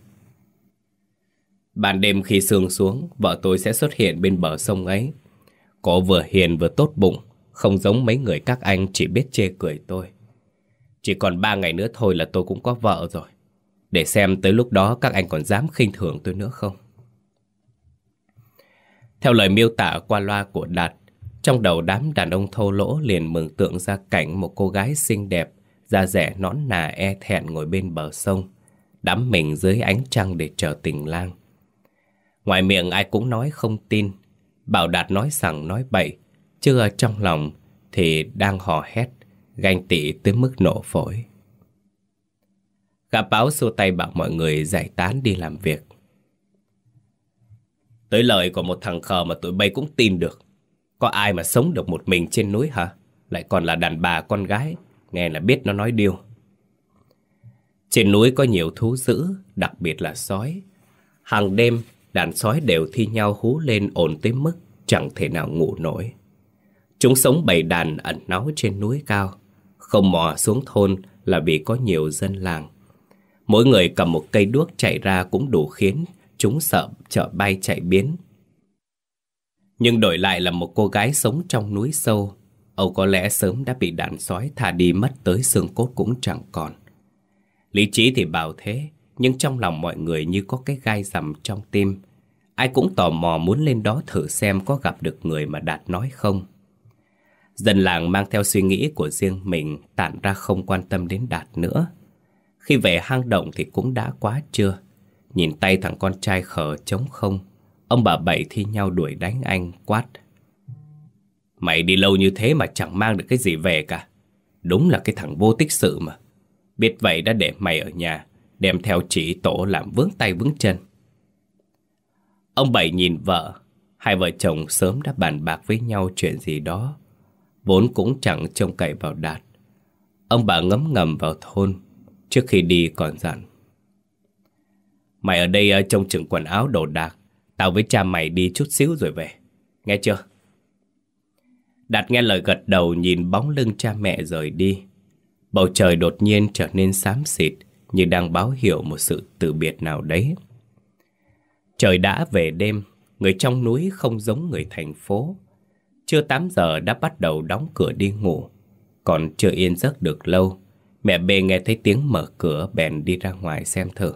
Ban đêm khi sương xuống, vợ tôi sẽ xuất hiện bên bờ sông ấy. Cô vừa hiền vừa tốt bụng, không giống mấy người các anh chỉ biết chê cười tôi. Chỉ còn ba ngày nữa thôi là tôi cũng có vợ rồi. Để xem tới lúc đó các anh còn dám khinh thường tôi nữa không. Theo lời miêu tả qua loa của Đạt, trong đầu đám đàn ông thô lỗ liền mường tượng ra cảnh một cô gái xinh đẹp, da dẻ nõn nà e thẹn ngồi bên bờ sông, đắm mình dưới ánh trăng để chờ tình lang. Ngoài miệng ai cũng nói không tin, bảo Đạt nói sằng nói bậy, chứ ở trong lòng thì đang hò hét, ganh tị tới mức nổ phổi. Gã báo xua tay bảo mọi người giải tán đi làm việc. Tới lời của một thằng khờ mà tụi bay cũng tin được. Có ai mà sống được một mình trên núi hả? Lại còn là đàn bà con gái, nghe là biết nó nói điêu. Trên núi có nhiều thú dữ, đặc biệt là sói. Hàng đêm, đàn sói đều thi nhau hú lên ồn tới mức chẳng thể nào ngủ nổi. Chúng sống bầy đàn ẩn náu trên núi cao, không mò xuống thôn là vì có nhiều dân làng. Mỗi người cầm một cây đuốc chạy ra cũng đủ khiến chúng sợ chợ bay chạy biến. Nhưng đổi lại là một cô gái sống trong núi sâu, Âu có lẽ sớm đã bị đàn sói thả đi mất tới xương cốt cũng chẳng còn. Lý trí thì bảo thế, nhưng trong lòng mọi người như có cái gai rằm trong tim. Ai cũng tò mò muốn lên đó thử xem có gặp được người mà Đạt nói không. Dân làng mang theo suy nghĩ của riêng mình tản ra không quan tâm đến Đạt nữa. Khi về hang động thì cũng đã quá trưa. Nhìn tay thằng con trai khờ trống không, ông bà Bảy thi nhau đuổi đánh anh, quát: mày đi lâu như thế mà chẳng mang được cái gì về cả. Đúng là cái thằng vô tích sự mà. Biết vậy đã để mày ở nhà, đem theo chỉ tổ làm vướng tay vướng chân. Ông Bảy nhìn vợ. Hai vợ chồng sớm đã bàn bạc với nhau chuyện gì đó, vốn cũng chẳng trông cậy vào Đạt. Ông bà ngấm ngầm vào thôn, trước khi đi còn dặn: mày ở đây trông chừng quần áo đồ đạc, tao với cha mày đi chút xíu rồi về, nghe chưa? Đạt nghe lời gật đầu, nhìn bóng lưng cha mẹ rời đi. Bầu trời đột nhiên trở nên xám xịt, như đang báo hiệu một sự từ biệt nào đấy. Trời đã về đêm, người trong núi không giống người thành phố. Trưa tám giờ đã bắt đầu đóng cửa đi ngủ. Còn chưa yên giấc được lâu, mẹ Bê nghe thấy tiếng mở cửa bèn đi ra ngoài xem thử.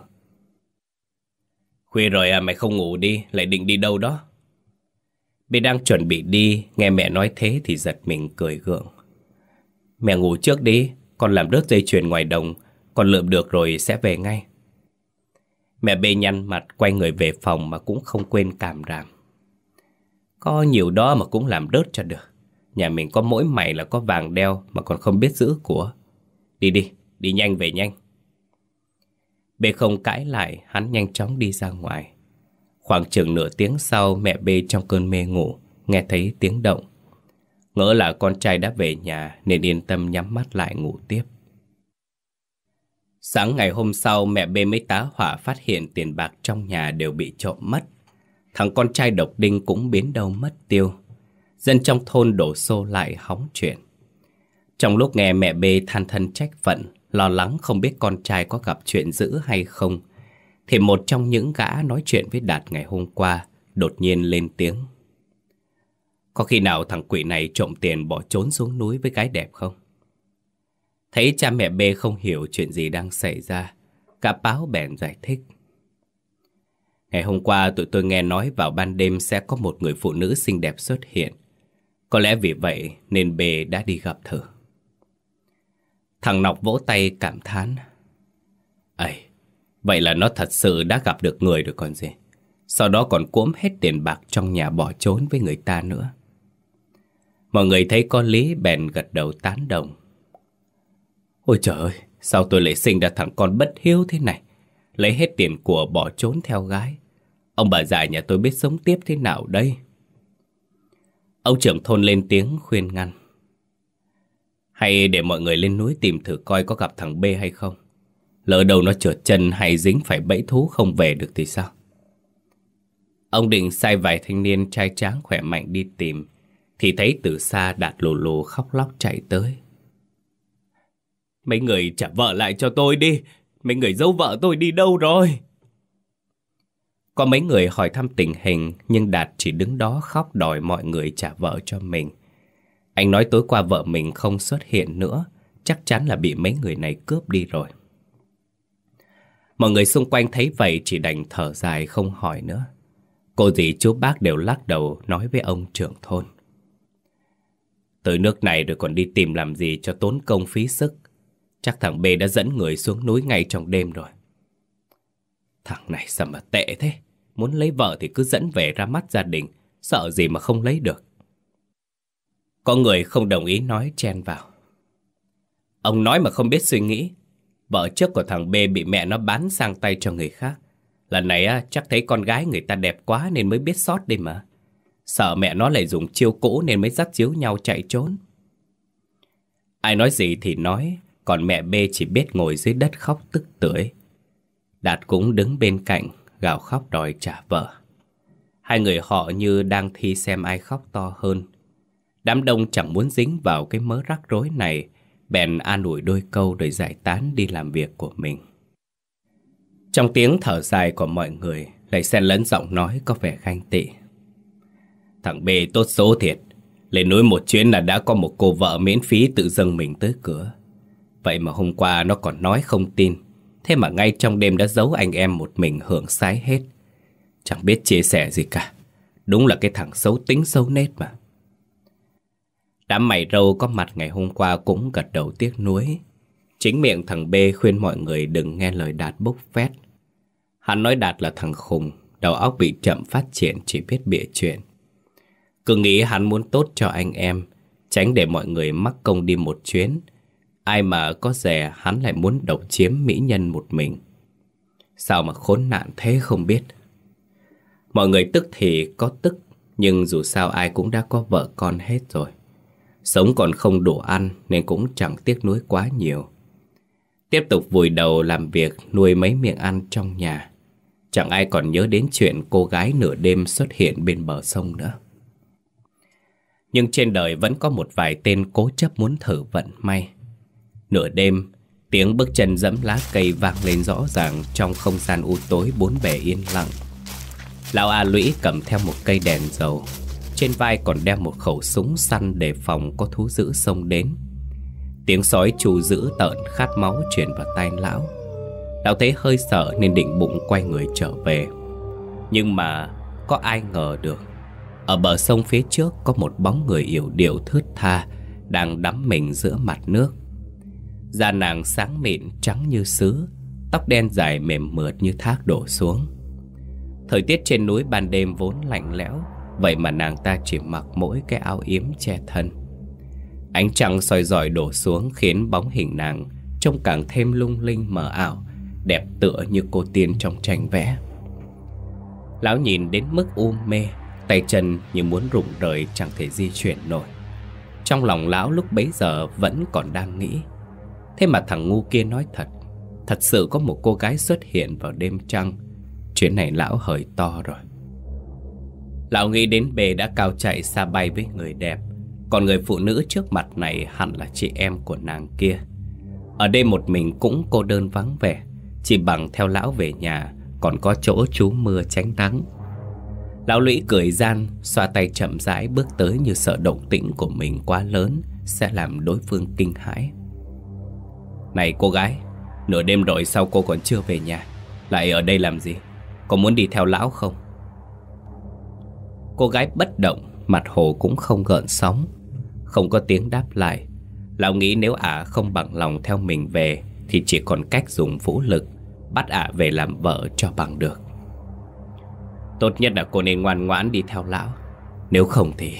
Khuya rồi à, mày không ngủ đi, lại định đi đâu đó? Bê đang chuẩn bị đi, nghe mẹ nói thế thì giật mình cười gượng. Mẹ ngủ trước đi, con làm rớt dây chuyền ngoài đồng, con lượm được rồi sẽ về ngay. Mẹ Bê nhăn mặt quay người về phòng mà cũng không quên càm ràm. Có nhiều đó mà cũng làm rớt cho được. Nhà mình có mỗi mày là có vàng đeo mà còn không biết giữ của. Đi đi, đi nhanh về nhanh. Bê không cãi lại, hắn nhanh chóng đi ra ngoài. Khoảng chừng nửa tiếng sau, mẹ Bê trong cơn mê ngủ nghe thấy tiếng động. Ngỡ là con trai đã về nhà nên yên tâm nhắm mắt lại ngủ tiếp. Sáng ngày hôm sau, mẹ Bê mới tá hỏa phát hiện tiền bạc trong nhà đều bị trộm mất. Thằng con trai độc đinh cũng biến đâu mất tiêu. Dân trong thôn đổ xô lại hóng chuyện. Trong lúc nghe mẹ Bê than thân trách phận, lo lắng không biết con trai có gặp chuyện dữ hay không, thì một trong những gã nói chuyện với Đạt ngày hôm qua đột nhiên lên tiếng: có khi nào thằng quỷ này trộm tiền bỏ trốn xuống núi với gái đẹp không? Thấy cha mẹ Bê không hiểu chuyện gì đang xảy ra, cả báo bèn giải thích: ngày hôm qua tụi tôi nghe nói vào ban đêm sẽ có một người phụ nữ xinh đẹp xuất hiện. Có lẽ vì vậy nên Bê đã đi gặp thử. Thằng Nọc vỗ tay cảm thán: ây, vậy là nó thật sự đã gặp được người rồi còn gì. Sau đó còn cuỗm hết tiền bạc trong nhà bỏ trốn với người ta nữa. Mọi người thấy có lý bèn gật đầu tán đồng. Ôi trời ơi, sao tôi lại sinh ra thằng con bất hiếu thế này, lấy hết tiền của bỏ trốn theo gái. Ông bà già nhà tôi biết sống tiếp thế nào đây? Ông trưởng thôn lên tiếng khuyên ngăn: hay để mọi người lên núi tìm thử coi có gặp thằng B hay không. Lỡ đầu nó trượt chân hay dính phải bẫy thú không về được thì sao? Ông định sai vài thanh niên trai tráng khỏe mạnh đi tìm, thì thấy từ xa Đạt lù lù khóc lóc chạy tới. Mấy người trả vợ lại cho tôi đi. Mấy người giấu vợ tôi đi đâu rồi? Có mấy người hỏi thăm tình hình, nhưng Đạt chỉ đứng đó khóc đòi mọi người trả vợ cho mình. Anh nói tối qua vợ mình không xuất hiện nữa, chắc chắn là bị mấy người này cướp đi rồi. Mọi người xung quanh thấy vậy chỉ đành thở dài không hỏi nữa. Cô dì chú bác đều lắc đầu nói với ông trưởng thôn. Tới nước này rồi còn đi tìm làm gì cho tốn công phí sức. Chắc thằng B đã dẫn người xuống núi ngay trong đêm rồi. Thằng này sao mà tệ thế? Muốn lấy vợ thì cứ dẫn về ra mắt gia đình, sợ gì mà không lấy được. Có người không đồng ý nói chen vào. Ông nói mà không biết suy nghĩ. Vợ trước của thằng B bị mẹ nó bán sang tay cho người khác. Lần này á, chắc thấy con gái người ta đẹp quá nên mới biết sót đi mà. Sợ mẹ nó lại dùng chiêu cũ nên mới dắt díu nhau chạy trốn. Ai nói gì thì nói, còn mẹ B chỉ biết ngồi dưới đất khóc tức tưởi. Đạt cũng đứng bên cạnh, gào khóc đòi trả vợ. Hai người họ như đang thi xem ai khóc to hơn. Đám đông chẳng muốn dính vào cái mớ rắc rối này, bèn an ủi đôi câu rồi giải tán đi làm việc của mình. Trong tiếng thở dài của mọi người lại xen lẫn giọng nói có vẻ ganh tị. Thằng B tốt số thiệt, lên núi một chuyến là đã có một cô vợ miễn phí tự dâng mình tới cửa. Vậy mà hôm qua nó còn nói không tin, thế mà ngay trong đêm đã giấu anh em một mình hưởng sái hết. Chẳng biết chia sẻ gì cả. Đúng là cái thằng xấu tính xấu nết mà. Đám mày râu có mặt ngày hôm qua cũng gật đầu tiếc nuối. Chính miệng thằng B khuyên mọi người đừng nghe lời Đạt bốc phét. Hắn nói Đạt là thằng khùng, đầu óc bị chậm phát triển, chỉ biết bịa chuyện. Cứ nghĩ hắn muốn tốt cho anh em, tránh để mọi người mắc công đi một chuyến. Ai mà có dè hắn lại muốn độc chiếm mỹ nhân một mình. Sao mà khốn nạn thế không biết. Mọi người tức thì có tức, nhưng dù sao ai cũng đã có vợ con hết rồi. Sống còn không đủ ăn nên cũng chẳng tiếc nuối quá nhiều. Tiếp tục vùi đầu làm việc nuôi mấy miệng ăn trong nhà. Chẳng ai còn nhớ đến chuyện cô gái nửa đêm xuất hiện bên bờ sông nữa. Nhưng trên đời vẫn có một vài tên cố chấp muốn thử vận may. Nửa đêm, tiếng bước chân giẫm lá cây vang lên rõ ràng trong không gian u tối bốn bề yên lặng. Lão A Lũy cầm theo một cây đèn dầu, trên vai còn đeo một khẩu súng săn đề phòng có thú dữ xông đến. Tiếng sói trù dữ tợn khát máu truyền vào tai lão. Lão thấy hơi sợ nên định bụng quay người trở về. Nhưng mà có ai ngờ được, ở bờ sông phía trước có một bóng người yểu điệu thướt tha đang đắm mình giữa mặt nước. Da nàng sáng mịn trắng như sứ, tóc đen dài mềm mượt như thác đổ xuống. Thời tiết trên núi ban đêm vốn lạnh lẽo, vậy mà nàng ta chỉ mặc mỗi cái áo yếm che thân. Ánh trăng soi rọi đổ xuống khiến bóng hình nàng trông càng thêm lung linh mờ ảo, đẹp tựa như cô tiên trong tranh vẽ. Lão nhìn đến mức u mê, tay chân như muốn rụng rời chẳng thể di chuyển nổi. Trong lòng lão lúc bấy giờ vẫn còn đang nghĩ, thế mà thằng ngu kia nói thật. Thật sự có một cô gái xuất hiện vào đêm trăng. Chuyện này lão hời to rồi. Lão nghĩ đến bề đã cao chạy xa bay với người đẹp, còn người phụ nữ trước mặt này hẳn là chị em của nàng kia. Ở đây một mình cũng cô đơn vắng vẻ, chỉ bằng theo lão về nhà còn có chỗ trú mưa tránh nắng. Lão Lũy cười gian, xoa tay chậm rãi bước tới như sợ động tĩnh của mình quá lớn sẽ làm đối phương kinh hãi. Này cô gái, nửa đêm rồi sao cô còn chưa về nhà? Lại ở đây làm gì? Có muốn đi theo lão không? Cô gái bất động, mặt hồ cũng không gợn sóng, không có tiếng đáp lại. Lão nghĩ nếu ả không bằng lòng theo mình về thì chỉ còn cách dùng vũ lực bắt ả về làm vợ cho bằng được. Tốt nhất là cô nên ngoan ngoãn đi theo lão, nếu không thì...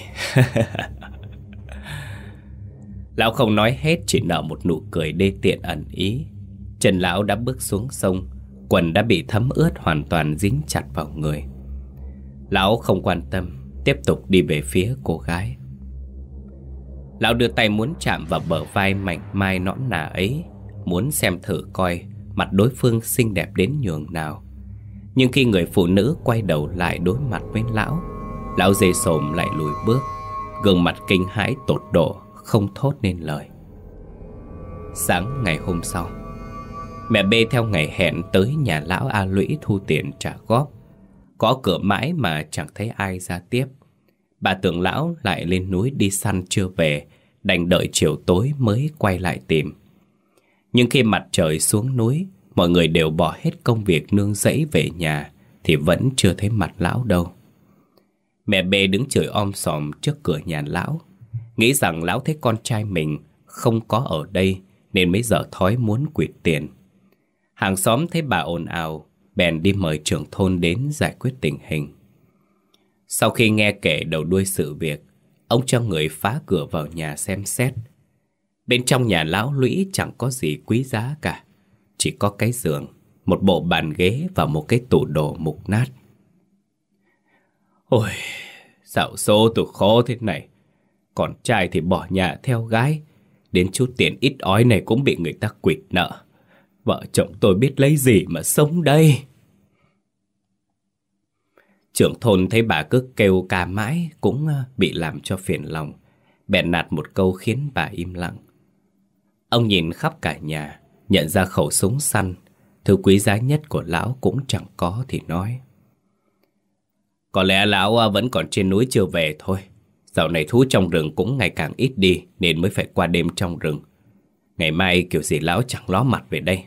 Lão không nói hết, chỉ nở một nụ cười đê tiện ẩn ý. Chân lão đã bước xuống sông, quần đã bị thấm ướt hoàn toàn dính chặt vào người. Lão không quan tâm, tiếp tục đi về phía cô gái. Lão đưa tay muốn chạm vào bờ vai mảnh mai nõn nà ấy, muốn xem thử coi mặt đối phương xinh đẹp đến nhường nào. Nhưng khi người phụ nữ quay đầu lại đối mặt với lão, lão dê sồm lại lùi bước, gương mặt kinh hãi tột độ, không thốt nên lời. Sáng ngày hôm sau, mẹ B theo ngày hẹn tới nhà lão A Lũy thu tiền trả góp. Gõ cửa mãi mà chẳng thấy ai ra tiếp. Bà tưởng lão lại lên núi đi săn chưa về, đành đợi chiều tối mới quay lại tìm. Nhưng khi mặt trời xuống núi, mọi người đều bỏ hết công việc nương rẫy về nhà, thì vẫn chưa thấy mặt lão đâu. Mẹ B đứng chửi om sòm trước cửa nhà lão, nghĩ rằng lão thấy con trai mình không có ở đây nên mới dở thói muốn quỵt tiền. Hàng xóm thấy bà ồn ào, bèn đi mời trưởng thôn đến giải quyết tình hình. Sau khi nghe kể đầu đuôi sự việc, ông cho người phá cửa vào nhà xem xét. Bên trong nhà lão Lũy chẳng có gì quý giá cả, chỉ có cái giường, một bộ bàn ghế và một cái tủ đồ mục nát. Ôi, dạo số tôi khó thế này. Con trai thì bỏ nhà theo gái, đến chút tiền ít ỏi này cũng bị người ta quỵt nợ. Vợ chồng tôi biết lấy gì mà sống đây? Trưởng thôn thấy bà cứ kêu ca mãi cũng bị làm cho phiền lòng, bèn nạt một câu khiến bà im lặng. Ông nhìn khắp cả nhà, nhận ra khẩu súng săn, thứ quý giá nhất của lão cũng chẳng có, thì nói: Có lẽ lão vẫn còn trên núi chưa về thôi. Dạo này thú trong rừng cũng ngày càng ít đi, nên mới phải qua đêm trong rừng. Ngày mai kiểu gì lão chẳng ló mặt về đây.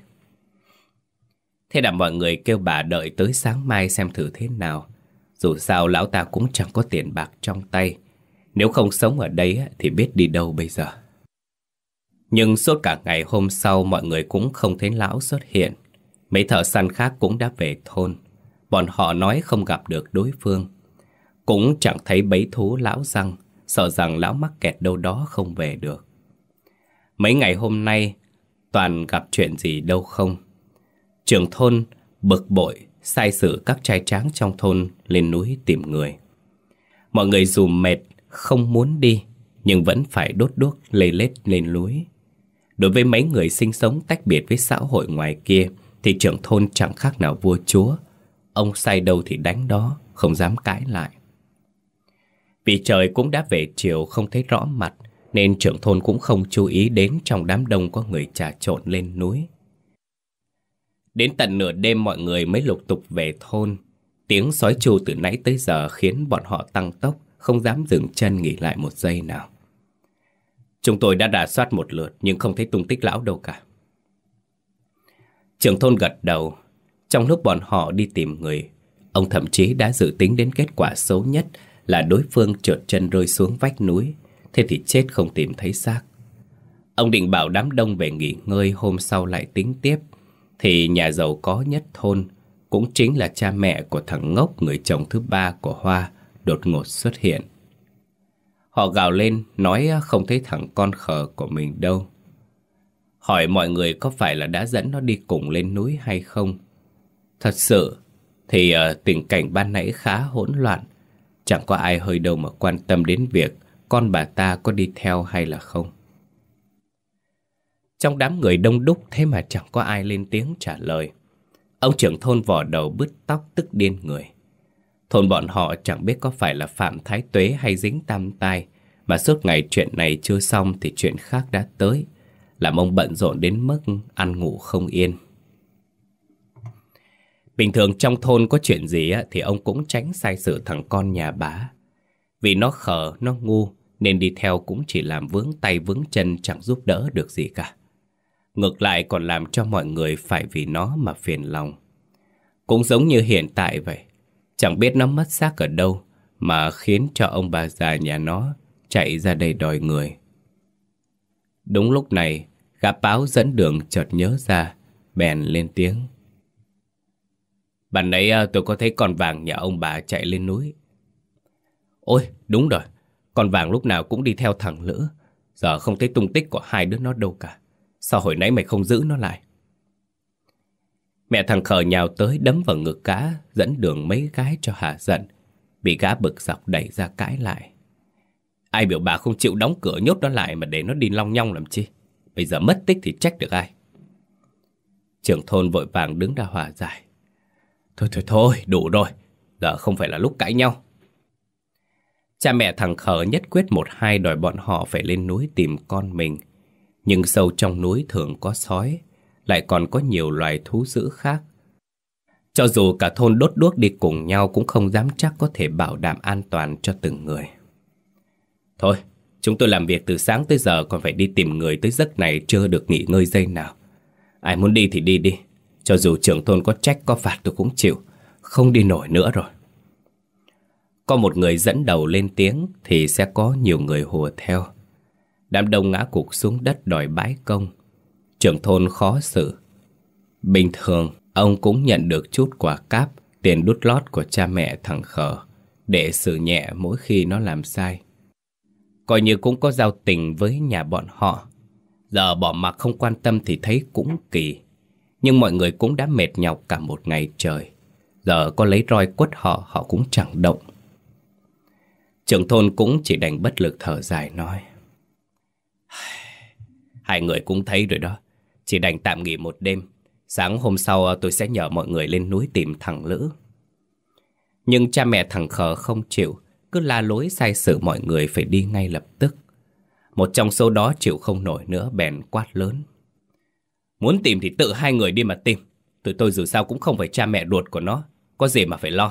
Thế là mọi người kêu bà đợi tới sáng mai xem thử thế nào. Dù sao lão ta cũng chẳng có tiền bạc trong tay, nếu không sống ở đây thì biết đi đâu bây giờ. Nhưng suốt cả ngày hôm sau mọi người cũng không thấy lão xuất hiện. Mấy thợ săn khác cũng đã về thôn. Bọn họ nói không gặp được đối phương, cũng chẳng thấy bẫy thú lão răng, sợ rằng lão mắc kẹt đâu đó không về được. Mấy ngày hôm nay toàn gặp chuyện gì đâu không. Trưởng thôn bực bội sai sử các trai tráng trong thôn lên núi tìm người. Mọi người dù mệt không muốn đi, nhưng vẫn phải đốt đuốc lê lết lên núi. Đối với mấy người sinh sống tách biệt với xã hội ngoài kia thì trưởng thôn chẳng khác nào vua chúa. Ông sai đâu thì đánh đó, không dám cãi lại. Vì trời cũng đã về chiều không thấy rõ mặt, nên trưởng thôn cũng không chú ý đến trong đám đông có người trà trộn lên núi. Đến tận nửa đêm mọi người mới lục tục về thôn. Tiếng sói tru từ nãy tới giờ khiến bọn họ tăng tốc, không dám dừng chân nghỉ lại một giây nào. Chúng tôi đã rà soát một lượt nhưng không thấy tung tích lão đâu cả. Trưởng thôn gật đầu. Trong lúc bọn họ đi tìm người, ông thậm chí đã dự tính đến kết quả xấu nhất là đối phương trượt chân rơi xuống vách núi, thế thì chết không tìm thấy xác. Ông định bảo đám đông về nghỉ ngơi, hôm sau lại tính tiếp. Thì nhà giàu có nhất thôn, cũng chính là cha mẹ của thằng ngốc người chồng thứ ba của Hoa, đột ngột xuất hiện. Họ gào lên nói không thấy thằng con khờ của mình đâu. Hỏi mọi người có phải là đã dẫn nó đi cùng lên núi hay không. Thật sự thì uh, tình cảnh ban nãy khá hỗn loạn. Chẳng có ai hơi đâu mà quan tâm đến việc con bà ta có đi theo hay là không. Trong đám người đông đúc thế mà chẳng có ai lên tiếng trả lời. Ông trưởng thôn vò đầu bứt tóc tức điên người. Thôn bọn họ chẳng biết có phải là Phạm Thái Tuế hay dính tam tai, mà suốt ngày chuyện này chưa xong thì chuyện khác đã tới, làm ông bận rộn đến mức ăn ngủ không yên. Bình thường trong thôn có chuyện gì á, thì ông cũng tránh sai sự thằng con nhà bá. Vì nó khờ, nó ngu, nên đi theo cũng chỉ làm vướng tay vướng chân, chẳng giúp đỡ được gì cả. Ngược lại còn làm cho mọi người phải vì nó mà phiền lòng. Cũng giống như hiện tại vậy, chẳng biết nó mất xác ở đâu mà khiến cho ông bà già nhà nó chạy ra đây đòi người. Đúng lúc này, gã báo dẫn đường chợt nhớ ra, bèn lên tiếng. Bạn nãy tôi có thấy con vàng nhà ông bà chạy lên núi. Ôi, đúng rồi, con vàng lúc nào cũng đi theo thằng Lữ. Giờ không thấy tung tích của hai đứa nó đâu cả. Sao hồi nãy mày không giữ nó lại? Mẹ thằng khờ nhào tới đấm vào ngực gã, dẫn đường mấy cái cho hả giận. Bị gã bực dọc đẩy ra cãi lại. Ai biểu bà không chịu đóng cửa nhốt nó lại mà để nó đi long nhong làm chi? Bây giờ mất tích thì trách được ai? Trưởng thôn vội vàng đứng ra hòa giải. Thôi thôi thôi, đủ rồi. Giờ không phải là lúc cãi nhau. Cha mẹ thằng Khờ nhất quyết một hai đòi bọn họ phải lên núi tìm con mình. Nhưng sâu trong núi thường có sói, lại còn có nhiều loài thú dữ khác. Cho dù cả thôn đốt đuốc đi cùng nhau cũng không dám chắc có thể bảo đảm an toàn cho từng người. Thôi, chúng tôi làm việc từ sáng tới giờ còn phải đi tìm người tới giấc này chưa được nghỉ ngơi giây nào. Ai muốn đi thì đi đi. Cho dù trưởng thôn có trách có phạt tôi cũng chịu. Không đi nổi nữa rồi. Có một người dẫn đầu lên tiếng thì sẽ có nhiều người hùa theo. Đám đông ngã gục xuống đất đòi bãi công. Trưởng thôn khó xử. Bình thường ông cũng nhận được chút quà cáp, tiền đút lót của cha mẹ thằng Khờ để xử nhẹ mỗi khi nó làm sai. Coi như cũng có giao tình với nhà bọn họ. Giờ bỏ mặc không quan tâm thì thấy cũng kỳ. Nhưng mọi người cũng đã mệt nhọc cả một ngày trời. Giờ có lấy roi quất họ, họ cũng chẳng động. Trưởng thôn cũng chỉ đành bất lực thở dài nói. Hai người cũng thấy rồi đó. Chỉ đành tạm nghỉ một đêm. Sáng hôm sau tôi sẽ nhờ mọi người lên núi tìm thằng Lữ. Nhưng cha mẹ thằng Khờ không chịu, cứ la lối sai sử mọi người phải đi ngay lập tức. Một trong số đó chịu không nổi nữa bèn quát lớn. Muốn tìm thì tự hai người đi mà tìm. Tụi tôi dù sao cũng không phải cha mẹ ruột của nó, có gì mà phải lo.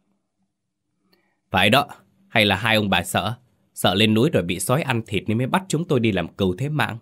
Phải đó, hay là hai ông bà sợ Sợ lên núi rồi bị sói ăn thịt nên mới bắt chúng tôi đi làm cừu thế mạng.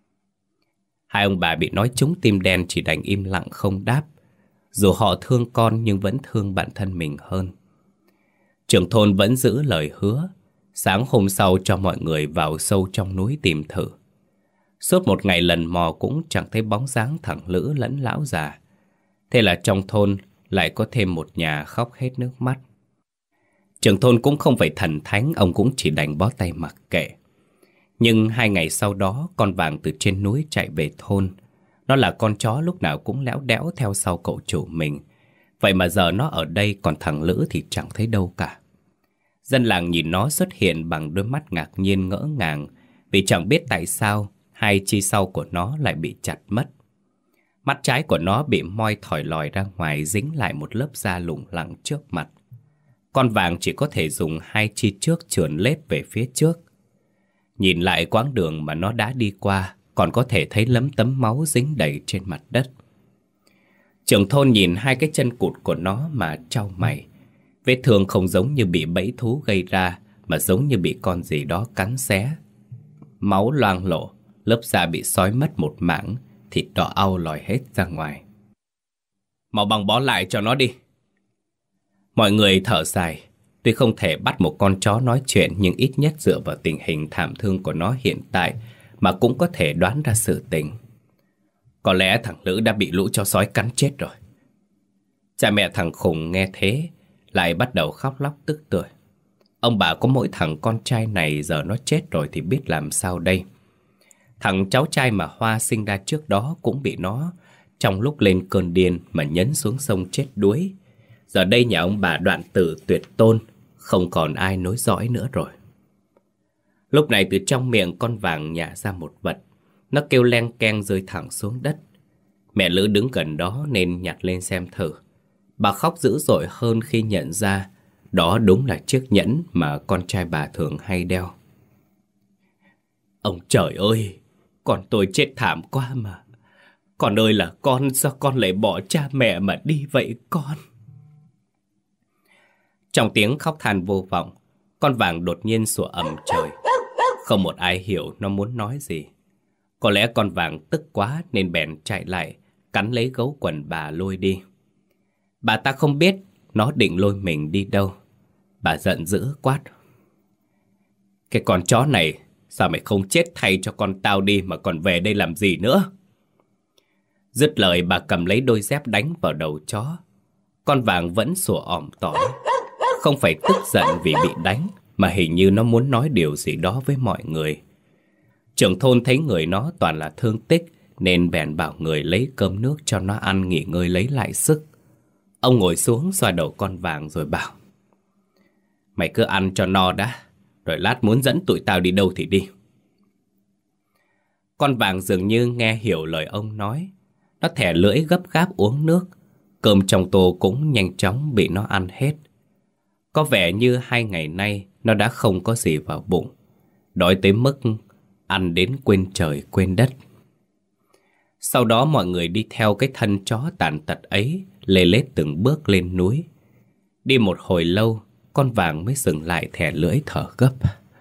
Hai ông bà bị nói trúng tim đen chỉ đành im lặng không đáp. Dù họ thương con nhưng vẫn thương bản thân mình hơn. Trưởng thôn vẫn giữ lời hứa. Sáng hôm sau cho mọi người vào sâu trong núi tìm thử. Suốt một ngày lần mò cũng chẳng thấy bóng dáng thằng Lữ lẫn lão già. Thế là trong thôn lại có thêm một nhà khóc hết nước mắt. Trưởng thôn cũng không phải thần thánh, ông cũng chỉ đành bó tay mặc kệ. Nhưng hai ngày sau đó, con vàng từ trên núi chạy về thôn. Nó là con chó lúc nào cũng léo đéo theo sau cậu chủ mình. Vậy mà giờ nó ở đây, còn thằng Lữ thì chẳng thấy đâu cả. Dân làng nhìn nó xuất hiện bằng đôi mắt ngạc nhiên ngỡ ngàng, vì chẳng biết tại sao hai chi sau của nó lại bị chặt mất. Mắt trái của nó bị moi thỏi lòi ra ngoài, dính lại một lớp da lủng lẳng trước mặt. Con vàng chỉ có thể dùng hai chi trước trườn lết về phía trước. Nhìn lại quãng đường mà nó đã đi qua, còn có thể thấy lấm tấm máu dính đầy trên mặt đất. Trưởng thôn nhìn hai cái chân cụt của nó mà chau mày. Vết thương không giống như bị bẫy thú gây ra, mà giống như bị con gì đó cắn xé. Máu loang lổ, lớp da bị xói mất một mảng, thịt đỏ au lòi hết ra ngoài. Mau băng bó lại cho nó đi. Mọi người thở dài. Tuy không thể bắt một con chó nói chuyện, nhưng ít nhất dựa vào tình hình thảm thương của nó hiện tại mà cũng có thể đoán ra sự tình. Có lẽ thằng Lữ đã bị lũ chó sói cắn chết rồi. Cha mẹ thằng khùng nghe thế lại bắt đầu khóc lóc tức tưởi. Ông bà có mỗi thằng con trai này, giờ nó chết rồi thì biết làm sao đây. Thằng cháu trai mà Hoa sinh ra trước đó cũng bị nó trong lúc lên cơn điên mà nhấn xuống sông chết đuối. Giờ đây nhà ông bà đoạn tử tuyệt tôn, không còn ai nối dõi nữa rồi. Lúc này từ trong miệng con vàng nhả ra một vật. Nó kêu len keng rơi thẳng xuống đất. Mẹ Lữ đứng gần đó nên nhặt lên xem thử. Bà khóc dữ dội hơn khi nhận ra đó đúng là chiếc nhẫn mà con trai bà thường hay đeo. Ông trời ơi, con tôi chết thảm quá mà. Con ơi là con, sao con lại bỏ cha mẹ mà đi vậy con? Trong tiếng khóc than vô vọng, con vàng đột nhiên sủa ầm trời. Không một ai hiểu nó muốn nói gì. Có lẽ con vàng tức quá nên bèn chạy lại, cắn lấy gấu quần bà lôi đi. Bà ta không biết nó định lôi mình đi đâu. Bà giận dữ quát. Cái con chó này, sao mày không chết thay cho con tao đi mà còn về đây làm gì nữa? Dứt lời bà cầm lấy đôi dép đánh vào đầu chó. Con vàng vẫn sủa ỏm tỏi. Không phải tức giận vì bị đánh, mà hình như nó muốn nói điều gì đó với mọi người. Trưởng thôn thấy người nó toàn là thương tích nên bèn bảo người lấy cơm nước cho nó ăn nghỉ ngơi lấy lại sức. Ông ngồi xuống xoa đầu con vàng rồi bảo. Mày cứ ăn cho no đã, rồi lát muốn dẫn tụi tao đi đâu thì đi. Con vàng dường như nghe hiểu lời ông nói. Nó thè lưỡi gấp gáp uống nước. Cơm trong tô cũng nhanh chóng bị nó ăn hết. Có vẻ như hai ngày nay nó đã không có gì vào bụng, đói tới mức ăn đến quên trời quên đất. Sau đó mọi người đi theo cái thân chó tàn tật ấy, lê lết từng bước lên núi. Đi một hồi lâu, con vàng mới dừng lại thè lưỡi thở gấp.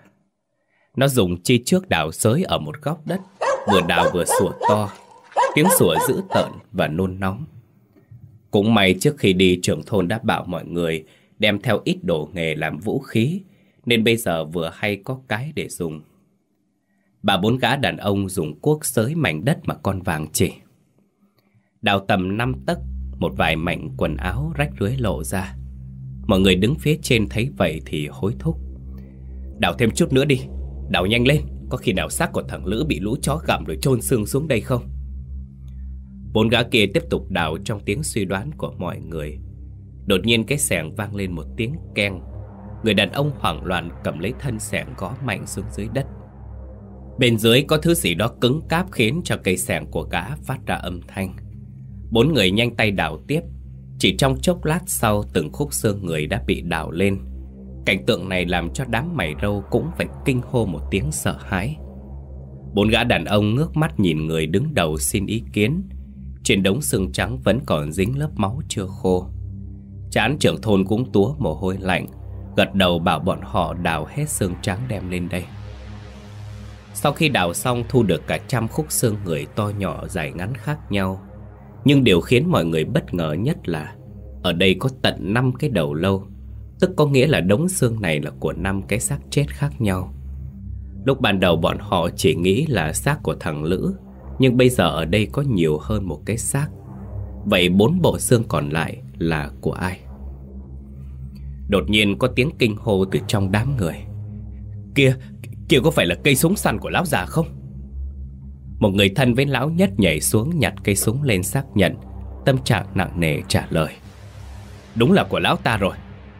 Nó dùng chi trước đào xới ở một góc đất, vừa đào vừa sủa to, tiếng sủa dữ tợn và nôn nóng. Cũng may trước khi đi, trưởng thôn đã bảo mọi người đem theo ít đồ nghề làm vũ khí, nên bây giờ vừa hay có cái để dùng. Bà bốn gã đàn ông dùng cuốc xới mảnh đất mà con vàng chỉ. Đào tầm năm tấc, một vài mảnh quần áo rách rưới lộ ra. Mọi người đứng phía trên thấy vậy thì hối thúc: "Đào thêm chút nữa đi, đào nhanh lên, có khi nào xác của thằng Lữ bị lũ chó gặm rồi chôn xương xuống đây không?" Bốn gã kia tiếp tục đào trong tiếng suy đoán của mọi người. Đột nhiên cái xẻng vang lên một tiếng keng. Người đàn ông hoảng loạn cầm lấy thân xẻng gõ mạnh xuống dưới đất. Bên dưới có thứ gì đó cứng cáp khiến cho cây xẻng của gã phát ra âm thanh. Bốn người nhanh tay đào tiếp. Chỉ trong chốc lát sau, từng khúc xương người đã bị đào lên. Cảnh tượng này làm cho đám mày râu cũng phải kinh hô một tiếng sợ hãi. Bốn gã đàn ông ngước mắt nhìn người đứng đầu xin ý kiến. Trên đống xương trắng vẫn còn dính lớp máu chưa khô. Trán trưởng thôn cũng túa mồ hôi lạnh, gật đầu bảo bọn họ đào hết xương trắng đem lên đây. Sau khi đào xong, thu được cả trăm khúc xương người to nhỏ dài ngắn khác nhau. Nhưng điều khiến mọi người bất ngờ nhất là ở đây có tận năm cái đầu lâu, tức có nghĩa là đống xương này là của năm cái xác chết khác nhau. Lúc ban đầu bọn họ chỉ nghĩ là xác của thằng Lữ, nhưng bây giờ ở đây có nhiều hơn một cái xác. Vậy bốn bộ xương còn lại là của ai? Đột nhiên có tiếng kinh hô từ trong đám người: Kia, kia có phải là cây súng săn của lão già không? Một người thân với lão nhất nhảy xuống nhặt cây súng lên xác nhận, tâm trạng nặng nề trả lời: Đúng là của lão ta rồi.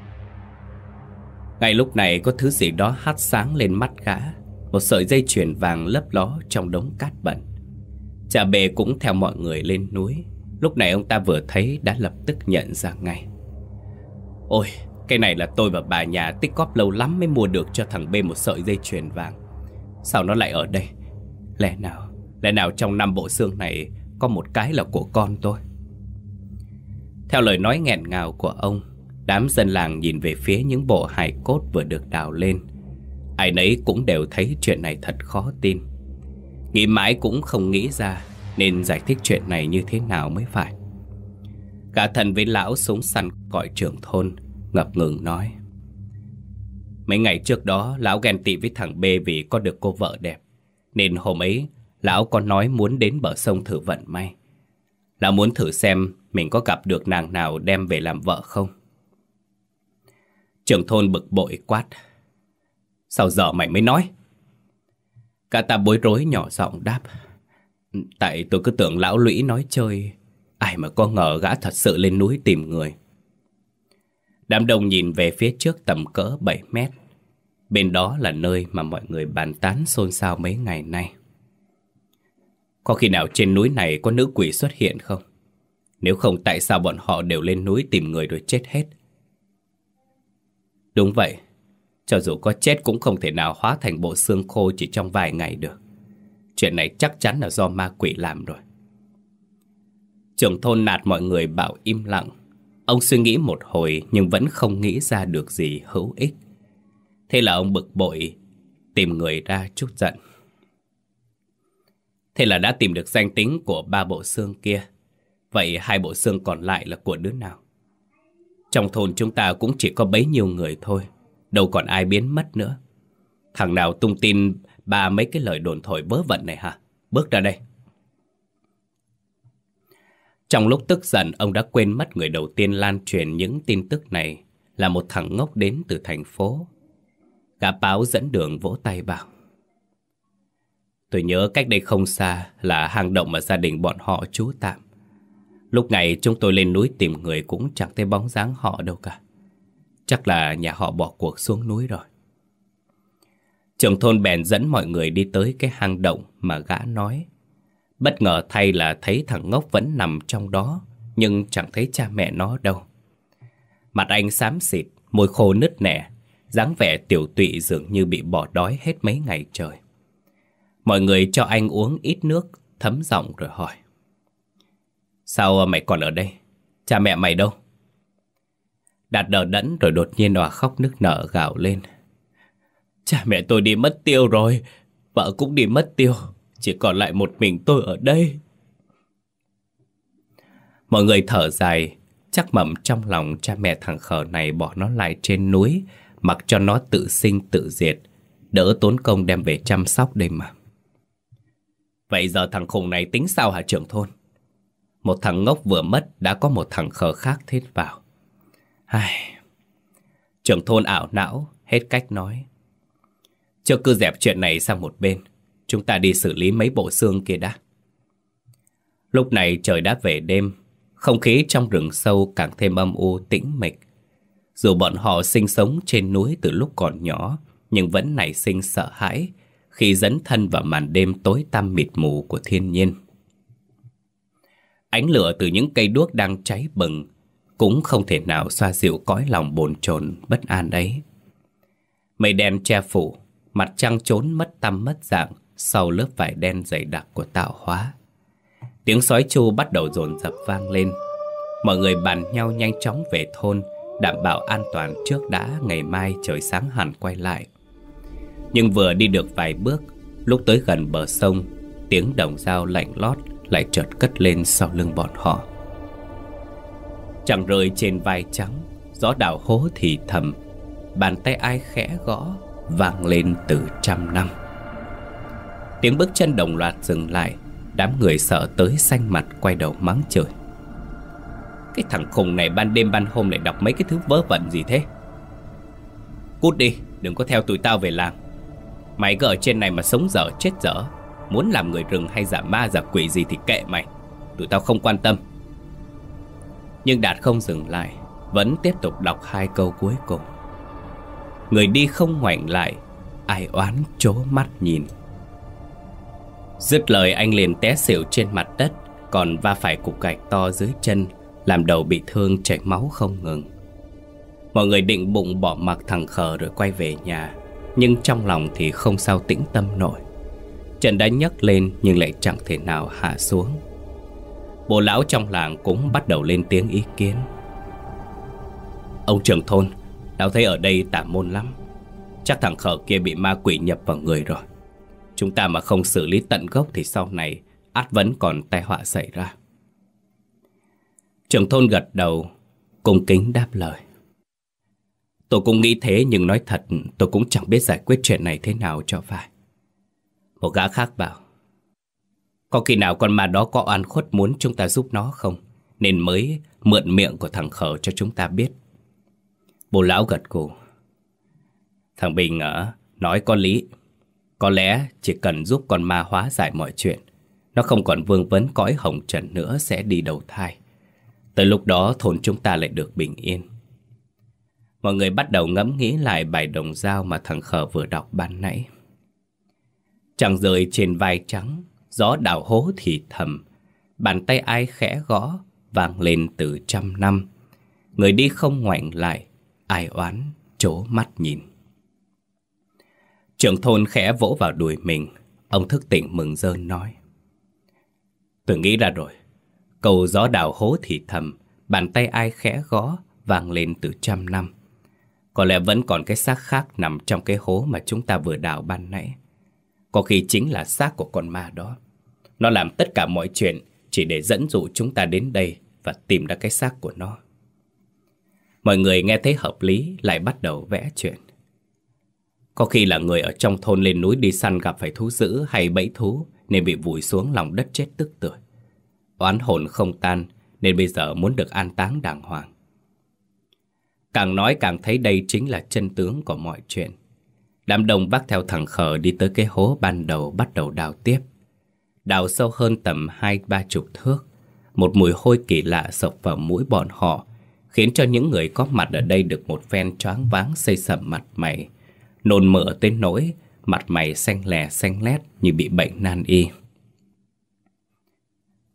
Ngay lúc này có thứ gì đó hắt sáng lên mắt gã, một sợi dây chuyền vàng lấp ló trong đống cát bẩn. Chả bề cũng theo mọi người lên núi. Lúc này ông ta vừa thấy đã lập tức nhận ra ngay: Ôi, cái này là tôi và bà nhà tích góp lâu lắm mới mua được cho thằng B một sợi dây chuyền vàng. Sao nó lại ở đây? Lẽ nào, lẽ nào trong năm bộ xương này có một cái là của con tôi? Theo lời nói nghẹn ngào của ông, đám dân làng nhìn về phía những bộ hài cốt vừa được đào lên. Ai nấy cũng đều thấy chuyện này thật khó tin. Nghĩ mãi cũng không nghĩ ra nên giải thích chuyện này như thế nào mới phải. Cả thần với lão súng săn gọi trưởng thôn, ngập ngừng nói: Mấy ngày trước đó lão ghen tị với thằng B vì có được cô vợ đẹp, nên hôm ấy lão có nói muốn đến bờ sông thử vận may. Lão muốn thử xem mình có gặp được nàng nào đem về làm vợ không. Trưởng thôn bực bội quát: Sao giờ mày mới nói? Cả ta bối rối nhỏ giọng đáp: Tại tôi cứ tưởng lão Lũy nói chơi, ai mà có ngờ gã thật sự lên núi tìm người. Đám đông nhìn về phía trước tầm cỡ bảy mét. Bên đó là nơi mà mọi người bàn tán xôn xao mấy ngày nay. Có khi nào trên núi này có nữ quỷ xuất hiện không? Nếu không, tại sao bọn họ đều lên núi tìm người rồi chết hết? Đúng vậy, cho dù có chết cũng không thể nào hóa thành bộ xương khô chỉ trong vài ngày được. Chuyện này chắc chắn là do ma quỷ làm rồi. Trưởng thôn nạt mọi người bảo im lặng. Ông suy nghĩ một hồi nhưng vẫn không nghĩ ra được gì hữu ích. Thế là ông bực bội tìm người ra trút giận. Thế là đã tìm được danh tính của ba bộ xương kia. Vậy hai bộ xương còn lại là của đứa nào? Trong thôn chúng ta cũng chỉ có bấy nhiêu người thôi, đâu còn ai biến mất nữa. Thằng nào tung tin ba mấy cái lời đồn thổi vớ vẩn này hả? Bước ra đây. Trong lúc tức giận, ông đã quên mất người đầu tiên lan truyền những tin tức này là một thằng ngốc đến từ thành phố. Gã báo dẫn đường vỗ tay bảo: Tôi nhớ cách đây không xa là hang động mà gia đình bọn họ trú tạm. Lúc này chúng tôi lên núi tìm người cũng chẳng thấy bóng dáng họ đâu cả. Chắc là nhà họ bỏ cuộc xuống núi rồi. Trưởng thôn bèn dẫn mọi người đi tới cái hang động mà gã nói. Bất ngờ thay là thấy thằng ngốc vẫn nằm trong đó, nhưng chẳng thấy cha mẹ nó đâu. Mặt anh xám xịt, môi khô nứt nẻ, dáng vẻ tiểu tụy dường như bị bỏ đói hết mấy ngày trời. Mọi người cho anh uống ít nước, thấm giọng rồi hỏi: Sao mày còn ở đây? Cha mẹ mày đâu? Đạt đờ đẫn rồi đột nhiên òa khóc nức nở gào lên: Cha mẹ tôi đi mất tiêu rồi, vợ cũng đi mất tiêu, chỉ còn lại một mình tôi ở đây. Mọi người thở dài, chắc mẩm trong lòng cha mẹ thằng khờ này bỏ nó lại trên núi, mặc cho nó tự sinh tự diệt, đỡ tốn công đem về chăm sóc đây mà. Vậy giờ thằng khùng này tính sao hả trưởng thôn? Một thằng ngốc vừa mất, đã có một thằng khờ khác thét vào. Ai... Trưởng thôn ảo não, hết cách nói. Trước cứ dẹp chuyện này sang một bên, chúng ta đi xử lý mấy bộ xương kia đã. Lúc này trời đã về đêm, không khí trong rừng sâu càng thêm âm u tĩnh mịch. Dù bọn họ sinh sống trên núi từ lúc còn nhỏ, nhưng vẫn nảy sinh sợ hãi khi dấn thân vào màn đêm tối tăm mịt mù của thiên nhiên. Ánh lửa từ những cây đuốc đang cháy bừng cũng không thể nào xoa dịu cõi lòng bồn chồn bất an ấy. Mây đen che phủ, mặt trăng trốn mất tăm mất dạng sau lớp vải đen dày đặc của tạo hóa. Tiếng sói tru bắt đầu dồn dập vang lên. Mọi người bàn nhau nhanh chóng về thôn, đảm bảo an toàn trước đã ngày mai trời sáng hẳn quay lại. Nhưng vừa đi được vài bước, lúc tới gần bờ sông, tiếng đồng dao lạnh lót lại chợt cất lên sau lưng bọn họ. Trăng rơi trên vai trắng, gió đào hố thì thầm, bàn tay ai khẽ gõ vang lên từ trăm năm. Tiếng bước chân đồng loạt dừng lại. Đám người sợ tới xanh mặt quay đầu mắng chửi: Cái thằng khùng này ban đêm ban hôm lại đọc mấy cái thứ vớ vẩn gì thế? Cút đi, đừng có theo tụi tao về làng. Mày cứ ở trên này mà sống dở chết dở, muốn làm người rừng hay giả ma giả quỷ gì thì kệ mày, tụi tao không quan tâm. Nhưng Đạt không dừng lại, vẫn tiếp tục đọc hai câu cuối cùng. Người đi không ngoảnh lại, ai oán trố mắt nhìn. Dứt lời anh liền té xỉu trên mặt đất, còn va phải cục gạch to dưới chân, làm đầu bị thương chảy máu không ngừng. Mọi người định bụng bỏ mặc thằng khờ rồi quay về nhà, nhưng trong lòng thì không sao tĩnh tâm nổi. Trận đã nhấc lên nhưng lại chẳng thể nào hạ xuống. Bố lão trong làng cũng bắt đầu lên tiếng ý kiến. Ông trưởng thôn, lão thấy ở đây tà môn lắm. Chắc thằng khờ kia bị ma quỷ nhập vào người rồi. Chúng ta mà không xử lý tận gốc thì sau này ắt vẫn còn tai họa xảy ra. Trưởng thôn gật đầu, cung kính đáp lời. Tôi cũng nghĩ thế, nhưng nói thật tôi cũng chẳng biết giải quyết chuyện này thế nào cho phải. Một gã khác bảo: Có khi nào con ma đó có oan khuất muốn chúng ta giúp nó không, nên mới mượn miệng của thằng khờ cho chúng ta biết. Bố lão gật gù. Thằng Bình à, nói có lý. Có lẽ chỉ cần giúp con ma hóa giải mọi chuyện, nó không còn vương vấn cõi hồng trần nữa sẽ đi đầu thai. Tới lúc đó thôn chúng ta lại được bình yên. Mọi người bắt đầu ngẫm nghĩ lại bài đồng dao mà thằng khờ vừa đọc ban nãy. Trăng rơi trên vai trắng, gió đào hố thì thầm, bàn tay ai khẽ gõ vang lên từ trăm năm. Người đi không ngoảnh lại, ai oán trố mắt nhìn. Trưởng thôn khẽ vỗ vào đùi mình. Ông thức tỉnh mừng rơn nói: Tôi nghĩ ra rồi. Câu gió đào hố thì thầm, bàn tay ai khẽ gõ vang lên từ trăm năm. Có lẽ vẫn còn cái xác khác nằm trong cái hố mà chúng ta vừa đào ban nãy. Có khi chính là xác của con ma đó. Nó làm tất cả mọi chuyện chỉ để dẫn dụ chúng ta đến đây và tìm ra cái xác của nó. Mọi người nghe thấy hợp lý lại bắt đầu vẽ chuyện. Có khi là người ở trong thôn lên núi đi săn gặp phải thú dữ hay bẫy thú nên bị vùi xuống lòng đất chết tức tưởi. Oán hồn không tan nên bây giờ muốn được an táng đàng hoàng. Càng nói càng thấy đây chính là chân tướng của mọi chuyện. Đám đông vác theo thằng khờ đi tới cái hố ban đầu bắt đầu đào tiếp. Đào sâu hơn tầm hai ba chục thước. Một mùi hôi kỳ lạ sộc vào mũi bọn họ, khiến cho những người có mặt ở đây được một phen choáng váng xây sẩm mặt mày, nôn mửa tới nỗi mặt mày xanh lè xanh lét như bị bệnh nan y.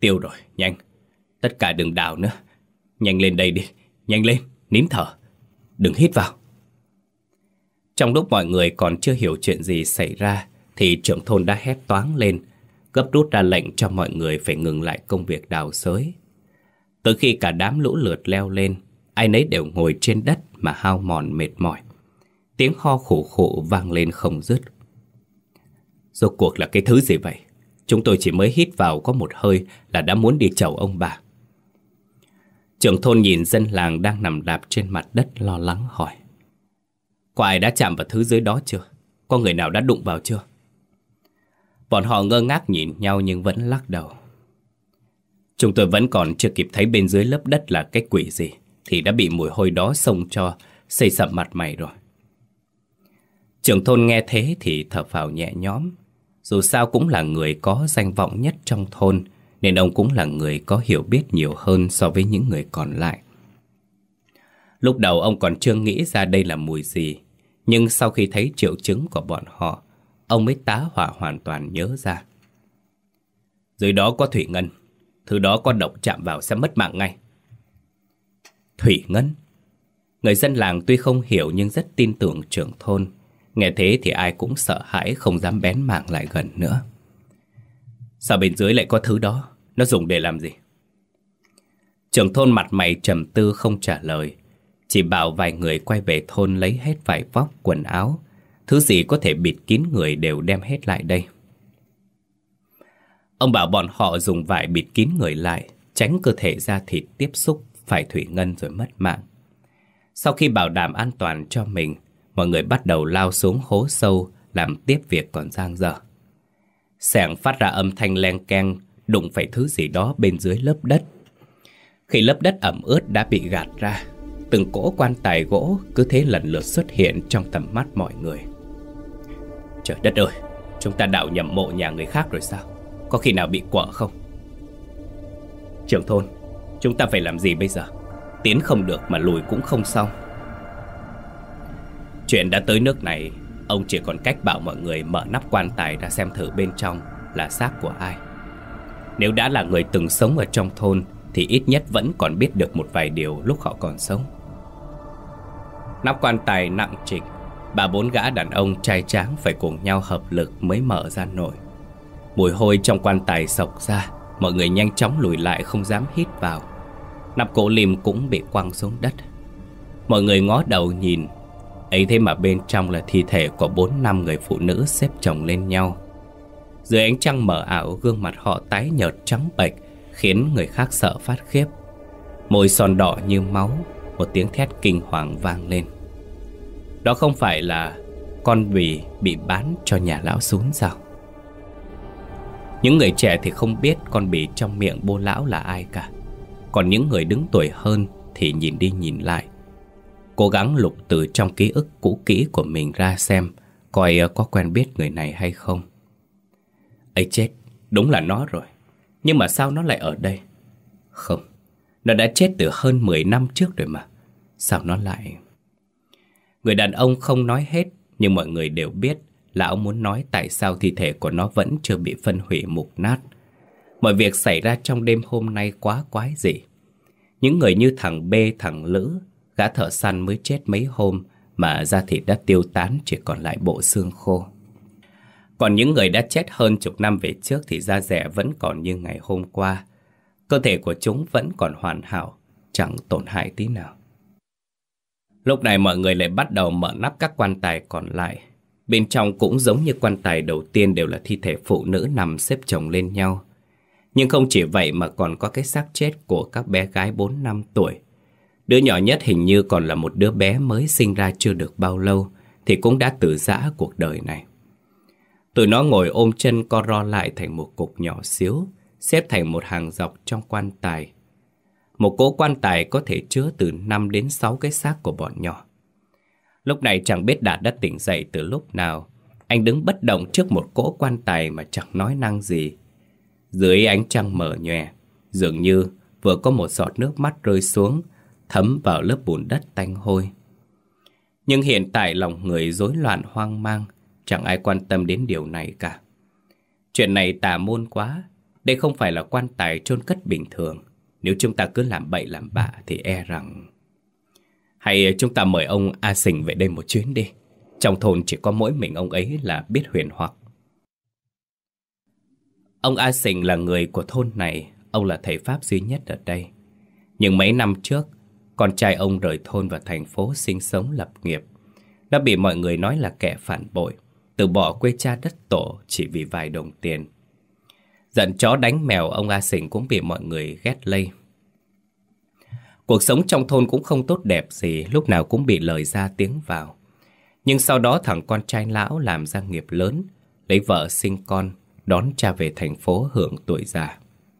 tiêu rồi, nhanh. Tất cả đừng đào nữa. Nhanh lên đây đi, nhanh lên, nín thở. Đừng hít vào. Trong lúc mọi người còn chưa hiểu chuyện gì xảy ra thì trưởng thôn đã hét toáng lên, gấp rút ra lệnh cho mọi người phải ngừng lại công việc đào xới. Tới khi cả đám lũ lượt leo lên, ai nấy đều ngồi trên đất mà hao mòn mệt mỏi. Tiếng ho khủ khụ vang lên không dứt. Rốt cuộc là cái thứ gì vậy? Chúng tôi chỉ mới hít vào có một hơi là đã muốn đi chầu ông bà. Trưởng thôn nhìn dân làng đang nằm đạp trên mặt đất lo lắng hỏi: có ai đã chạm vào thứ dưới đó chưa? Có người nào đã đụng vào chưa? Bọn họ ngơ ngác nhìn nhau nhưng vẫn lắc đầu. Chúng tôi vẫn còn chưa kịp thấy bên dưới lớp đất là cái quỷ gì thì đã bị mùi hôi đó xông cho xây sậm mặt mày rồi. Trưởng thôn nghe thế thì thở phào nhẹ nhõm. Dù sao cũng là người có danh vọng nhất trong thôn, nên ông cũng là người có hiểu biết nhiều hơn so với những người còn lại. Lúc đầu ông còn chưa nghĩ ra đây là mùi gì, nhưng sau khi thấy triệu chứng của bọn họ, ông mới tá hỏa hoàn toàn nhớ ra. Dưới đó có thủy ngân, thứ đó có độc chạm vào sẽ mất mạng ngay. Thủy ngân? Người dân làng tuy không hiểu nhưng rất tin tưởng trưởng thôn. Nghe thế thì ai cũng sợ hãi, không dám bén mảng lại gần nữa. Sao bên dưới lại có thứ đó? Nó dùng để làm gì? Trưởng thôn mặt mày trầm tư không trả lời, chỉ bảo vài người quay về thôn lấy hết vải vóc, quần áo. Thứ gì có thể bịt kín người đều đem hết lại đây. Ông bảo bọn họ dùng vải bịt kín người lại, tránh cơ thể da thịt tiếp xúc phải thủy ngân rồi mất mạng. Sau khi bảo đảm an toàn cho mình, mọi người bắt đầu lao xuống hố sâu làm tiếp việc còn dang dở. Xẻng phát ra âm thanh len keng, đụng phải thứ gì đó bên dưới lớp đất. Khi lớp đất ẩm ướt đã bị gạt ra, từng cỗ quan tài gỗ cứ thế lần lượt xuất hiện trong tầm mắt mọi người. Trời đất ơi, chúng ta đào nhầm mộ nhà người khác rồi sao? Có khi nào bị quở không? Trưởng thôn, chúng ta phải làm gì bây giờ? Tiến không được mà lùi cũng không xong. Chuyện đã tới nước này, ông chỉ còn cách bảo mọi người mở nắp quan tài ra xem thử bên trong là xác của ai. Nếu đã là người từng sống ở trong thôn thì ít nhất vẫn còn biết được một vài điều lúc họ còn sống. Nắp quan tài nặng trịch, ba bốn gã đàn ông trai tráng phải cùng nhau hợp lực mới mở ra nổi. Mùi hôi trong quan tài xộc ra, mọi người nhanh chóng lùi lại không dám hít vào. Nắp gỗ lim cũng bị quăng xuống đất. Mọi người ngó đầu nhìn, ấy thế mà bên trong là thi thể của bốn năm người phụ nữ xếp chồng lên nhau. Dưới ánh trăng mờ ảo, gương mặt họ tái nhợt trắng bệch, khiến người khác sợ phát khiếp. Môi son đỏ như máu, một tiếng thét kinh hoàng vang lên. Đó không phải là con bì bị bán cho nhà lão Sún sao? Những người trẻ thì không biết con bì trong miệng bô lão là ai cả. Còn những người đứng tuổi hơn thì nhìn đi nhìn lại, cố gắng lục từ trong ký ức cũ kỹ của mình ra xem coi có quen biết người này hay không. Ấy chết, đúng là nó rồi. Nhưng mà sao nó lại ở đây? Không, nó đã chết từ hơn mười năm trước rồi mà. Sao nó lại... Người đàn ông không nói hết, nhưng mọi người đều biết lão muốn nói tại sao thi thể của nó vẫn chưa bị phân hủy mục nát. Mọi việc xảy ra trong đêm hôm nay quá quái dị. Những người như thằng B, thằng Lữ, gã thợ săn mới chết mấy hôm mà da thịt đã tiêu tán, chỉ còn lại bộ xương khô. Còn những người đã chết hơn chục năm về trước thì da dẻ vẫn còn như ngày hôm qua. Cơ thể của chúng vẫn còn hoàn hảo, chẳng tổn hại tí nào. Lúc này mọi người lại bắt đầu mở nắp các quan tài còn lại. Bên trong cũng giống như quan tài đầu tiên, đều là thi thể phụ nữ nằm xếp chồng lên nhau. Nhưng không chỉ vậy mà còn có cái xác chết của các bé gái bốn năm tuổi. Đứa nhỏ nhất hình như còn là một đứa bé mới sinh ra chưa được bao lâu thì cũng đã từ giã cuộc đời này. Tụi nó ngồi ôm chân co ro lại thành một cục nhỏ xíu, xếp thành một hàng dọc trong quan tài. Một cỗ quan tài có thể chứa từ năm đến sáu cái xác của bọn nhỏ. Lúc này chẳng biết Đạt đã tỉnh dậy từ lúc nào. Anh đứng bất động trước một cỗ quan tài mà chẳng nói năng gì. Dưới ánh trăng mờ nhòe, dường như vừa có một giọt nước mắt rơi xuống, thấm vào lớp bùn đất tanh hôi. Nhưng hiện tại lòng người rối loạn hoang mang, chẳng ai quan tâm đến điều này cả. Chuyện này tà môn quá, Đây không phải là quan tài chôn cất bình thường. Nếu chúng ta cứ làm bậy làm bạ thì e rằng... Hay chúng ta mời ông A Sình về đây một chuyến đi. Trong thôn chỉ có mỗi mình ông ấy là biết huyền hoặc. Ông A Sình là người của thôn này. Ông là thầy Pháp duy nhất ở đây. Nhưng mấy năm trước, con trai ông rời thôn vào thành phố sinh sống lập nghiệp. Đã bị mọi người nói là kẻ phản bội, từ bỏ quê cha đất tổ chỉ vì vài đồng tiền. Giận chó đánh mèo, ông A Sình cũng bị mọi người ghét lây. Cuộc sống trong thôn cũng không tốt đẹp gì, lúc nào cũng bị lời ra tiếng vào. Nhưng sau đó thằng con trai lão làm ra nghiệp lớn, lấy vợ sinh con, đón cha về thành phố hưởng tuổi già.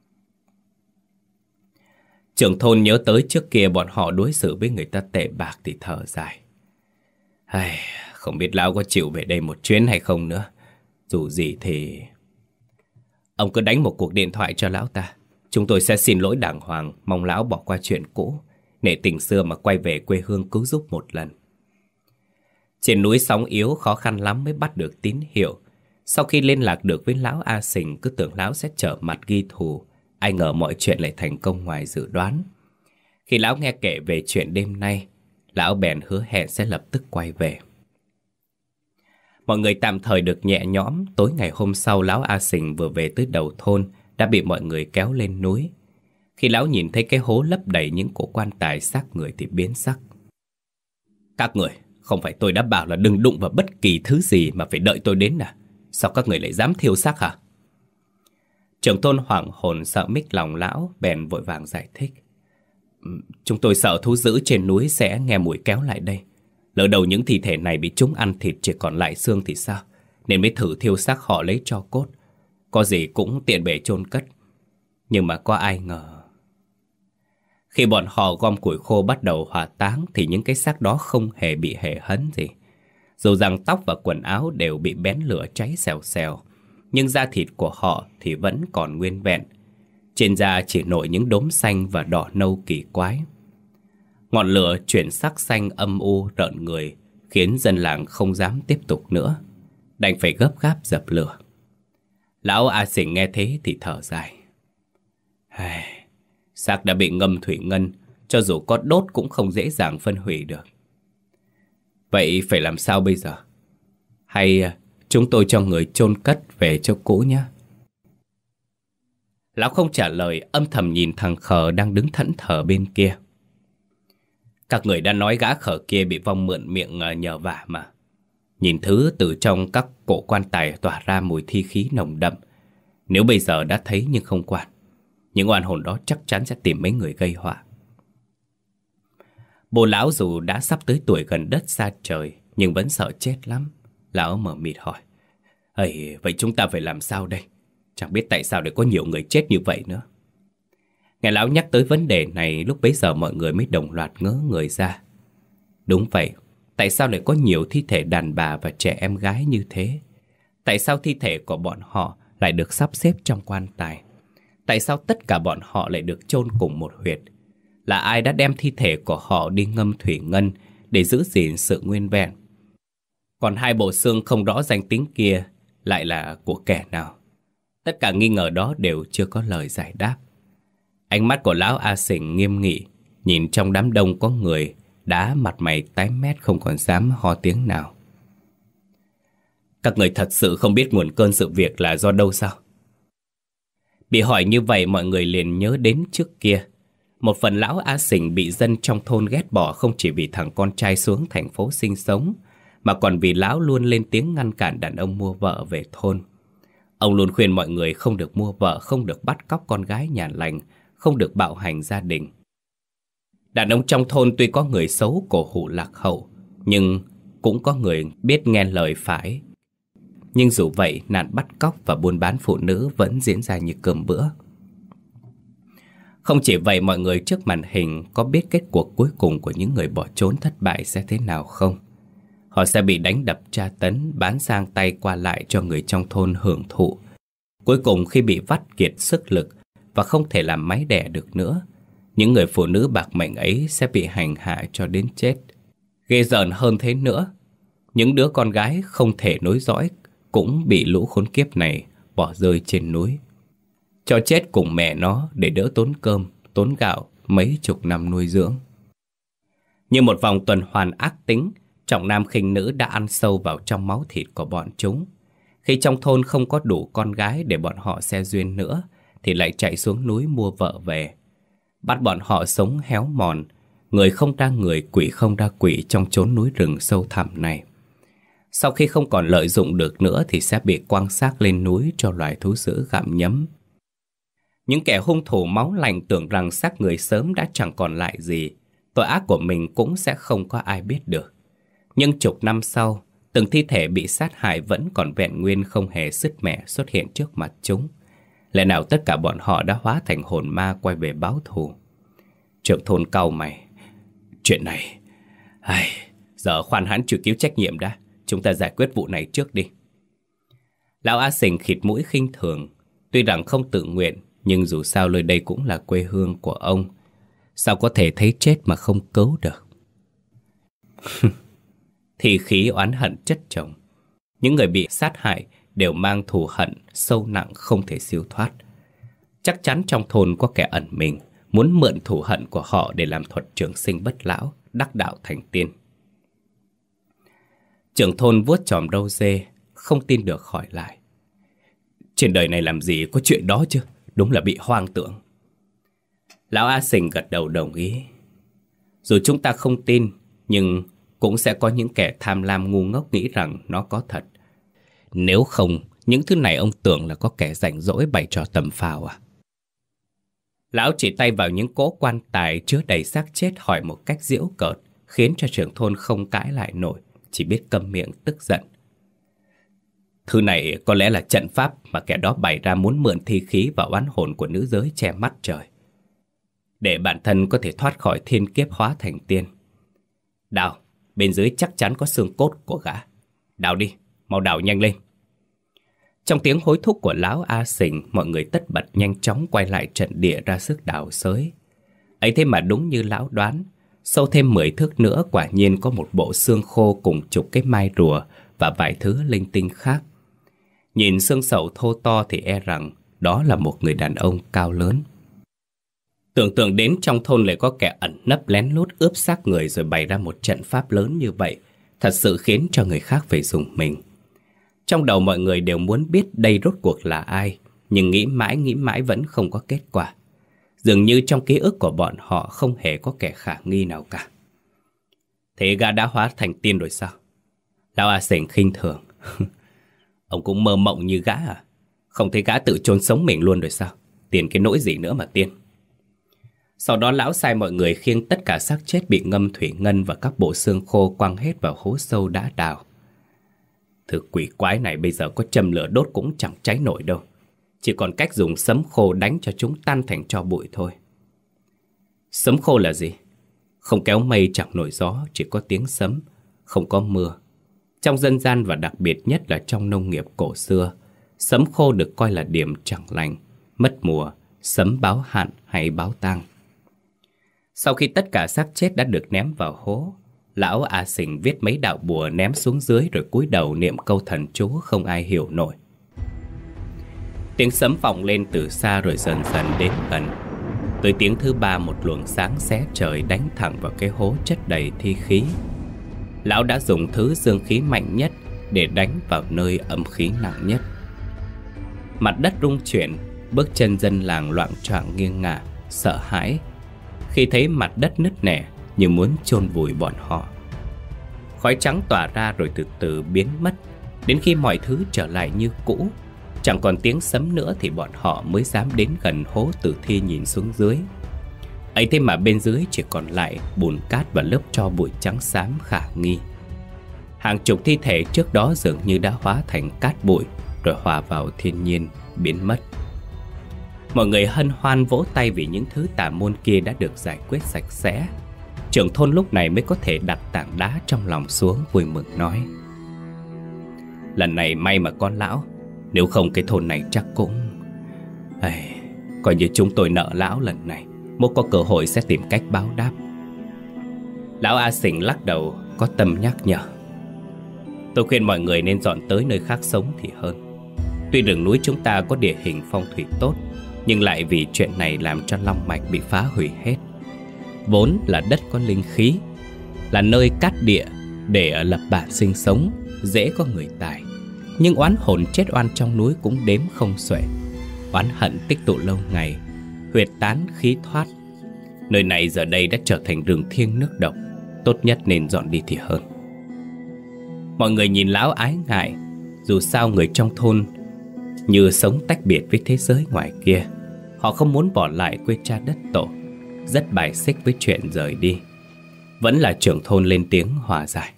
Trưởng thôn nhớ tới trước kia bọn họ đối xử với người ta tệ bạc thì thở dài. Ai, không biết lão có chịu về đây một chuyến hay không nữa. Dù gì thì... Ông cứ đánh một cuộc điện thoại cho lão ta. Chúng tôi sẽ xin lỗi đàng hoàng, mong lão bỏ qua chuyện cũ, nể tình xưa mà quay về quê hương cứu giúp một lần. Trên núi sóng yếu, khó khăn lắm mới bắt được tín hiệu. Sau khi liên lạc được với lão A Sình, cứ tưởng lão sẽ trở mặt ghi thù. Ai ngờ mọi chuyện lại thành công ngoài dự đoán. Khi lão nghe kể về chuyện đêm nay, lão bèn hứa hẹn sẽ lập tức quay về. Mọi người tạm thời được nhẹ nhõm. Tối ngày hôm sau, lão A Sình vừa về tới đầu thôn đã bị mọi người kéo lên núi. Khi lão nhìn thấy cái hố lấp đầy những cổ quan tài xác người thì biến sắc. Các người, không phải tôi đã bảo là đừng đụng vào bất kỳ thứ gì mà phải đợi tôi đến à? Sao các người lại dám thiêu xác hả? Trưởng thôn hoảng hồn sợ mích lòng lão, bèn vội vàng giải thích. Chúng tôi sợ thú dữ trên núi sẽ nghe mùi kéo lại đây. Lỡ đầu những thi thể này bị chúng ăn thịt chỉ còn lại xương thì sao? Nên mới thử thiêu xác họ lấy tro cốt. Có gì cũng tiện bề chôn cất. Nhưng mà có ai ngờ... Khi bọn họ gom củi khô bắt đầu hỏa táng thì những cái xác đó không hề bị hề hấn gì. Dù rằng tóc và quần áo đều bị bén lửa cháy xèo xèo, nhưng da thịt của họ thì vẫn còn nguyên vẹn. Trên da chỉ nổi những đốm xanh và đỏ nâu kỳ quái. Ngọn lửa chuyển sắc xanh âm u rợn người, khiến dân làng không dám tiếp tục nữa, đành phải gấp gáp dập lửa. Lão A Sình nghe thế thì thở dài. Xác đã bị ngâm thủy ngân, cho dù có đốt cũng không dễ dàng phân hủy được. Vậy phải làm sao bây giờ? Hay chúng tôi cho người chôn cất về cho cũ nhé? Lão không trả lời, âm thầm nhìn thằng khờ đang đứng thẫn thờ bên kia. Các người đã nói gã khờ kia bị vong mượn miệng nhờ vả mà. Nhìn thứ từ trong các cổ quan tài tỏa ra mùi thi khí nồng đậm. Nếu bây giờ đã thấy nhưng không quản, những oan hồn đó chắc chắn sẽ tìm mấy người gây họa. Bố lão dù đã sắp tới tuổi gần đất xa trời, nhưng vẫn sợ chết lắm. Lão mở mịt hỏi. Ây, vậy chúng ta phải làm sao đây? Chẳng biết tại sao lại có nhiều người chết như vậy nữa. Nghe lão nhắc tới vấn đề này, lúc bấy giờ mọi người mới đồng loạt ngớ người ra. Đúng vậy, tại sao lại có nhiều thi thể đàn bà và trẻ em gái như thế? Tại sao thi thể của bọn họ lại được sắp xếp trong quan tài? Tại sao tất cả bọn họ lại được chôn cùng một huyệt? Là ai đã đem thi thể của họ đi ngâm thủy ngân để giữ gìn sự nguyên vẹn? Còn hai bộ xương không rõ danh tính kia lại là của kẻ nào? Tất cả nghi ngờ đó đều chưa có lời giải đáp. Ánh mắt của lão A Sình nghiêm nghị, nhìn trong đám đông có người đã mặt mày tái mét không còn dám ho tiếng nào. Các người thật sự không biết nguồn cơn sự việc là do đâu sao? Bị hỏi như vậy, mọi người liền nhớ đến trước kia. Một phần lão A Sình bị dân trong thôn ghét bỏ không chỉ vì thằng con trai xuống thành phố sinh sống, mà còn vì lão luôn lên tiếng ngăn cản đàn ông mua vợ về thôn. Ông luôn khuyên mọi người không được mua vợ, không được bắt cóc con gái nhà lành, không được bạo hành gia đình. Đàn ông trong thôn tuy có người xấu cổ hủ lạc hậu, nhưng cũng có người biết nghe lời phải. Nhưng dù vậy, nạn bắt cóc và buôn bán phụ nữ vẫn diễn ra như cơm bữa. Không chỉ vậy, mọi người trước màn hình có biết kết cuộc cuối cùng của những người bỏ trốn thất bại sẽ thế nào không? Họ sẽ bị đánh đập tra tấn, bán sang tay qua lại cho người trong thôn hưởng thụ. Cuối cùng khi bị vắt kiệt sức lực và không thể làm máy đẻ được nữa, những người phụ nữ bạc mệnh ấy sẽ bị hành hạ cho đến chết. Ghê rợn hơn thế nữa, những đứa con gái không thể nối dõi cũng bị lũ khốn kiếp này bỏ rơi trên núi. cho chết cùng mẹ nó để đỡ tốn cơm, tốn gạo mấy chục năm nuôi dưỡng. Như một vòng tuần hoàn ác tính, trọng nam khinh nữ đã ăn sâu vào trong máu thịt của bọn chúng. Khi trong thôn không có đủ con gái để bọn họ xe duyên nữa, thì lại chạy xuống núi mua vợ về. Bắt bọn họ sống héo mòn, người không ra người, quỷ không ra quỷ trong chốn núi rừng sâu thẳm này. Sau khi không còn lợi dụng được nữa thì sẽ bị quăng xác lên núi cho loài thú dữ gặm nhấm. Những kẻ hung thủ máu lạnh tưởng rằng xác người sớm đã chẳng còn lại gì, tội ác của mình cũng sẽ không có ai biết được. Nhưng chục năm sau, từng thi thể bị sát hại vẫn còn vẹn nguyên, không hề sứt mẻ xuất hiện trước mặt chúng. Lẽ nào tất cả bọn họ đã hóa thành hồn ma quay về báo thù? Trưởng thôn cau mày. Chuyện này... Ai... Giờ khoan hãn chịu cứu trách nhiệm đã. Chúng ta giải quyết vụ này trước đi. Lão A Sình khịt mũi khinh thường. Tuy rằng không tự nguyện, nhưng dù sao nơi đây cũng là quê hương của ông. Sao có thể thấy chết mà không cứu được? Thì khí oán hận chất chồng. Những người bị sát hại đều mang thù hận sâu nặng không thể siêu thoát. Chắc chắn trong thôn có kẻ ẩn mình, muốn mượn thù hận của họ để làm thuật trường sinh bất lão, đắc đạo thành tiên. Trưởng thôn vuốt chòm râu dê, không tin được hỏi lại. Trên đời này làm gì có chuyện đó chứ? Đúng là bị hoang tưởng. Lão A Sình gật đầu đồng ý. Dù chúng ta không tin, nhưng cũng sẽ có những kẻ tham lam ngu ngốc nghĩ rằng nó có thật. Nếu không, những thứ này ông tưởng là có kẻ rảnh rỗi bày trò tầm phào à? Lão chỉ tay vào những cỗ quan tài chứa đầy xác chết hỏi một cách giễu cợt, khiến cho trưởng thôn không cãi lại nổi, chỉ biết câm miệng tức giận. Thứ này có lẽ là trận pháp mà kẻ đó bày ra muốn mượn thi khí và oán hồn của nữ giới che mắt trời, để bản thân có thể thoát khỏi thiên kiếp hóa thành tiên. Đào, bên dưới chắc chắn có xương cốt của gã. Đào đi, mau đào nhanh lên. Trong tiếng hối thúc của lão A Sình, mọi người tất bật nhanh chóng quay lại trận địa ra sức đào xới. Ấy thế mà đúng như lão đoán, sâu thêm mười thước nữa quả nhiên có một bộ xương khô cùng chục cái mai rùa và vài thứ linh tinh khác. Nhìn xương sầu thô to thì e rằng đó là một người đàn ông cao lớn. Tưởng tượng đến trong thôn lại có kẻ ẩn nấp lén lút ướp xác người rồi bày ra một trận pháp lớn như vậy, thật sự khiến cho người khác phải rùng mình. Trong đầu mọi người đều muốn biết đây rốt cuộc là ai, nhưng nghĩ mãi nghĩ mãi vẫn không có kết quả. Dường như trong ký ức của bọn họ không hề có kẻ khả nghi nào cả. Thế gã đã hóa thành tiên rồi sao? Lão A Sình khinh thường. Ông cũng mơ mộng như gã à? Không thấy gã tự chôn sống mình luôn rồi sao? Tiền cái nỗi gì nữa mà tiên. Sau đó lão sai mọi người khiêng tất cả xác chết bị ngâm thủy ngân và các bộ xương khô quăng hết vào hố sâu đã đào. Thứ quỷ quái này bây giờ có châm lửa đốt cũng chẳng cháy nổi đâu. Chỉ còn cách dùng sấm khô đánh cho chúng tan thành tro bụi thôi. Sấm khô là gì? Không kéo mây chẳng nổi gió, chỉ có tiếng sấm, không có mưa. Trong dân gian và đặc biệt nhất là trong nông nghiệp cổ xưa, sấm khô được coi là điểm chẳng lành, mất mùa, sấm báo hạn hay báo tang. Sau khi tất cả xác chết đã được ném vào hố, lão A Sình viết mấy đạo bùa ném xuống dưới rồi cúi đầu niệm câu thần chú không ai hiểu nổi. Tiếng sấm vọng lên từ xa rồi dần dần đến gần. Tới tiếng thứ ba, một luồng sáng xé trời đánh thẳng vào cái hố chất đầy thi khí. Lão đã dùng thứ dương khí mạnh nhất để đánh vào nơi âm khí nặng nhất. Mặt đất rung chuyển, bước chân dân làng loạng choạng nghiêng ngả, sợ hãi khi thấy mặt đất nứt nẻ như muốn chôn vùi bọn họ. Khói trắng tỏa ra rồi từ từ biến mất, đến khi mọi thứ trở lại như cũ, chẳng còn tiếng sấm nữa thì bọn họ mới dám đến gần hố tử thi nhìn xuống dưới. Ấy thế mà bên dưới chỉ còn lại bùn cát và lớp tro bụi trắng xám khả nghi. Hàng chục thi thể trước đó dường như đã hóa thành cát bụi rồi hòa vào thiên nhiên, biến mất. Mọi người hân hoan vỗ tay vì những thứ tà môn kia đã được giải quyết sạch sẽ. Trưởng thôn lúc này mới có thể đặt tảng đá trong lòng xuống, vui mừng nói: lần này may mà con lão, nếu không cái thôn này chắc cũng... Ây, coi như chúng tôi nợ lão lần này, mốt có cơ hội sẽ tìm cách báo đáp. Lão A Sình lắc đầu, có tâm nhắc nhở: tôi khuyên mọi người nên dọn tới nơi khác sống thì hơn. Tuy rừng núi chúng ta có địa hình phong thủy tốt, Nhưng lại vì chuyện này làm cho long mạch bị phá hủy hết. Vốn là đất có linh khí, là nơi cát địa để lập bản sinh sống, dễ có người tài. Nhưng oán hồn chết oan trong núi cũng đếm không xuể. Oán hận tích tụ lâu ngày, huyệt tán khí thoát. Nơi này giờ đây đã trở thành rừng thiêng nước độc, tốt nhất nên dọn đi thì hơn. Mọi người nhìn lão ái ngại. Dù sao người trong thôn như sống tách biệt với thế giới ngoài kia. Họ không muốn bỏ lại quê cha đất tổ, rất bài xích với chuyện rời đi. Vẫn là trưởng thôn lên tiếng hòa giải.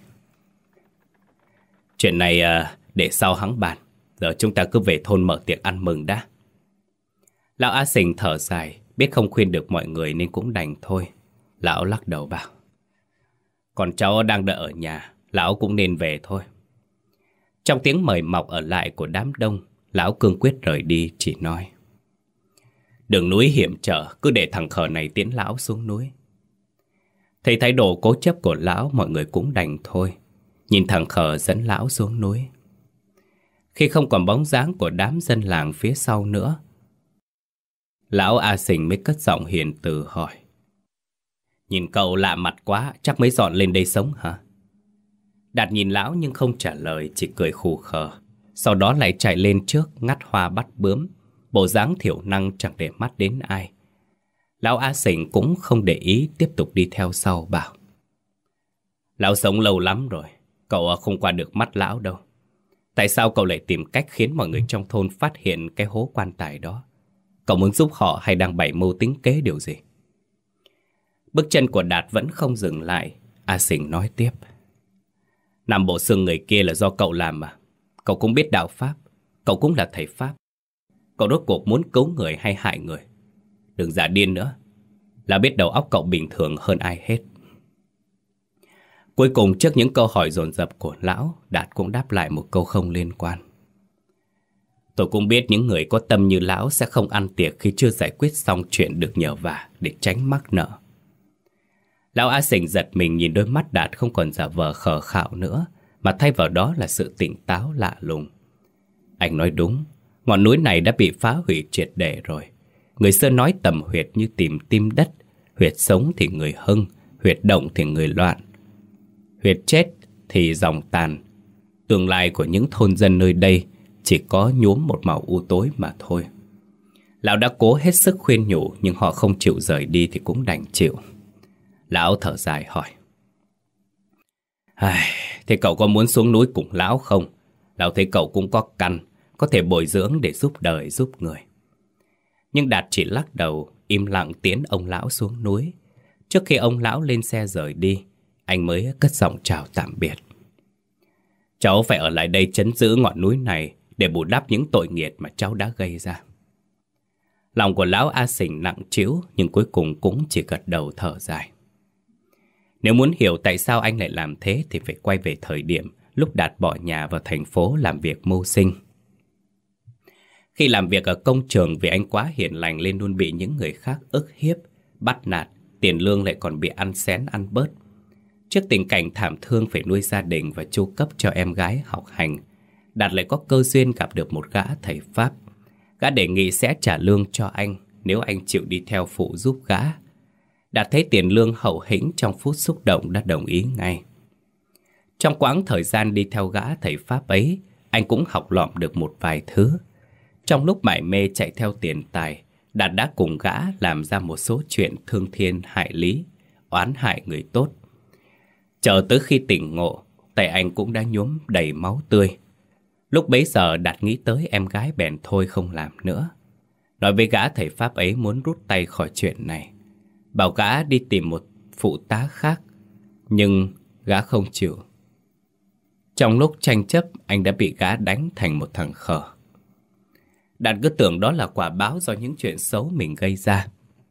Chuyện này à, để sau hẵng bàn. Giờ chúng ta cứ về thôn mở tiệc ăn mừng đã. Lão A Sình thở dài, biết không khuyên được mọi người nên cũng đành thôi. Lão lắc đầu bảo: còn cháu đang đợi ở nhà, lão cũng nên về thôi. Trong tiếng mời mọc ở lại của đám đông, lão cương quyết rời đi, chỉ nói: đường núi hiểm trở, cứ để thằng khờ này tiễn lão xuống núi. Thấy thái độ cố chấp của lão, mọi người cũng đành thôi, nhìn thằng khờ dẫn lão xuống núi. Khi không còn bóng dáng của đám dân làng phía sau nữa, lão A Sình mới cất giọng hiền từ hỏi: nhìn cậu lạ mặt quá, chắc mới dọn lên đây sống hả? Đạt nhìn lão nhưng không trả lời, chỉ cười khù khờ. Sau đó lại chạy lên trước ngắt hoa bắt bướm, bộ dáng thiểu năng chẳng để mắt đến ai. Lão A Sình cũng không để ý, tiếp tục đi theo sau bảo: lão sống lâu lắm rồi, cậu không qua được mắt lão đâu. Tại sao cậu lại tìm cách khiến mọi người trong thôn phát hiện cái hố quan tài đó? Cậu muốn giúp họ hay đang bày mưu tính kế điều gì? Bước chân của Đạt vẫn không dừng lại. A Sình nói tiếp: nằm bộ xương người kia là do cậu làm mà. Cậu cũng biết đạo pháp, cậu cũng là thầy pháp. Cậu rốt cuộc muốn cứu người hay hại người? Đừng giả điên nữa, là biết đầu óc cậu bình thường hơn ai hết. Cuối cùng trước những câu hỏi dồn dập của lão, Đạt cũng đáp lại một câu không liên quan: tôi cũng biết những người có tâm như lão sẽ không ăn tiệc khi chưa giải quyết xong chuyện được nhờ vả để tránh mắc nợ. Lão A Sình giật mình nhìn đôi mắt Đạt không còn giả vờ khờ khạo nữa, mà thay vào đó là sự tỉnh táo lạ lùng. Anh nói đúng, ngọn núi này đã bị phá hủy triệt để rồi. Người xưa nói tầm huyệt như tìm tim đất, huyệt sống thì người hưng, huyệt động thì người loạn, huyệt chết thì dòng tàn. Tương lai của những thôn dân nơi đây chỉ có nhuốm một màu u tối mà thôi. Lão đã cố hết sức khuyên nhủ, nhưng họ không chịu rời đi thì cũng đành chịu. Lão thở dài hỏi: ai, thế cậu có muốn xuống núi cùng lão không? Lão thấy cậu cũng có căn, có thể bồi dưỡng để giúp đời giúp người. Nhưng Đạt chỉ lắc đầu, im lặng tiễn ông lão xuống núi. Trước khi ông lão lên xe rời đi, anh mới cất giọng chào tạm biệt: cháu phải ở lại đây trấn giữ ngọn núi này để bù đắp những tội nghiệp mà cháu đã gây ra. Lòng của lão A Sình nặng trĩu, nhưng cuối cùng cũng chỉ gật đầu thở dài. Nếu muốn hiểu tại sao anh lại làm thế thì phải quay về thời điểm lúc Đạt bỏ nhà vào thành phố làm việc mưu sinh. Khi làm việc ở công trường, vì anh quá hiền lành nên luôn bị những người khác ức hiếp, bắt nạt, tiền lương lại còn bị ăn xén ăn bớt. Trước tình cảnh thảm thương phải nuôi gia đình và chu cấp cho em gái học hành, Đạt lại có cơ duyên gặp được một gã thầy Pháp. Gã đề nghị sẽ trả lương cho anh nếu anh chịu đi theo phụ giúp gã. Đạt thấy tiền lương hậu hĩnh, trong phút xúc động đã đồng ý ngay. Trong quãng thời gian đi theo gã thầy Pháp ấy, anh cũng học lỏm được một vài thứ. Trong lúc mải mê chạy theo tiền tài, Đạt đã cùng gã làm ra một số chuyện thương thiên hại lý, oán hại người tốt. Chờ tới khi tỉnh ngộ, tay anh cũng đã nhuốm đầy máu tươi. Lúc bấy giờ Đạt nghĩ tới em gái bèn thôi không làm nữa. Nói với gã thầy Pháp ấy muốn rút tay khỏi chuyện này, bảo gã đi tìm một phụ tá khác, nhưng gã không chịu. Trong lúc tranh chấp, anh đã bị gã đánh thành một thằng khờ. Đạt cứ tưởng đó là quả báo do những chuyện xấu mình gây ra.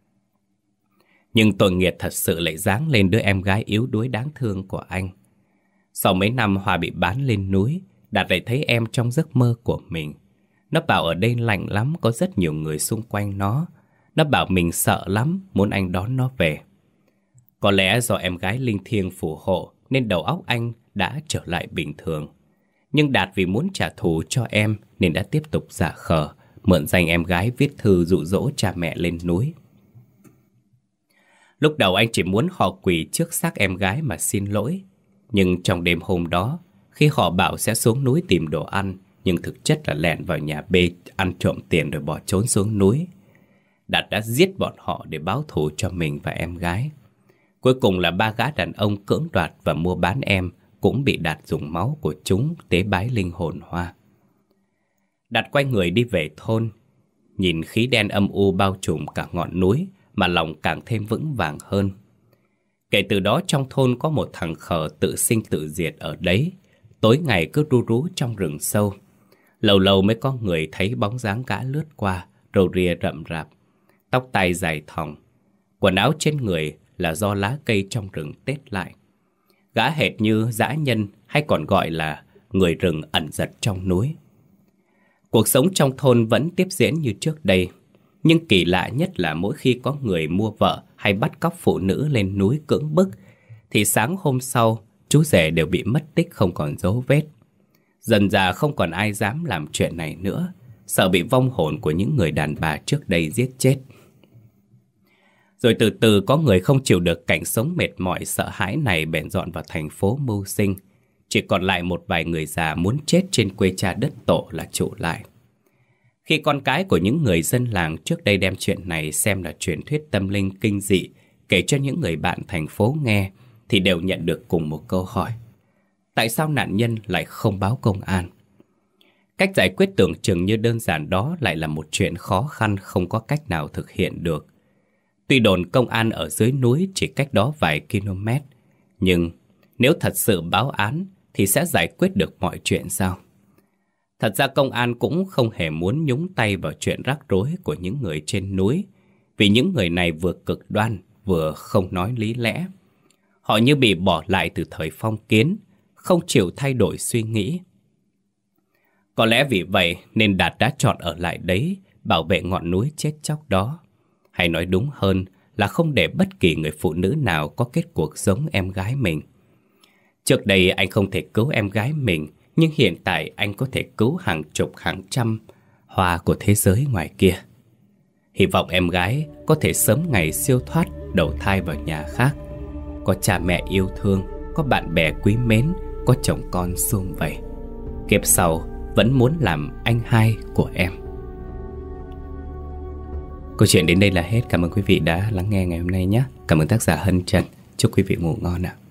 Nhưng tội nghiệp thật sự lại giáng lên đứa em gái yếu đuối đáng thương của anh. Sau mấy năm Hoa bị bán lên núi, Đạt lại thấy em trong giấc mơ của mình. Nó bảo ở đây lạnh lắm, có rất nhiều người xung quanh nó. Nó bảo mình sợ lắm, muốn anh đón nó về. Có lẽ do em gái linh thiêng phù hộ nên đầu óc anh đã trở lại bình thường. Nhưng Đạt vì muốn trả thù cho em nên đã tiếp tục giả khờ, mượn danh em gái viết thư dụ dỗ cha mẹ lên núi. Lúc đầu anh chỉ muốn họ quỳ trước xác em gái mà xin lỗi. Nhưng trong đêm hôm đó, khi họ bảo sẽ xuống núi tìm đồ ăn, nhưng thực chất là lẻn vào nhà B ăn trộm tiền rồi bỏ trốn xuống núi, Đạt đã giết bọn họ để báo thù cho mình và em gái. Cuối cùng là ba gã đàn ông cưỡng đoạt và mua bán em cũng bị Đạt dùng máu của chúng tế bái linh hồn Hoa. Đạt quay người đi về thôn, nhìn khí đen âm u bao trùm cả ngọn núi mà lòng càng thêm vững vàng hơn. Kể từ đó trong thôn có một thằng khờ tự sinh tự diệt ở đấy, tối ngày cứ ru rú trong rừng sâu. Lâu lâu mới có người thấy bóng dáng gã lướt qua, râu ria rậm rạp, tóc tai dài thòng, quần áo trên người là do lá cây trong rừng tết lại. Gã hệt như dã nhân hay còn gọi là người rừng ẩn giật trong núi. Cuộc sống trong thôn vẫn tiếp diễn như trước đây, nhưng kỳ lạ nhất là mỗi khi có người mua vợ hay bắt cóc phụ nữ lên núi cưỡng bức, thì sáng hôm sau chú rể đều bị mất tích không còn dấu vết. Dần dà không còn ai dám làm chuyện này nữa, sợ bị vong hồn của những người đàn bà trước đây giết chết. Rồi từ từ có người không chịu được cảnh sống mệt mỏi sợ hãi này bèn dọn vào thành phố mưu sinh. Chỉ còn lại một vài người già muốn chết trên quê cha đất tổ là trụ lại. Khi con cái của những người dân làng trước đây đem chuyện này xem là truyền thuyết tâm linh kinh dị kể cho những người bạn thành phố nghe, thì đều nhận được cùng một câu hỏi: tại sao nạn nhân lại không báo công an? Cách giải quyết tưởng chừng như đơn giản đó lại là một chuyện khó khăn không có cách nào thực hiện được. Tuy đồn công an ở dưới núi chỉ cách đó vài km, nhưng nếu thật sự báo án thì sẽ giải quyết được mọi chuyện sao? Thật ra công an cũng không hề muốn nhúng tay vào chuyện rắc rối của những người trên núi, vì những người này vừa cực đoan vừa không nói lý lẽ. Họ như bị bỏ lại từ thời phong kiến, không chịu thay đổi suy nghĩ. Có lẽ vì vậy nên Đạt đã chọn ở lại đấy, bảo vệ ngọn núi chết chóc đó. Hay nói đúng hơn là không để bất kỳ người phụ nữ nào có kết cuộc giống em gái mình. Trước đây anh không thể cứu em gái mình, nhưng hiện tại anh có thể cứu hàng chục hàng trăm Hoa của thế giới ngoài kia. Hy vọng em gái có thể sớm ngày siêu thoát đầu thai vào nhà khác, có cha mẹ yêu thương, có bạn bè quý mến, có chồng con sum vầy. Kiếp sau vẫn muốn làm anh hai của em. Câu chuyện đến đây là hết. Cảm ơn quý vị đã lắng nghe ngày hôm nay nhé. Cảm ơn tác giả Hân Trần. Chúc quý vị ngủ ngon ạ.